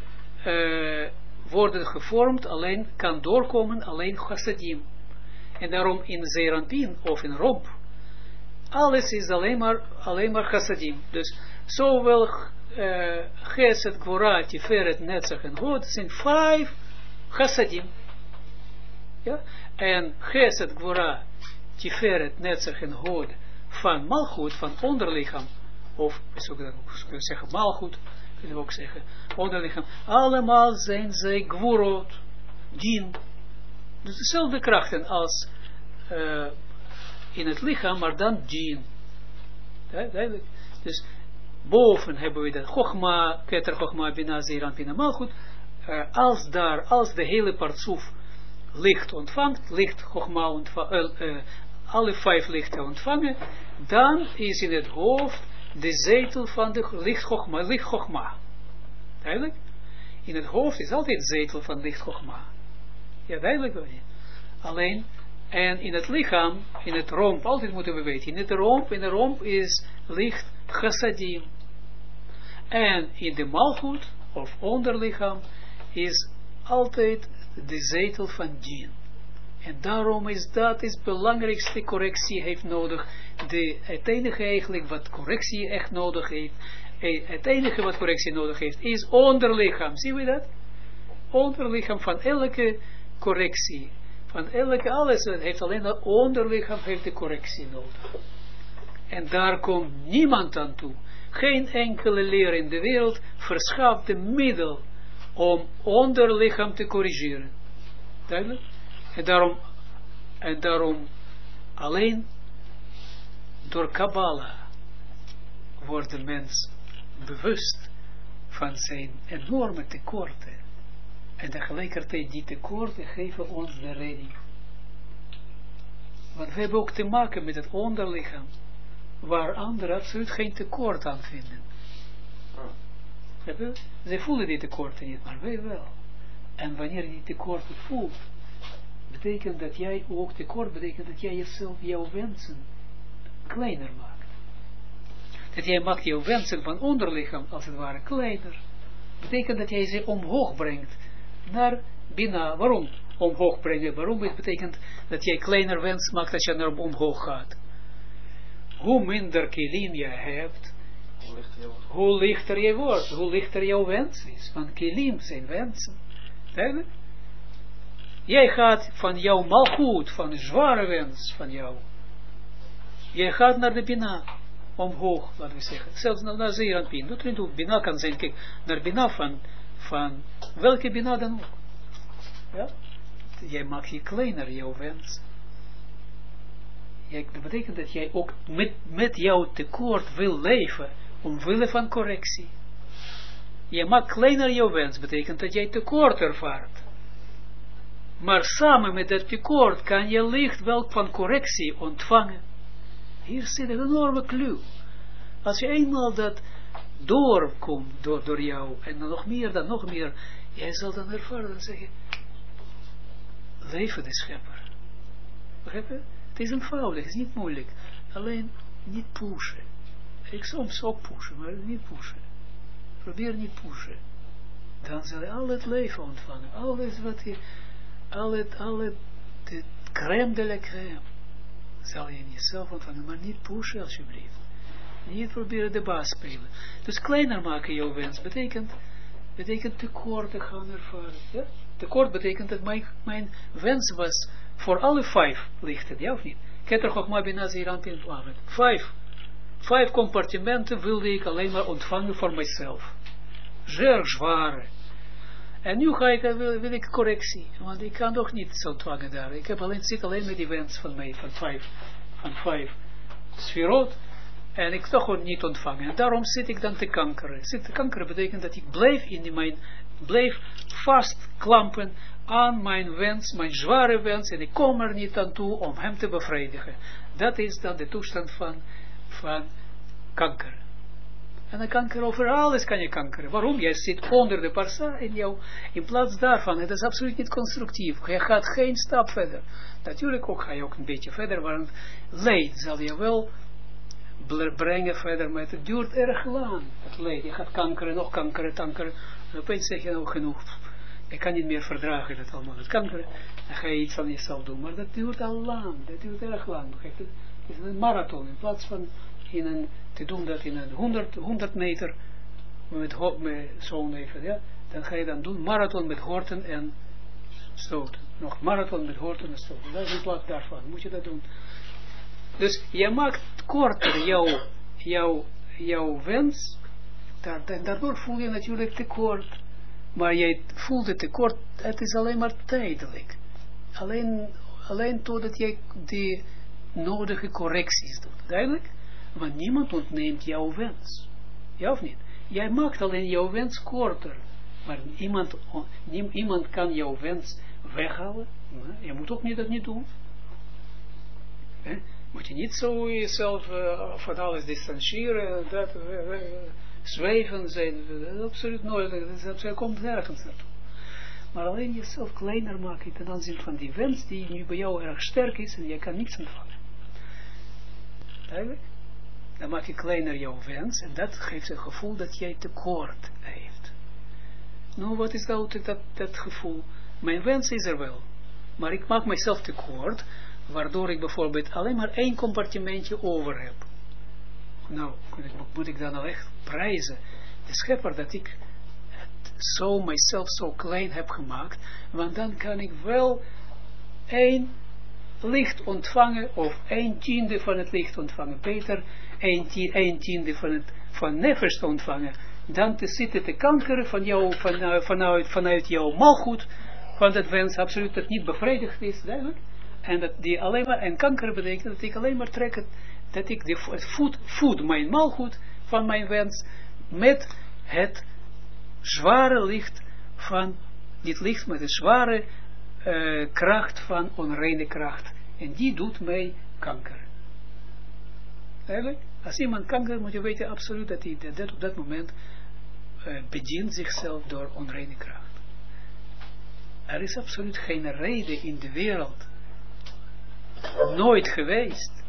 worden gevormd, alleen kan doorkomen, alleen chassadim. En daarom in Zeer Anpin of in romp, alles is alleen maar chassadim. Dus zowel Chesed, Gvora, Tiferet, Netzach en Hod zijn 5 chassadim. Ja? En Chesed, Gvora, Tiferet, Netzach en Hod van Malchut, van onderlichaam, of we zullen zeggen Malchut, kunnen we ook zeggen onderlichaam, allemaal zijn zij Gvorot, Din. Dus dezelfde krachten als in het lichaam, maar dan Din. Duidelijk. Dus boven hebben we dat Chochma, Keter Chochma, Bina, Zeer Anpin en Malchut. Als de hele partsoef licht ontvangt, licht Chochma alle 5 lichten ontvangen, dan is in het hoofd de zetel van de licht Chochma. Duidelijk? In het hoofd is altijd zetel van licht Chochma. Ja, duidelijk wel niet. Alleen, en in het lichaam, in het romp, altijd moeten we weten, in de romp is licht chassadim. En in de malchut, of onderlichaam, is altijd de zetel van din. En daarom is dat de belangrijkste correctie heeft nodig. Het enige eigenlijk wat correctie echt nodig heeft, het enige wat correctie nodig heeft, is onderlichaam. Zie je dat? Onderlichaam van elke correctie. Van elke, alles, het heeft alleen dat onderlichaam heeft de correctie nodig. En daar komt niemand aan toe. Geen enkele leer in de wereld verschaft de middel om onderlichaam te corrigeren. Duidelijk? En daarom alleen door Kabbalah wordt de mens bewust van zijn enorme tekorten. En tegelijkertijd die tekorten geven ons de redding. Want we hebben ook te maken met het onderlichaam, waar anderen absoluut geen tekort aan vinden. Ze voelen die tekorten niet, maar wij wel. En wanneer je die tekorten voelt, betekent dat jij ook tekort, betekent dat jij jezelf, jouw wensen kleiner maakt. Dat jij maakt jouw wensen van onderlichaam als het ware kleiner. Betekent dat jij ze omhoog brengt naar Bina. Waarom omhoog brengen? Waarom? Het betekent dat jij kleiner wens maakt als je naar omhoog gaat. Hoe minder kilim je hebt, hoe lichter je wordt, hoe lichter jouw wens is. Want kilim zijn wensen. Duidelijk? Jij gaat van jouw malgoed, van een zware wens van jou. Jij gaat naar de Bina, omhoog, laten we zeggen. Zelfs naar Zeer Anpin. Dat niet hoe Bina kan zijn. Kijk, naar Bina van welke Bina dan ook. Ja? Jij maakt je kleiner, jouw wens. Dat betekent dat jij ook met jouw tekort wil leven, omwille van correctie. Je maakt kleiner jouw wens, betekent dat jij tekort ervaart. Maar samen met dat tekort kan je licht welk van correctie ontvangen. Hier zit een enorme clue. Als je eenmaal dat doorkomt door jou, en dan nog meer, jij zal dan ervaren en zeggen, leven de schepper. Begrijp je? Het is eenvoudig, het is niet moeilijk. Alleen niet pushen. Ik soms ook pushen, maar niet pushen. Probeer niet pushen. Dan zal je al het leven ontvangen. Alles wat je, de crème de la crème, zal je in jezelf ontvangen. Maar niet pushen alsjeblieft. Niet proberen de baas spelen. Dus kleiner maken jouw wens. Betekent tekort te gaan ervaren. Ja? Tekort betekent dat mijn wens was voor alle 5 lichten. Ja of niet? Keter Chochma Bina Zeer Anpin 5. 5 compartimenten wilde ik alleen maar ontvangen voor mijzelf. Zeer zware. En nu wil ik correctie, want ik kan toch niet zo ontvangen daar. Ik heb zit alleen met die wens van mij, van 5 sferot, en ik toch ook niet ontvangen. En daarom zit ik dan te kankeren. Zit te kankeren betekent dat ik blijf vastklampen aan mijn wens, mijn zware wens, en ik kom er niet aan toe om hem te bevredigen. Dat is dan de toestand van kanker. En dan kanker over alles kan je kankeren. Waarom? Jij zit onder de parsa in jou, in plaats daarvan. Het is absoluut niet constructief. Je gaat geen stap verder. Natuurlijk ook ga je ook een beetje verder, want leed zal je wel brengen verder, maar het duurt erg lang. Het leed. Je gaat kankeren, nog kankeren. En opeens zeg je nou genoeg. Ik kan niet meer verdragen dat allemaal. Het kankeren. Dan ga je iets aan jezelf doen. Maar dat duurt al lang. Dat duurt erg lang. Het is een marathon. In plaats van te doen dat in een 100 meter met zo'n even, ja, dan ga je dan doen marathon met horten en stoten. Nog marathon met horten en stoten. Dat is in plaats daarvan. Moet je dat doen. Dus je maakt korter jouw wens. Daardoor voel je natuurlijk tekort. Maar jij voelt het tekort. Het is alleen maar tijdelijk. Alleen totdat jij de nodige correcties doet. Duidelijk? Want niemand ontneemt jouw wens. Ja of niet? Jij maakt alleen jouw wens korter. Maar iemand kan jouw wens weghalen. Je moet ook dat niet doen. Moet je niet zo jezelf van alles distancieren. Zweven zijn. Dat is absoluut nooit. Dat komt nergens naartoe. Maar alleen jezelf kleiner maken ten aanzien van die wens die nu bij jou erg sterk is en je kan niets ontvangen. Duidelijk? Dan maak je kleiner jouw wens en dat geeft het gevoel dat jij tekort heeft. Nou, wat is dat gevoel? Mijn wens is er wel, maar ik maak mezelf tekort, waardoor ik bijvoorbeeld alleen maar 1 compartimentje over heb. Nou, moet ik dan al echt prijzen, de schepper, dat ik mijzelf zo klein heb gemaakt, want dan kan ik wel 1 licht ontvangen, of 1/10 van het licht ontvangen, beter 1/10 van nefesh te ontvangen, dan te zitten te kankeren vanuit jouw malgoed, van dat wens absoluut dat niet bevredigd is, duidelijk, en dat die alleen maar, en kanker betekent dat ik alleen maar trek dat ik voed mijn malgoed van mijn wens, met het zware licht van, dit licht met de zware kracht van onreine kracht. En die doet mij kanker. Eigenlijk, als iemand kanker, moet je weten absoluut dat hij op dat moment bedient zichzelf door onreine kracht. Er is absoluut geen reden in de wereld, nooit geweest,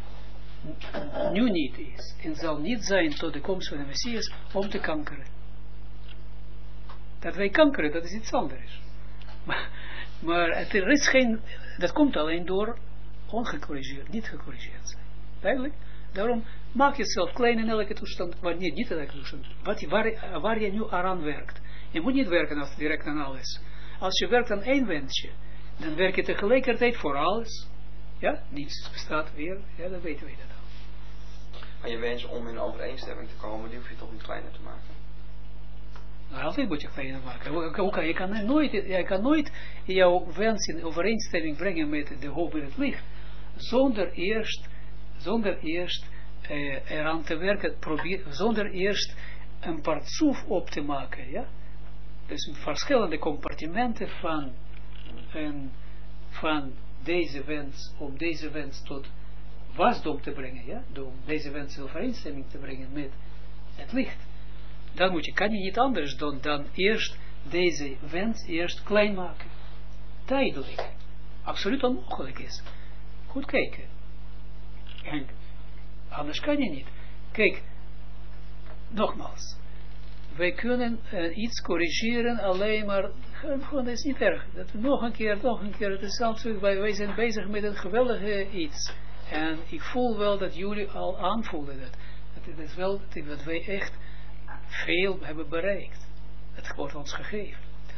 nu niet is, en zal niet zijn tot de komst van de Messias, om te kankeren. Dat wij kankeren, dat is iets anders. Maar er is geen, dat komt alleen door ongecorrigeerd, niet gecorrigeerd zijn. Duidelijk? Daarom maak jezelf klein in elke toestand, maar niet in elke toestand, waar je nu aan werkt. Je moet niet werken direct aan alles. Als je werkt aan 1 wensje, dan werk je tegelijkertijd voor alles. Ja, niets bestaat weer, ja, dan weten we dat al. Maar je wens om in overeenstemming te komen, die hoef je toch niet kleiner te maken? Nou, altijd moet je kleiner maken. Je kan nooit jouw wens in overeenstemming brengen met de hoop in het licht, zonder eerst eraan te werken, zonder eerst een partsoef op te maken, ja. Dus verschillende compartimenten van deze wens, om deze wens tot wasdom te brengen, ja, om deze wens in overeenstemming te brengen met het licht. Dan kan je niet anders doen dan eerst deze wens eerst klein maken. Tijdelijk. Absoluut onmogelijk is. Goed kijken. En anders kan je niet. Kijk, nogmaals. Wij kunnen iets corrigeren alleen maar, gewoon is niet erg. Dat nog een keer, het is absoluut, wij zijn bezig met een geweldige iets. En ik voel wel dat jullie al aanvoelen dat. Het is wel dat wij echt veel hebben bereikt. Het wordt ons gegeven.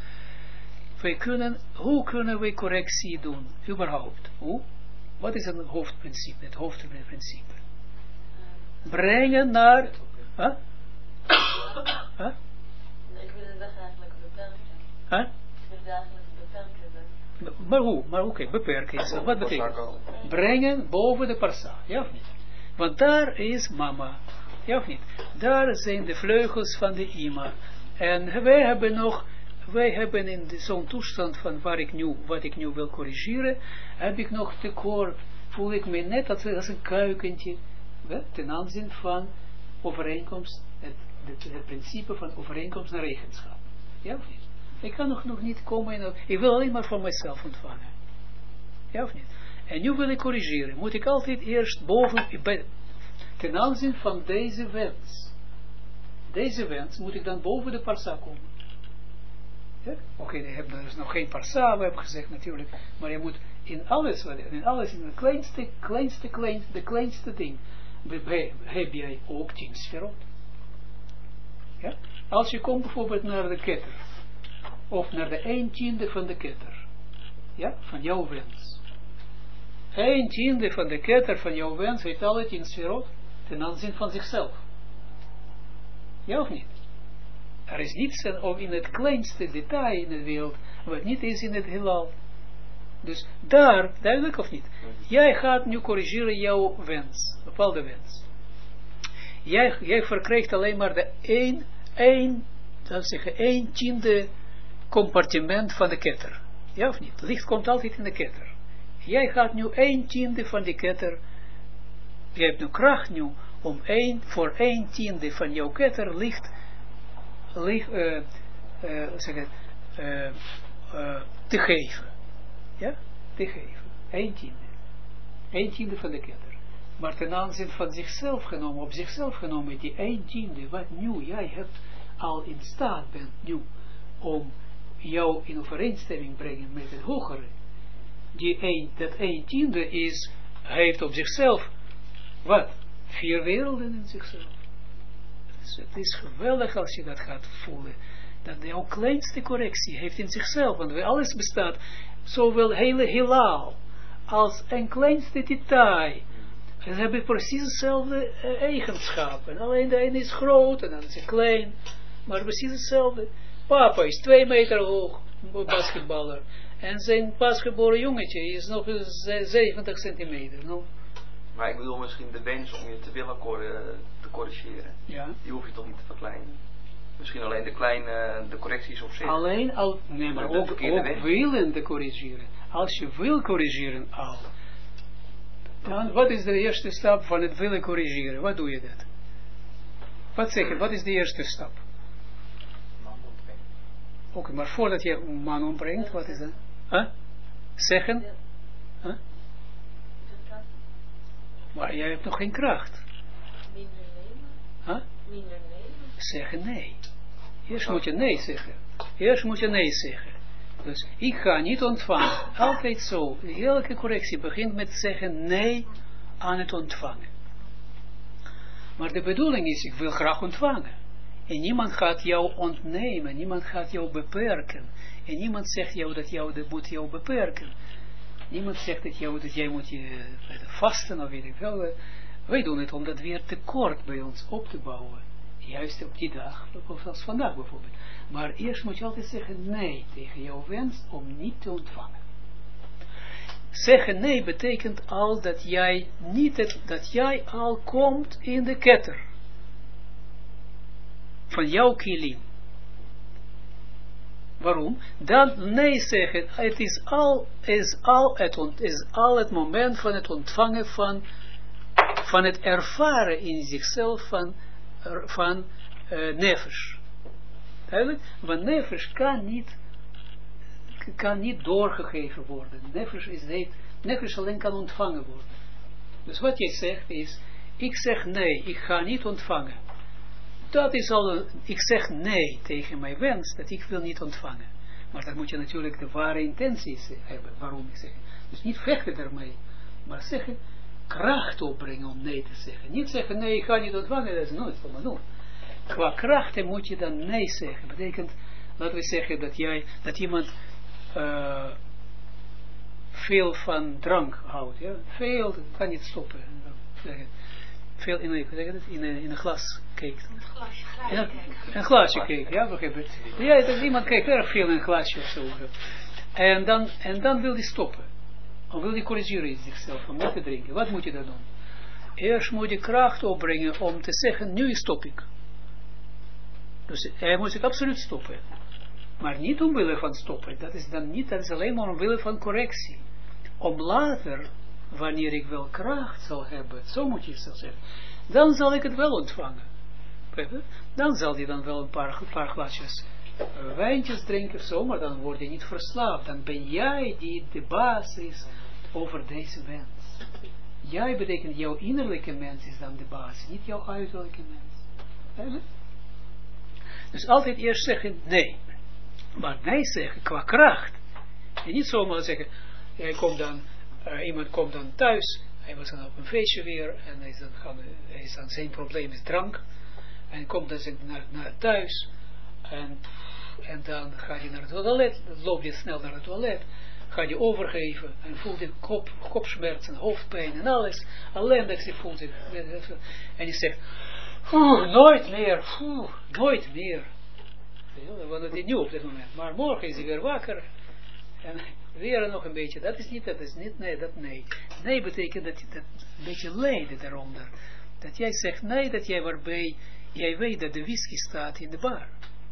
Hoe kunnen we correctie doen? Überhaupt. Hoe? Wat is het hoofdprincipe? Het hoofdprincipe. brengen naar... Ik wil het weg eigenlijk beperken. Ik wil het eigenlijk beperken. Maar oké, beperken is wat betekent? Brengen boven de parsa, ja of niet? Want daar is mama, ja of niet? Daar zijn de vleugels van de ima. En wij hebben in zo'n toestand van wat ik nu wil corrigeren, heb ik nog tekort, voel ik me net als een kuikentje, ten aanzien van overeenkomst, het principe van overeenkomst naar eigenschap. Ja of niet? Ik kan nog niet komen ik wil alleen maar voor mezelf ontvangen. Ja of niet? En nu wil ik corrigeren. Moet ik altijd eerst ten aanzien van deze wens. Deze wens moet ik dan boven de parsa komen. Ja? Oké, er is nog geen parsa, we hebben gezegd natuurlijk. Maar je moet in alles, in het kleinste ding, heb jij ook 10 sferot. Ja? Als je komt bijvoorbeeld naar de ketter, of naar de 1/10 van de ketter, ja, van jouw wens. 1/10 van de ketter van jouw wens heeft alle 10 sferot ten aanzien van zichzelf. Ja of niet? Er is niets in het kleinste detail in de wereld, wat niet is in het heelal. Dus daar, duidelijk of niet? Jij gaat nu corrigeren jouw wens, bepaalde wens. Jij verkrijgt alleen maar de 1/10 compartiment van de ketter. Ja of niet? Licht komt altijd in de ketter. Jij gaat nu 1/10 van die ketter. Je hebt nu kracht nu om voor 1/10 van jouw ketter licht te geven. Ja? Te geven. 1/10 van de ketter. Maar ten aanzien van zichzelf genomen, op zichzelf genomen, die 1/10 wat nu jij hebt al in staat bent nu om jou in overeenstemming brengen met het hogere. Dat 1/10 is, hij heeft op zichzelf, wat? 4 werelden in zichzelf. Dus het is geweldig als je dat gaat voelen. Dat jouw kleinste correctie heeft in zichzelf, want alles bestaat, zowel hele heelal, als een kleinste detail. Ze hebben precies dezelfde eigenschappen. Alleen de ene is groot en dan is hij klein, maar precies hetzelfde. Papa is 2 meter hoog, basketballer. En zijn pasgeboren jongetje is nog 70 centimeter. No? Maar ik bedoel misschien de wens om je te willen te corrigeren. Ja. Die hoef je toch niet te verkleinen. Misschien alleen de correcties op zich. Alleen al, nee, maar ook willen te corrigeren. Als je wil corrigeren al, dan wat is de eerste stap van het willen corrigeren? Wat doe je dat? Wat zeg je, wat is de eerste stap? Oké, maar voordat je een man ombrengt, wat is dat? Zeggen? Maar jij hebt nog geen kracht. Minder nemen. Minder nemen. Zeggen nee. Eerst moet je nee zeggen. Dus ik ga niet ontvangen. Altijd zo. Elke correctie begint met zeggen nee aan het ontvangen. Maar de bedoeling is, ik wil graag ontvangen. En niemand gaat jou ontnemen, niemand gaat jou beperken. En niemand zegt jou dat moet jou beperken. Niemand zegt dat jij moet vasten of weet ik wel. Wij doen het om dat weer tekort bij ons op te bouwen. Juist op die dag, zoals vandaag bijvoorbeeld. Maar eerst moet je altijd zeggen nee tegen jouw wens om niet te ontvangen. Zeggen nee betekent al dat jij al komt in de ketter van jouw kilim. Waarom? Dan nee zeggen, het is al het moment van het ontvangen van het ervaren in zichzelf van nefesh. Duidelijk? Want nefesh kan niet doorgegeven worden. Nefesh alleen kan ontvangen worden. Dus wat je zegt is, ik zeg nee, ik ga niet ontvangen. Dat is al, ik zeg nee tegen mijn wens, dat ik wil niet ontvangen. Maar dan moet je natuurlijk de ware intenties hebben, waarom ik zeg. Dus niet vechten ermee, maar zeggen, kracht opbrengen om nee te zeggen. Niet zeggen, nee, ik ga niet ontvangen, dat is nooit van me doen. Qua krachten moet je dan nee zeggen. Betekent, laten we zeggen dat iemand veel van drank houdt. Ja? Veel, kan niet stoppen. veel in een glas kijkt. Een glaasje kijkt, ja, begrijp je? Ja, dat iemand kijkt erg veel in een glaasje of zo. En dan wil hij stoppen. Dan wil hij corrigeren zichzelf om niet te drinken. Wat moet je dan doen? Eerst moet je kracht opbrengen om te zeggen, nu stop ik. Dus hij moet zich absoluut stoppen. Maar niet omwille van stoppen. Dat is dan niet, dat is alleen maar omwille van correctie. Om later, wanneer ik wel kracht zal hebben, zo moet je het zeggen, dan zal ik het wel ontvangen. Dan zal hij dan wel een paar glasjes wijntjes drinken of zo, maar dan word je niet verslaafd. Dan ben jij die de baas is over deze mens. Jij betekent, jouw innerlijke mens is dan de baas, niet jouw uiterlijke mens. Dus altijd eerst zeggen nee. Maar nee zeggen qua kracht. En niet zomaar zeggen, iemand komt dan thuis, hij was dan op een feestje weer, en hij is dan zijn probleem is drank. En komt dan naar thuis, en dan gaat hij naar het toilet, dan loopt hij snel naar het toilet, gaat hij overgeven, en voelt hij kopsmerzen, hoofdpijn en alles, ellendig zich voelt hij. En hij zegt, nooit meer. Want het is nu op dit moment, maar morgen is hij weer wakker, en weer nog een beetje, dat is niet, nee. Nee betekent dat een beetje lijden daaronder. Dat jij zegt nee, dat jij waarbij, jij weet dat de whisky staat in de bar.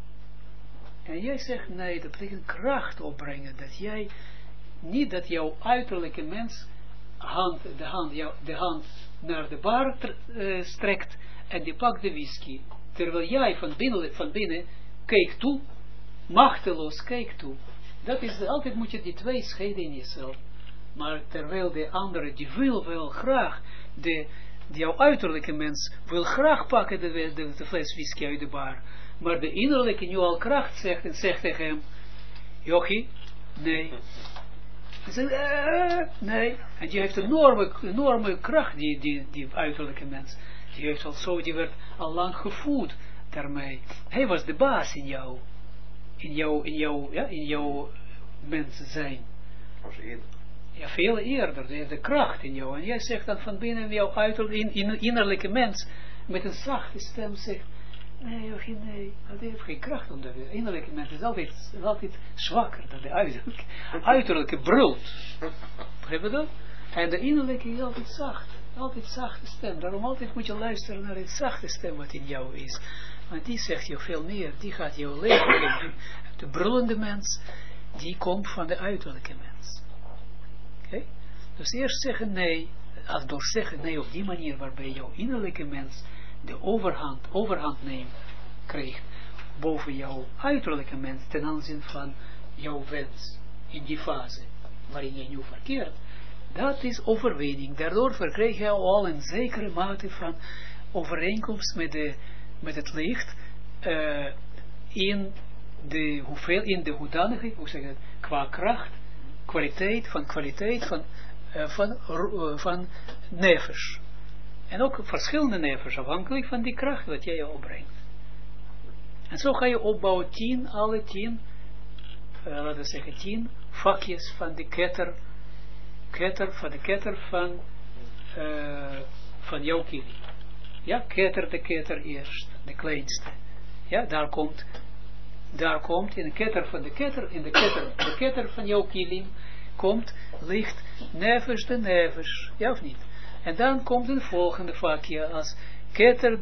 En jij zegt nee, dat betekent kracht opbrengen, dat jij, niet dat jouw uiterlijke mens de hand naar de bar strekt, en die pakt de whisky, terwijl jij van binnen kijk toe, machteloos kijk toe. Dat is, altijd moet je die twee scheiden in jezelf. Maar terwijl de andere, die wil wel graag, jouw uiterlijke mens wil graag pakken de fles whisky uit de bar. Maar de innerlijke nu al kracht zegt en zegt tegen hem, Jochie, nee. Hij zegt, nee. En die heeft een enorme kracht, die uiterlijke mens. Die heeft al zo, die werd al lang gevoed daarmee. Hij was de baas in jouw mens zijn. Ja, veel eerder. Die heeft de kracht in jou. En jij zegt dan van binnen jouw innerlijke mens met een zachte stem zegt, nee, dat heeft geen kracht om de innerlijke mens is altijd zwakker dan de uiterlijke. Uiterlijke brult. Begrijp je dat? En de innerlijke is altijd zachte stem. Daarom altijd moet je luisteren naar de zachte stem wat in jou is. Want die zegt je veel meer. Die gaat jou leren. De brullende mens, die komt van de uiterlijke mens. Oké? Dus eerst zeggen nee. Door zeggen nee op die manier waarbij jouw innerlijke mens de overhand krijgt boven jouw uiterlijke mens ten aanzien van jouw wens in die fase waarin je nu verkeert. Dat is overwinning. Daardoor verkrijg je al een zekere mate van overeenkomst met het licht in de hoedanigheid, hoe zeg je dat, qua kracht, kwaliteit van nefesh. En ook verschillende nefesh, afhankelijk van die kracht dat jij opbrengt. En zo ga je opbouwen 10 laten we zeggen 10 vakjes van de ketter van jouw kilim. Ja, de ketter eerst, de kleinste. Ja, daar komt in de ketter van de ketter van jouw kilim, komt licht nefesh de nefesh, ja of niet? En dan komt een volgende vakje als ketter,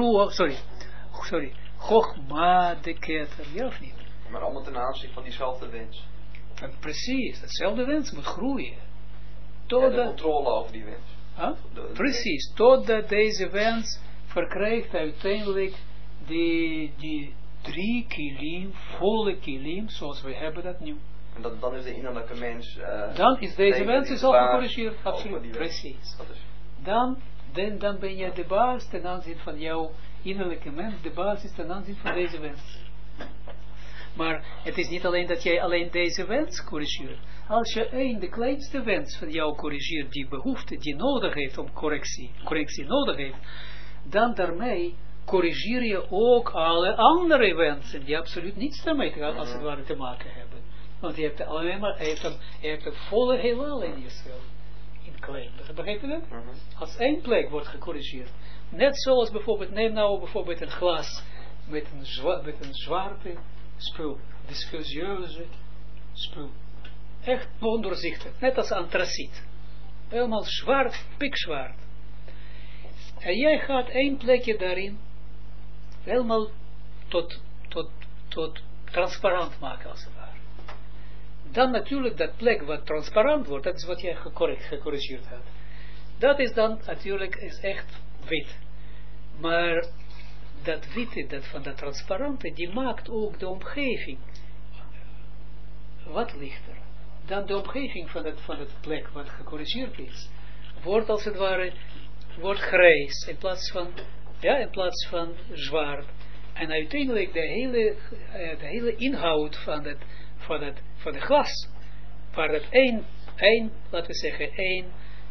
Chochma de ketter, ja of niet? Maar allemaal ten aanzien van diezelfde wens. En precies, datzelfde wens moet groeien. De controle over die wens. Precies, totdat deze wens verkrijgt uiteindelijk die 3 kilim, volle kilim, zoals we hebben dat nu. En dan is de innerlijke mens... dan is deze wens al gecorrigeerd, absoluut, precies. Dan ben je de baas ten aanzien van jouw innerlijke mens, de basis ten aanzien van deze wens. Maar het is niet alleen dat jij alleen deze wens corrigeert. Als je de kleinste wens van jou corrigeert, die behoefte, die nodig heeft om correctie nodig heeft, dan daarmee corrigeer je ook alle andere wensen, die absoluut niets daarmee als het ware te maken hebben. Want je hebt alleen maar, je hebt het volle heelal in jezelf. in klein. Begrijp je dat? Als één plek wordt gecorrigeerd. Net zoals bijvoorbeeld, neem nou bijvoorbeeld een glas met een zwarte spul. Viscosieuze spul. Echt ondoorzichtig. Net als antraciet. Helemaal zwart, pikzwart. En jij gaat één plekje daarin helemaal tot transparant maken als het ware. Dan natuurlijk dat plek wat transparant wordt, dat is wat jij gecorrigeerd hebt. Dat is dan natuurlijk is echt wit. Maar dat witte, dat van dat transparante, die maakt ook de omgeving wat lichter. Dan de omgeving van het plek wat gecorrigeerd is, wordt als het ware, wordt grijs in plaats van zwart. En uiteindelijk de hele inhoud van het glas, waar dat laten we zeggen, één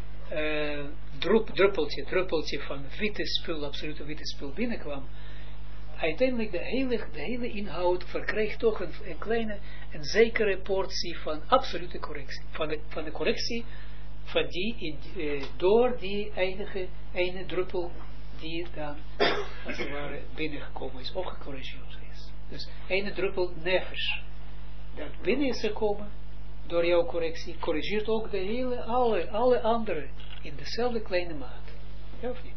druppeltje van witte spul, absolute witte spul binnenkwam, uiteindelijk de hele inhoud verkrijgt toch een zekere portie van absolute correctie. Van de correctie van door die ene druppel die dan als het ware binnengekomen is of gecorrigeerd is. Dus ene druppel nefesh dat binnen is gekomen door jouw correctie, corrigeert ook de alle andere in dezelfde kleine maat. Ja of niet?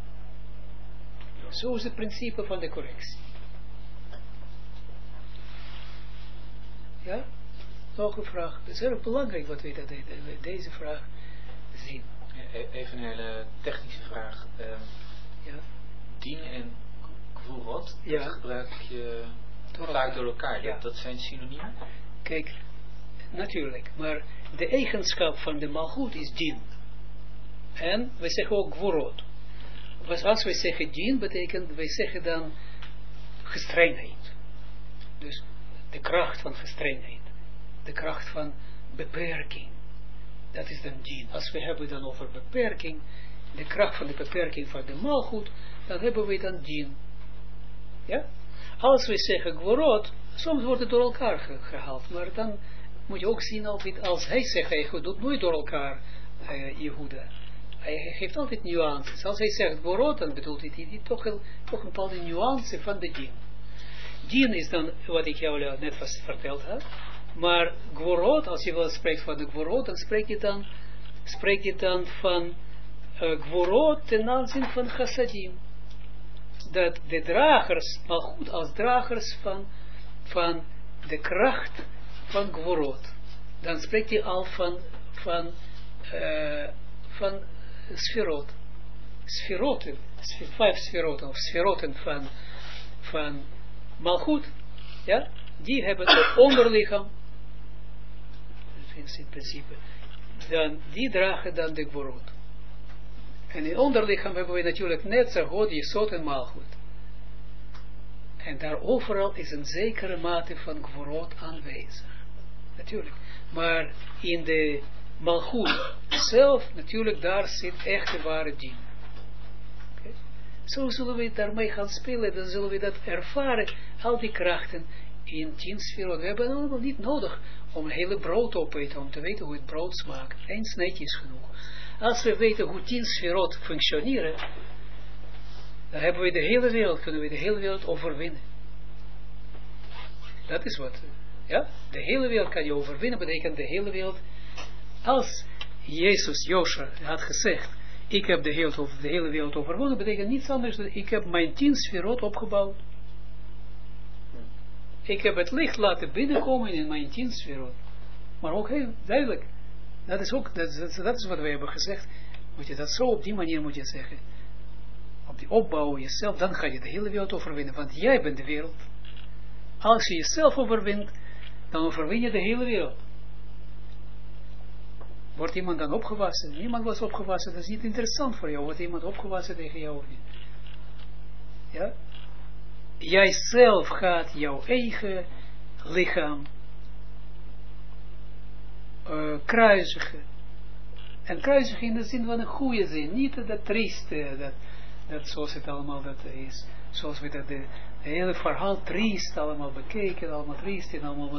Zo is het principe van de correctie. Ja? Nog een vraag. Het is erg belangrijk wat we deze vraag zien. Even een hele technische vraag. Ja? Dien en gvurot, dat gebruik je vaak door elkaar. Ja. Dat zijn synoniemen? Kijk, natuurlijk. Maar de eigenschap van de malchut is dien. En we zeggen ook gvurot. Als wij zeggen dien, betekent, wij zeggen dan gestrengheid. Dus de kracht van gestrengheid. De kracht van beperking. Dat is dan dien. Als we hebben dan over beperking, de kracht van de beperking van de malchut, dan hebben we dan dien. Ja? Als we zeggen gvorot, soms wordt het door elkaar gehaald, maar dan moet je ook zien, als hij zegt, hij doet nooit door elkaar, Jehuda. Hij geeft altijd nuances. Als hij zegt gvorot, dan bedoelt hij toch een bepaalde nuance van de dien. Dien is dan, wat ik jou net verteld heb, maar gvorot, als je wel spreekt van de gvorot, dan spreek je dan van gvorot ten aanzien van chassadim. Dat de dragers, maar goed als dragers van de kracht van gvorot. Dan spreekt hij al van sferot. Sferoten, 5 sferoten of sferoten van malchut, ja, die hebben het onderlichaam, in principe, dan, die dragen dan de gvorot. En in onderlichaam hebben we natuurlijk net zo goed jesot en malchut. En daar overal is een zekere mate van gvorot aanwezig. Natuurlijk. Maar in de malchut zelf, natuurlijk, daar zit echt de ware dien. Okay. Zo zullen we daarmee gaan spelen, dan zullen we dat ervaren, al die krachten in 10 sferot. We hebben allemaal niet nodig om een hele brood op te eten, om te weten hoe het brood smaakt. 1 sneetje is genoeg. Als we weten hoe 10 sferot functioneren, dan hebben we de hele wereld, kunnen we de hele wereld overwinnen. Dat is wat, ja, de hele wereld kan je overwinnen, betekent de hele wereld, als Jezus, Josha, had gezegd, ik heb de hele wereld overwonnen, betekent niets anders dan, ik heb mijn 10 sferot opgebouwd. Ik heb het licht laten binnenkomen in mijn 10 sferot. Maar ook heel duidelijk, dat is wat we hebben gezegd, moet je dat zo op die manier moet je zeggen. Op die opbouw jezelf, dan ga je de hele wereld overwinnen, want jij bent de wereld. Als je jezelf overwint, dan overwin je de hele wereld. Wordt iemand dan opgewassen? Niemand was opgewassen, dat is niet interessant voor jou. Wordt iemand opgewassen tegen jou of niet? Ja? Jij zelf gaat jouw eigen lichaam kruisigen. En kruisigen in de zin van een goede zin. Niet dat trieste, dat zoals het allemaal dat is. zoals we dat de hele verhaal triest allemaal bekeken, allemaal triest en allemaal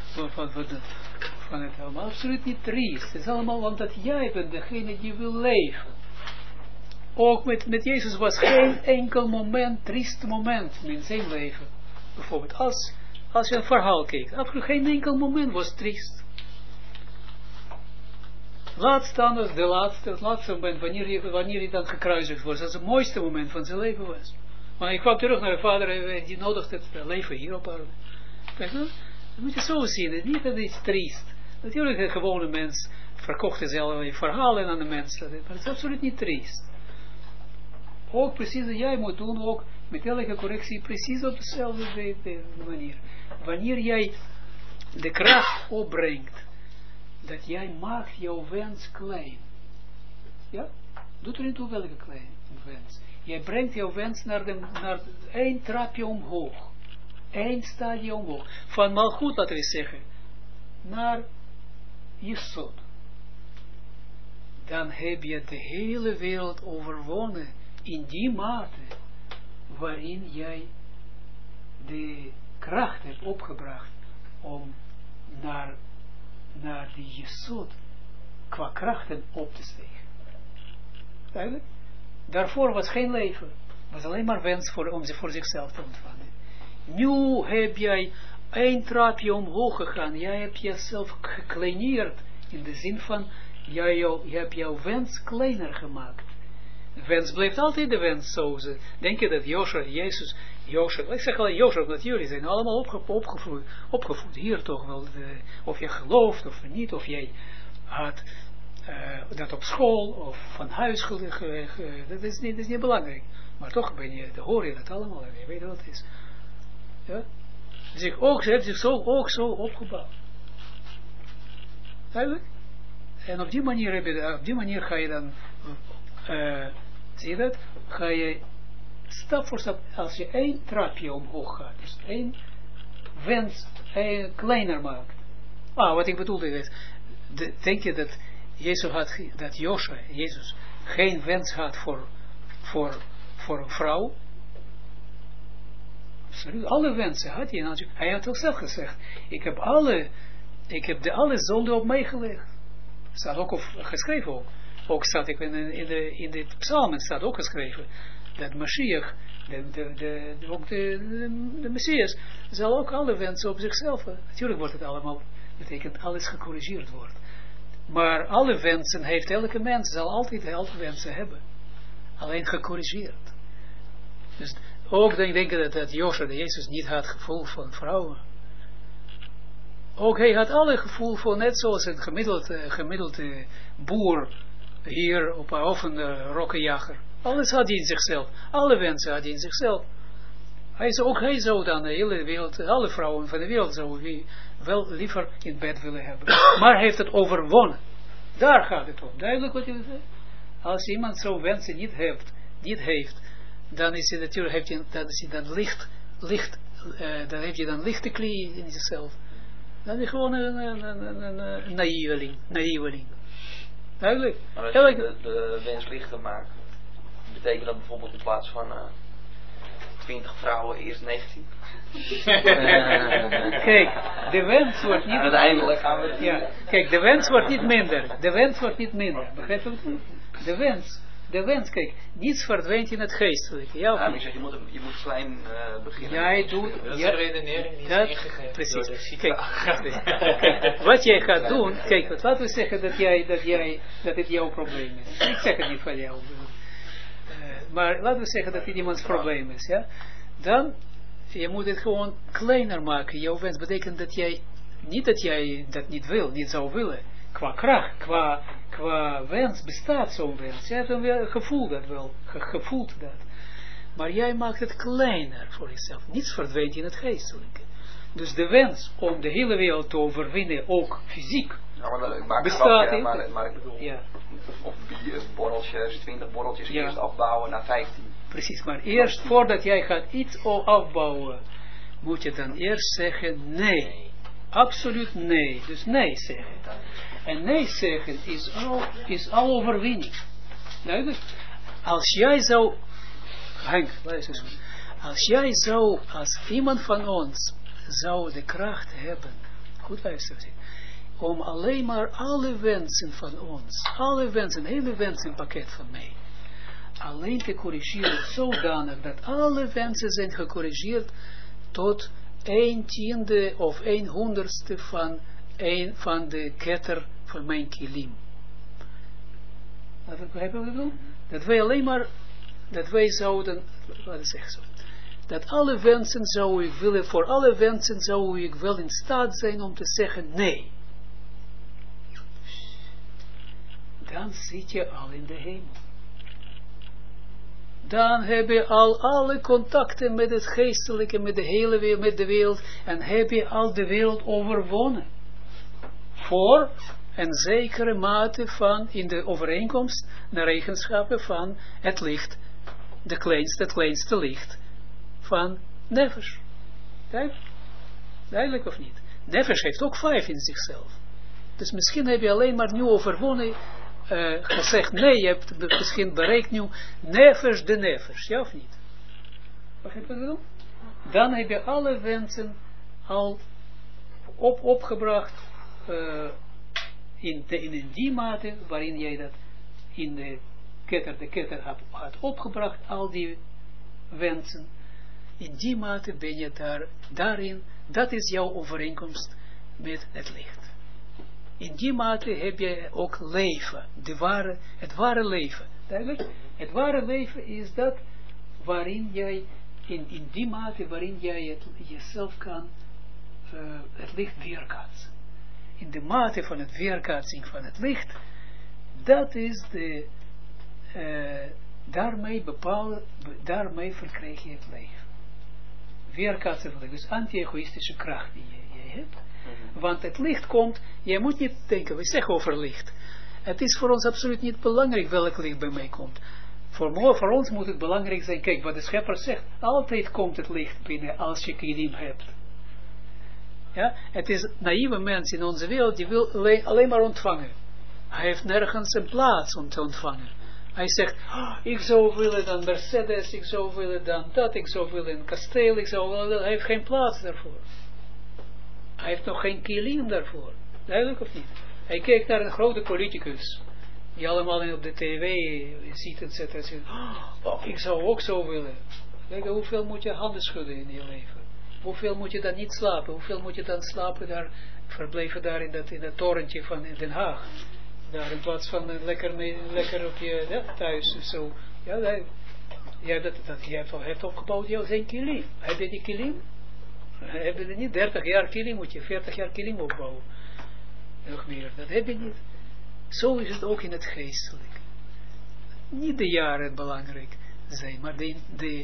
van het allemaal absoluut niet triest. Het is allemaal omdat jij bent degene die wil leven. Ook met Jezus was geen enkel moment, triest moment in zijn leven. Bijvoorbeeld als je een verhaal keek, absoluut geen enkel moment was triest. Laat staan als de laatste moment, wanneer hij dan gekruisigd wordt. Dat is het mooiste moment van zijn leven was. Maar ik kwam terug naar de vader en die nodigde het leven hier op aarde. Kijk, dat moet je zo zien, het is niet dat het iets triest. Natuurlijk een gewone mens verkocht zelf verhalen aan de mensen, maar het is absoluut niet triest. Ook precies wat jij moet doen, ook met elke correctie, precies op dezelfde manier. Wanneer jij de kracht opbrengt, dat jij maakt jouw wens klein. Ja? Doet er niet toe welke klein wens. Jij brengt jouw wens naar één trapje omhoog. Eén stadje omhoog. Van malgoed, laten we zeggen, naar Jesod. Dan heb je de hele wereld overwonnen in die mate waarin jij de kracht hebt opgebracht om naar de Jesod qua krachten op te stijgen. Duidelijk? Daarvoor was geen leven. Was alleen maar wens om ze voor zichzelf te ontvangen. Nu heb jij een trapje omhoog gegaan. Jij hebt jezelf gekleineerd. In de zin van, je hebt jouw wens kleiner gemaakt. De wens blijft altijd de wens zo. Denk je dat Jezus, ik zeg al Joshua, dat jullie zijn allemaal opgevoed. Hier toch wel, of je gelooft of niet, of jij had dat op school of van huis geleerd. Dat is niet belangrijk. Maar toch hoor je dat allemaal en je weet wat het is. Ja? Dus ze heeft zich ook zo opgebouwd. Duidelijk? En op die manier ga je dan, zie je dat? Ga je stap voor stap, als je één trapje omhoog gaat, dus één wens kleiner maakt. Wat ik bedoelde is, denk je dat Jezus geen wens had voor een vrouw? Absoluut, alle wensen had hij natuurlijk. Hij had ook zelf gezegd, ik heb alle zonden op mij gelegd. Staat ook geschreven ook. Ook staat ik in de psalmen staat ook geschreven dat Mashiach, de Messias, zal ook alle wensen op zichzelf. Natuurlijk wordt het allemaal, betekent alles gecorrigeerd wordt. Maar alle wensen heeft elke mens, zal altijd alle wensen hebben. Alleen gecorrigeerd. Dus ook denk ik dat Jezus niet had gevoel van vrouwen. Ook hij had alle gevoel van, net zoals een gemiddelde boer hier of een rokkenjager. Alles had hij in zichzelf. Alle wensen had hij in zichzelf. Hij zou dan de hele wereld, alle vrouwen van de wereld zou hij wel liever in bed willen hebben. Maar hij heeft het overwonnen. Daar gaat het om. Duidelijk wat je wil zeggen? Als iemand zo'n wensen niet heeft, dan is hij natuurlijk, dan heeft hij dan lichte klie in zichzelf. Dan is hij gewoon een naïeveling. Duidelijk. Maar als je de wens lichter maakt, betekent dat bijvoorbeeld in plaats van 20 vrouwen eerst 19? Kijk, de wens wordt niet... Uiteindelijk gaan we... Ja, kijk, de wens wordt niet minder. De wens wordt niet minder. Begrijp je wat? De wens, kijk, niets verdwijnt in het geestelijke. Ja, ik zeg, je moet klein beginnen. Jij doet... Dat is een redenering die is ingegeven. Precies. Kijk, wat jij gaat doen... Kijk, laten we zeggen dat het jouw probleem is. Ik zeg het niet van jou. Maar laten we zeggen dat het iemands probleem is. Ja? Dan, je moet het gewoon kleiner maken. Jouw wens betekent dat jij... Niet dat jij dat niet zou willen. Qua kracht, qua wens bestaat zo'n wens. Jij hebt een gevoel dat wel, gevoeld dat. Maar jij maakt het kleiner voor jezelf. Niets verdwijnt in het geestelijke. Dus de wens om de hele wereld te overwinnen, ook fysiek, bestaat in. Maar ik bedoel, of borreltjes, 20 borreltjes eerst afbouwen naar 15. Precies, maar eerst, voordat jij gaat iets afbouwen, moet je dan eerst zeggen nee. Absoluut nee. Dus nee zeggen. En nee zeggen is al overwinning. Duidelijk. Als jij zou... Henk, luister eens. Als jij zou, als iemand van ons zou de kracht hebben, goed luisteren, om alleen maar alle wensen van ons, alle wensen, hele wensenpakket van mij, alleen te corrigeren zodanig dat alle wensen zijn gecorrigeerd tot 1/10 of 1/100ste van de ketter van mijn kilim. Wat begrijpen we bedoel? Dat wij alleen maar, dat wij zouden, laten we zeggen zo, dat alle wensen zou ik willen, voor alle wensen zou ik wel in staat zijn om te zeggen nee. Dan zit je al in de hemel. Dan heb je al alle contacten met het geestelijke, met de hele wereld, met de wereld, en heb je al de wereld overwonnen. Voor een zekere mate van, in de overeenkomst, naar eigenschappen van het licht, het kleinste licht van Nefesh. Duidelijk of niet? Nefesh heeft ook 5 in zichzelf. Dus misschien heb je alleen maar nu overwonnen, gezegd, nee, je hebt misschien bereikt nu Nefesh de Nefesh, ja of niet? Wat heb je bedoeld? Dan heb je alle wensen al opgebracht in die mate waarin jij dat in de ketter had opgebracht, al die wensen. In die mate ben je daarin, dat is jouw overeenkomst met het licht. In die mate heb je ook leven, het ware leven. Duidelijk? Het ware leven is dat waarin jij, in die mate waarin jij jezelf kan, het licht weerkaatsen. In de mate van het weerkaatsing van het licht, dat is daarmee verkrijg je het leven. Weerkaatsen van het licht, dus anti-egoïstische kracht die je hebt. Want het licht komt, je moet niet denken, we zeggen over licht. Het is voor ons absoluut niet belangrijk welk licht bij mij komt. Voor ons moet het belangrijk zijn, kijk wat de schepper zegt, altijd komt het licht binnen als je kilim hebt. Ja, het is naïeve mens in onze wereld, die wil alleen maar ontvangen. Hij heeft nergens een plaats om te ontvangen. Hij zegt, ik zou willen dan Mercedes, ik zou willen dan dat, ik zou willen een kasteel, hij heeft geen plaats daarvoor. Hij heeft nog geen kilim daarvoor. Duidelijk of niet? Hij kijkt naar een grote politicus, die allemaal op de tv ziet en zegt, ik zou ook zo willen. Kijk, hoeveel moet je handen schudden in je leven? Hoeveel moet je dan niet slapen? Hoeveel moet je dan slapen daar, verblijven daar in dat torentje van Den Haag? Daar in plaats van lekker op je thuis zo. Ja, je hebt opgebouwd zijn kilim. Heb je die kilim? Heb je niet 30 jaar kilim, moet je 40 jaar kilim opbouwen. Nog meer, dat heb je niet. Zo is het ook in het geestelijk. Niet de jaren belangrijk zijn, maar de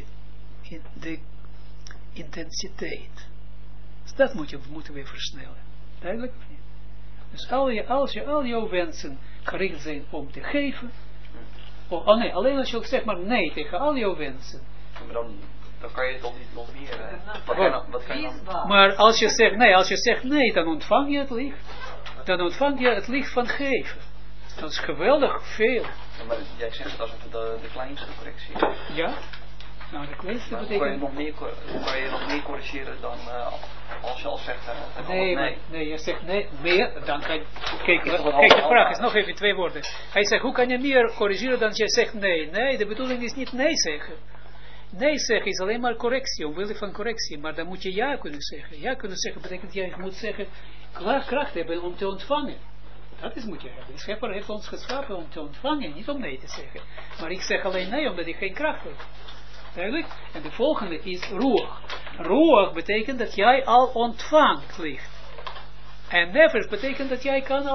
intensiteit. Dus dat moeten we versnellen. Duidelijk of niet? Dus als al jouw wensen gericht zijn om te geven, alleen als je zeg maar nee tegen al jouw wensen. Maar dan kan je toch niet nog meer. Wat kan je dan? Maar als je zegt nee, dan ontvang je het licht. Dan ontvang je het licht van geven. Dat is geweldig veel. Ja, maar jij zegt het alsof het de kleinste correctie is. Ja? Nou, de kleinste betekent... Kan je nog meer corrigeren dan als je al zegt... Nee, je zegt nee, meer, dan kan je... Kijk, de vraag is nog even 2 woorden. Hij zegt, hoe kan je meer corrigeren dan je zegt nee? Nee, de bedoeling is niet nee zeggen. Nee zeggen is alleen maar correctie, omwille van correctie. Maar dan moet je ja kunnen zeggen. Ja kunnen zeggen betekent, je moet zeggen, kracht hebben om te ontvangen. Dat moet je hebben. De schepper heeft ons geschapen om te ontvangen, niet om nee te zeggen. Maar ik zeg alleen nee, omdat ik geen kracht heb. Duidelijk? En de volgende is ruach. Ruach betekent dat jij al ontvangt licht. En nefesh betekent dat jij kan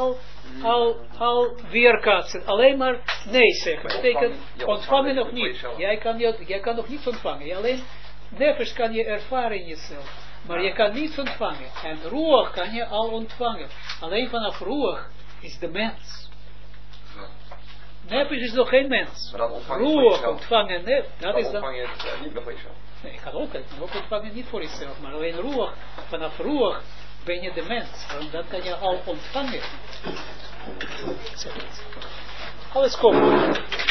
al weerkaatsen. Alleen maar nee zeggen. Betekent ontvangen nog niet. Jij kan nog niet ontvangen. Alleen nefesh kan je ervaren in jezelf. Maar je kan niet ontvangen. En ruach kan je al ontvangen. Alleen vanaf ruach is de mens. Nefesh is nog geen mens. Ruach ontvangen, dat is dan... ontvang je het niet meer voor jezelf. Nee, ik kan ook ontvangen niet voor jezelf. Maar alleen ruach, vanaf ruach ben je de mens. Want dan kan je al ontvangen. Alles komt.